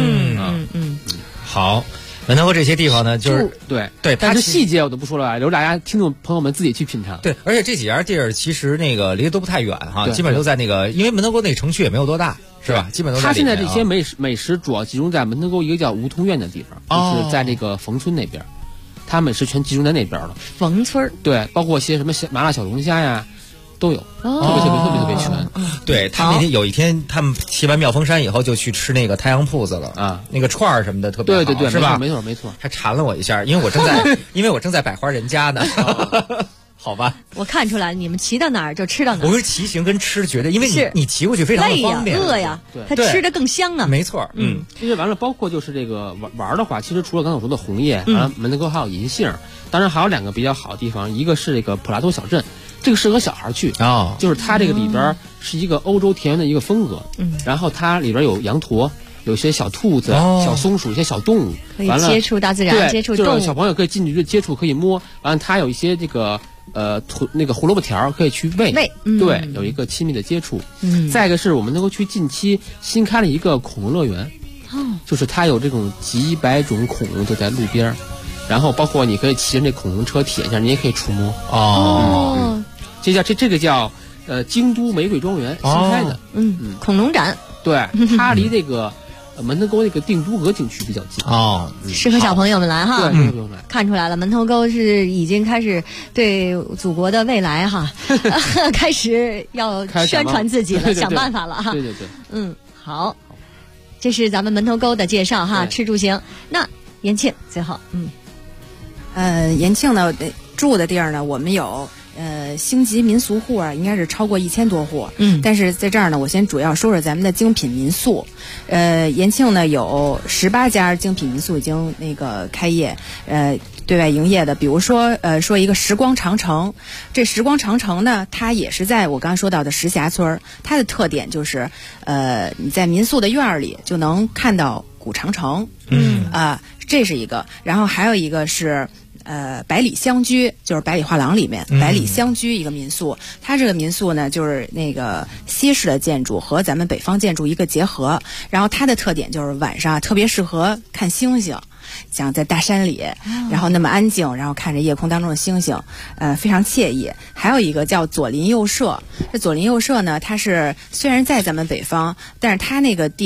好，门头沟这些地方呢，就是对， 但是细节我都不说了，留大家听众朋友们自己去品尝。 对，而且这几家地儿其实那个离得都不太远哈，基本都在那个，因为门头沟那个城区也没有多大，是吧？基本都在。 它现在这些美食主要集中在门头沟一个叫梧桐院的地方，就是在这个冯村那边。它美食全集中在那边了， 冯村对，包括些什么麻辣小龙虾呀，都有，特别全。 对他们那天有一天，他们骑完妙峰山以后，就去吃那个太阳铺子了啊，那个串儿什么的特别好， 对， 是吧？ 没错， 还馋了我一下，因为我正在百花人家呢。好吧， 我看出来你们骑到哪儿就吃到哪儿。 我说骑行跟吃绝对，因为你骑过去非常的方便， 累呀，饿呀，它吃的更香啊。 没错， 因为完了，包括就是这个玩的话，其实除了刚才我说的红叶，完了门头沟还有银杏，当然还有两个比较好的地方，一个是这个普拉多小镇，这个适合小孩去就是它这个里边是一个欧洲田园的一个风格，然后它里边有羊驼。有些小兔子、小松鼠、一些小动物， 完了接触大自然，接触动物， 就是小朋友可以进去接触，可以摸。完了，它有一些这个那个胡萝卜条可以去喂，对，有一个亲密的接触。再一个是我们能够去近期新开了一个恐龙乐园，就是它有这种几百种恐龙就在路边，然后包括你可以骑着那恐龙车体验一下，你也可以触摸。这个叫京都玫瑰庄园新开的， 恐龙展， 对，它离这个。门头沟那个定都阁景区比较近适合小朋友们来哈。 对，朋友们看出来了，门头沟是已经开始对祖国的未来哈，开始要宣传自己了，想办法了哈。 对， 好，这是咱们门头沟的介绍哈，吃住行。那延庆最后， 延庆呢住的地儿呢，我们有。星级民俗户啊，应该是超过1000多户。但是在这儿呢，我先主要说说咱们的精品民宿。延庆呢有18家精品民宿已经那个开业，对外营业的。比如说，说一个时光长城。这时光长城呢，它也是在我刚刚说到的石峡村。它的特点就是，你在民宿的院儿里就能看到古长城。这是一个。然后还有一个是。百里香居就是百里画廊里面百里香居一个民宿，它这个民宿呢就是那个西式的建筑和咱们北方建筑一个结合，然后它的特点就是晚上特别适合看星星，像在大山里，然后那么安静，然后看着夜空当中的星星，非常惬意。还有一个叫左邻右舍，这左邻右舍呢，它是虽然在咱们北方，但是它那个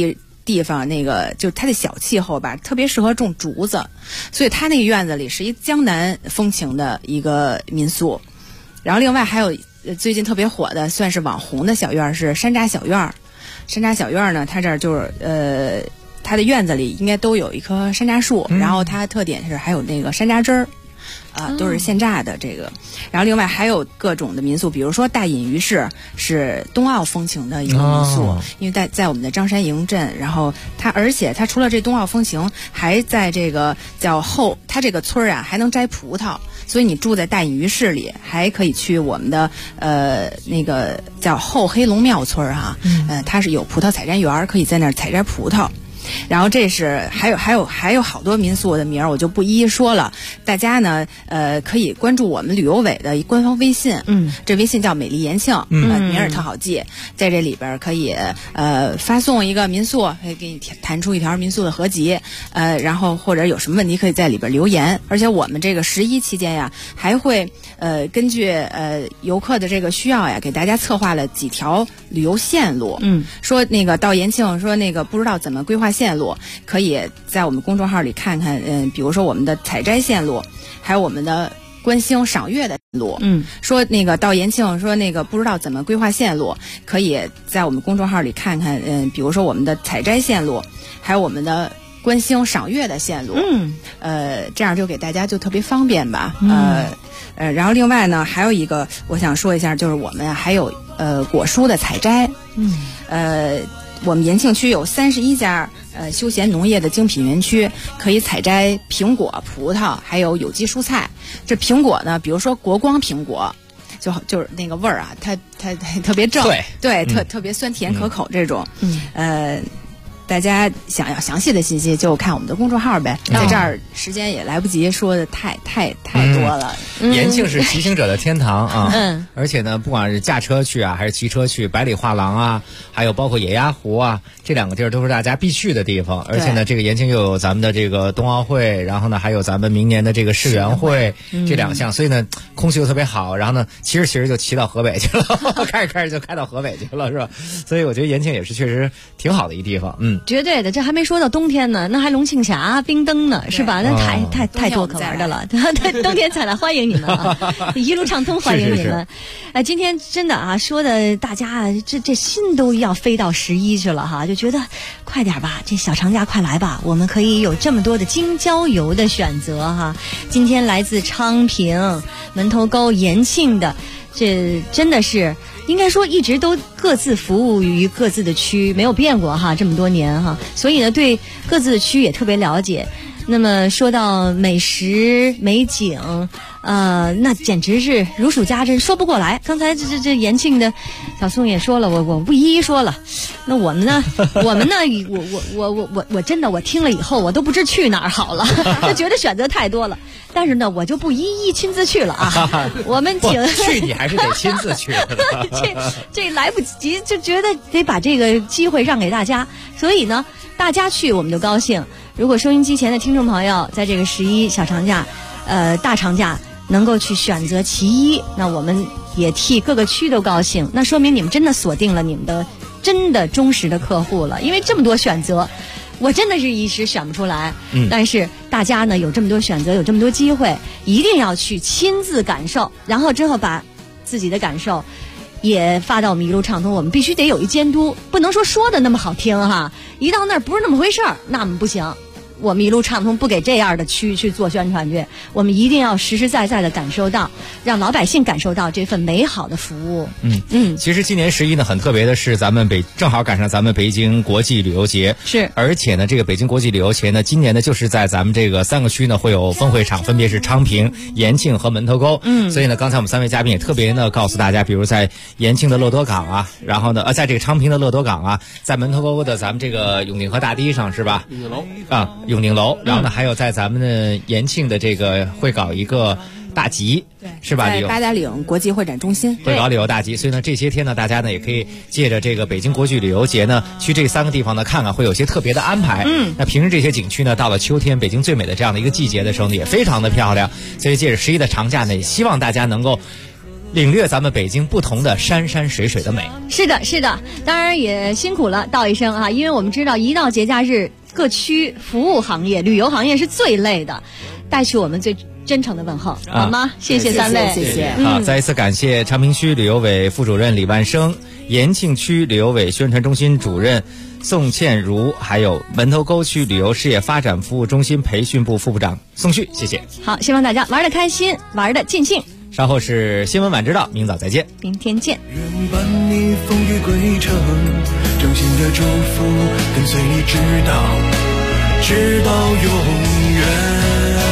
地方那个就它的小气候吧，特别适合种竹子，所以它那个院子里是一江南风情的一个民宿。然后另外还有最近特别火的，算是网红的小院是山楂小院。山楂小院呢，它这儿就是它的院子里应该都有一棵山楂树，然后它的特点是还有那个山楂汁儿。都是现榨的这个，然后另外还有各种的民宿，比如说大隐于市是冬奥风情的一个民宿，因为在我们的张山营镇，然后而且它除了这冬奥风情，还在这个叫它这个村啊还能摘葡萄，所以你住在大隐于市里，还可以去我们的那个叫后黑龙庙村啊，它是有葡萄采摘园，可以在那儿采摘葡萄。然后这是还有好多民宿的名儿，我就不一一说了。大家呢，可以关注我们旅游委的官方微信，这微信叫美丽延庆，名儿特好记，在这里边可以发送一个民宿，可以给你弹出一条民宿的合集，然后或者有什么问题可以在里边留言。而且我们这个11期间呀，还会根据游客的这个需要呀，给大家策划了几条旅游线路，说那个到延庆，说那个不知道怎么规划线路，可以在我们公众号里看看，比如说我们的采摘线路，还有我们的观星赏月的路，说那个到延庆，说那个不知道怎么规划线路，可以在我们公众号里看看，比如说我们的采摘线路，还有我们的观星赏月的线路，这样就给大家就特别方便吧，然后另外呢，还有一个我想说一下，就是我们还有果蔬的采摘，我们延庆区有31家休闲农业的精品园区，可以采摘苹果、葡萄，还有有机蔬菜。这苹果呢，比如说国光苹果，就是那个味儿啊，它特别正，对，特别酸甜可口这种，大家想要详细的信息就看我们的公众号呗，在这儿时间也来不及说的太多了。 延庆是骑行者的天堂啊，而且呢，不管是驾车去啊，还是骑车去，百里画廊啊，还有包括野鸭湖啊，这两个地儿都是大家必去的地方。而且呢，这个延庆又有咱们的这个冬奥会，然后呢，还有咱们明年的这个世园会这两项，所以呢，空气又特别好。然后呢，骑着就骑到河北去了，开着就开到河北去了，是吧？所以我觉得延庆也是确实挺好的一地方， 绝对的，这还没说到冬天呢，那还龙庆峡、冰灯呢，是吧？那太多可玩的了。冬天再来欢迎你们啊，一路畅通欢迎你们。今天真的啊，说的大家这心都要飞到11去了哈，就觉得快点吧，这小长假快来吧，我们可以有这么多的京郊游的选择哈。今天来自昌平、门头沟、延庆的，这真的是。应该说一直都各自服务于各自的区，没有变过哈，这么多年哈，所以呢对各自的区也特别了解。那么说到美食美景，那简直是如数家珍，说不过来。刚才这延庆的小宋也说了，我不一一说了。那我们呢，我真的我听了以后，我都不知去哪儿好了，就觉得选择太多了。但是呢，我就不一一亲自去了啊。我们请去，你还是得亲自去。 这来不及，就觉得得把这个机会让给大家。所以呢，大家去我们就高兴。如果收音机前的听众朋友在这个11小长假，大长假能够去选择其一，那我们也替各个区都高兴。那说明你们真的锁定了你们的真的忠实的客户了，因为这么多选择。我真的是一时选不出来，但是大家呢有这么多选择，有这么多机会，一定要去亲自感受，然后之后把自己的感受也发到我们一路畅通。我们必须得有一监督，不能说的那么好听哈，一到那儿不是那么回事儿，那么不行。我们一路畅通不给这样的区去做宣传去，我们一定要实实在在的感受到，让老百姓感受到这份美好的服务。 其实今年11呢很特别的是，正好赶上咱们北京国际旅游节， 是， 而且呢这个北京国际旅游节呢，今年呢就是在咱们这个3个区呢会有分会场，分别是昌平、延庆和门头沟。所以呢刚才我们3位嘉宾也特别呢告诉大家，比如在延庆的乐多港啊，然后呢在这个昌平的乐多港啊，在门头沟的咱们这个永定河大堤上是吧？ 永定楼啊。永定楼，然后呢，还有在咱们的延庆的这个会搞一个大集， 对， 是吧？ 在八达岭国际会展中心会搞旅游大集，所以呢，这些天呢，大家呢也可以借着这个北京国际旅游节呢，去这3个地方呢看看，会有些特别的安排。那平时这些景区呢，到了秋天，北京最美的这样的一个季节的时候呢，也非常的漂亮。所以借着11的长假呢，也希望大家能够领略咱们北京不同的山山水水的美。 是的，是的，当然也辛苦了道一声啊，因为我们知道一到节假日，各区服务行业、旅游行业是最累的，带去我们最真诚的问候，好吗？谢谢三位， 谢谢。 好，再一次感谢昌平区旅游委副主任李万生、延庆区旅游委宣传中心主任宋倩如，还有门头沟区旅游事业发展服务中心培训部副部长宋旭，谢谢。 好，希望大家玩得开心，玩得尽兴。 稍后是新闻晚知道，明早再见， 明天见。 愿伴你风雨归程，衷心的祝福跟随你直到永远。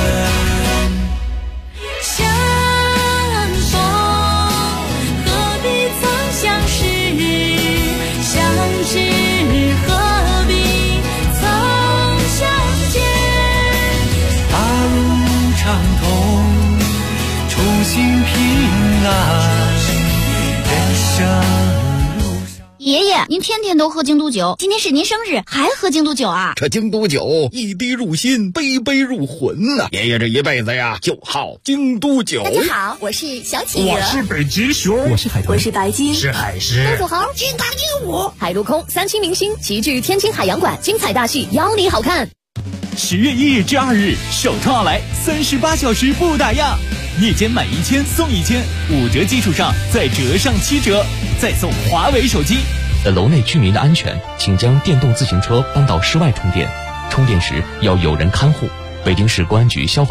相逢何必曾相识，相知何必曾相见。 大路畅通，初心平安，人生。 爷爷，您天天都喝京都酒，今天是您生日，还喝京都酒啊？ 这京都酒一滴入心，杯杯入魂呐！爷爷这一辈子呀，就好京都酒。 大家好，我是小企鹅， 我是北极熊， 我是海豚， 我是白鲸， 是海狮， 公主猴，金刚鹦鹉，海陆空三清明星齐聚天津海洋馆，精彩大戏邀你好看。 10月1日至2日，手创奥莱38小时不打烊，夜间买1000送1000，5折基础上再折上7折，再送华为手机。 楼内居民的安全，请将电动自行车搬到室外充电，充电时要有人看护。北京市公安局消防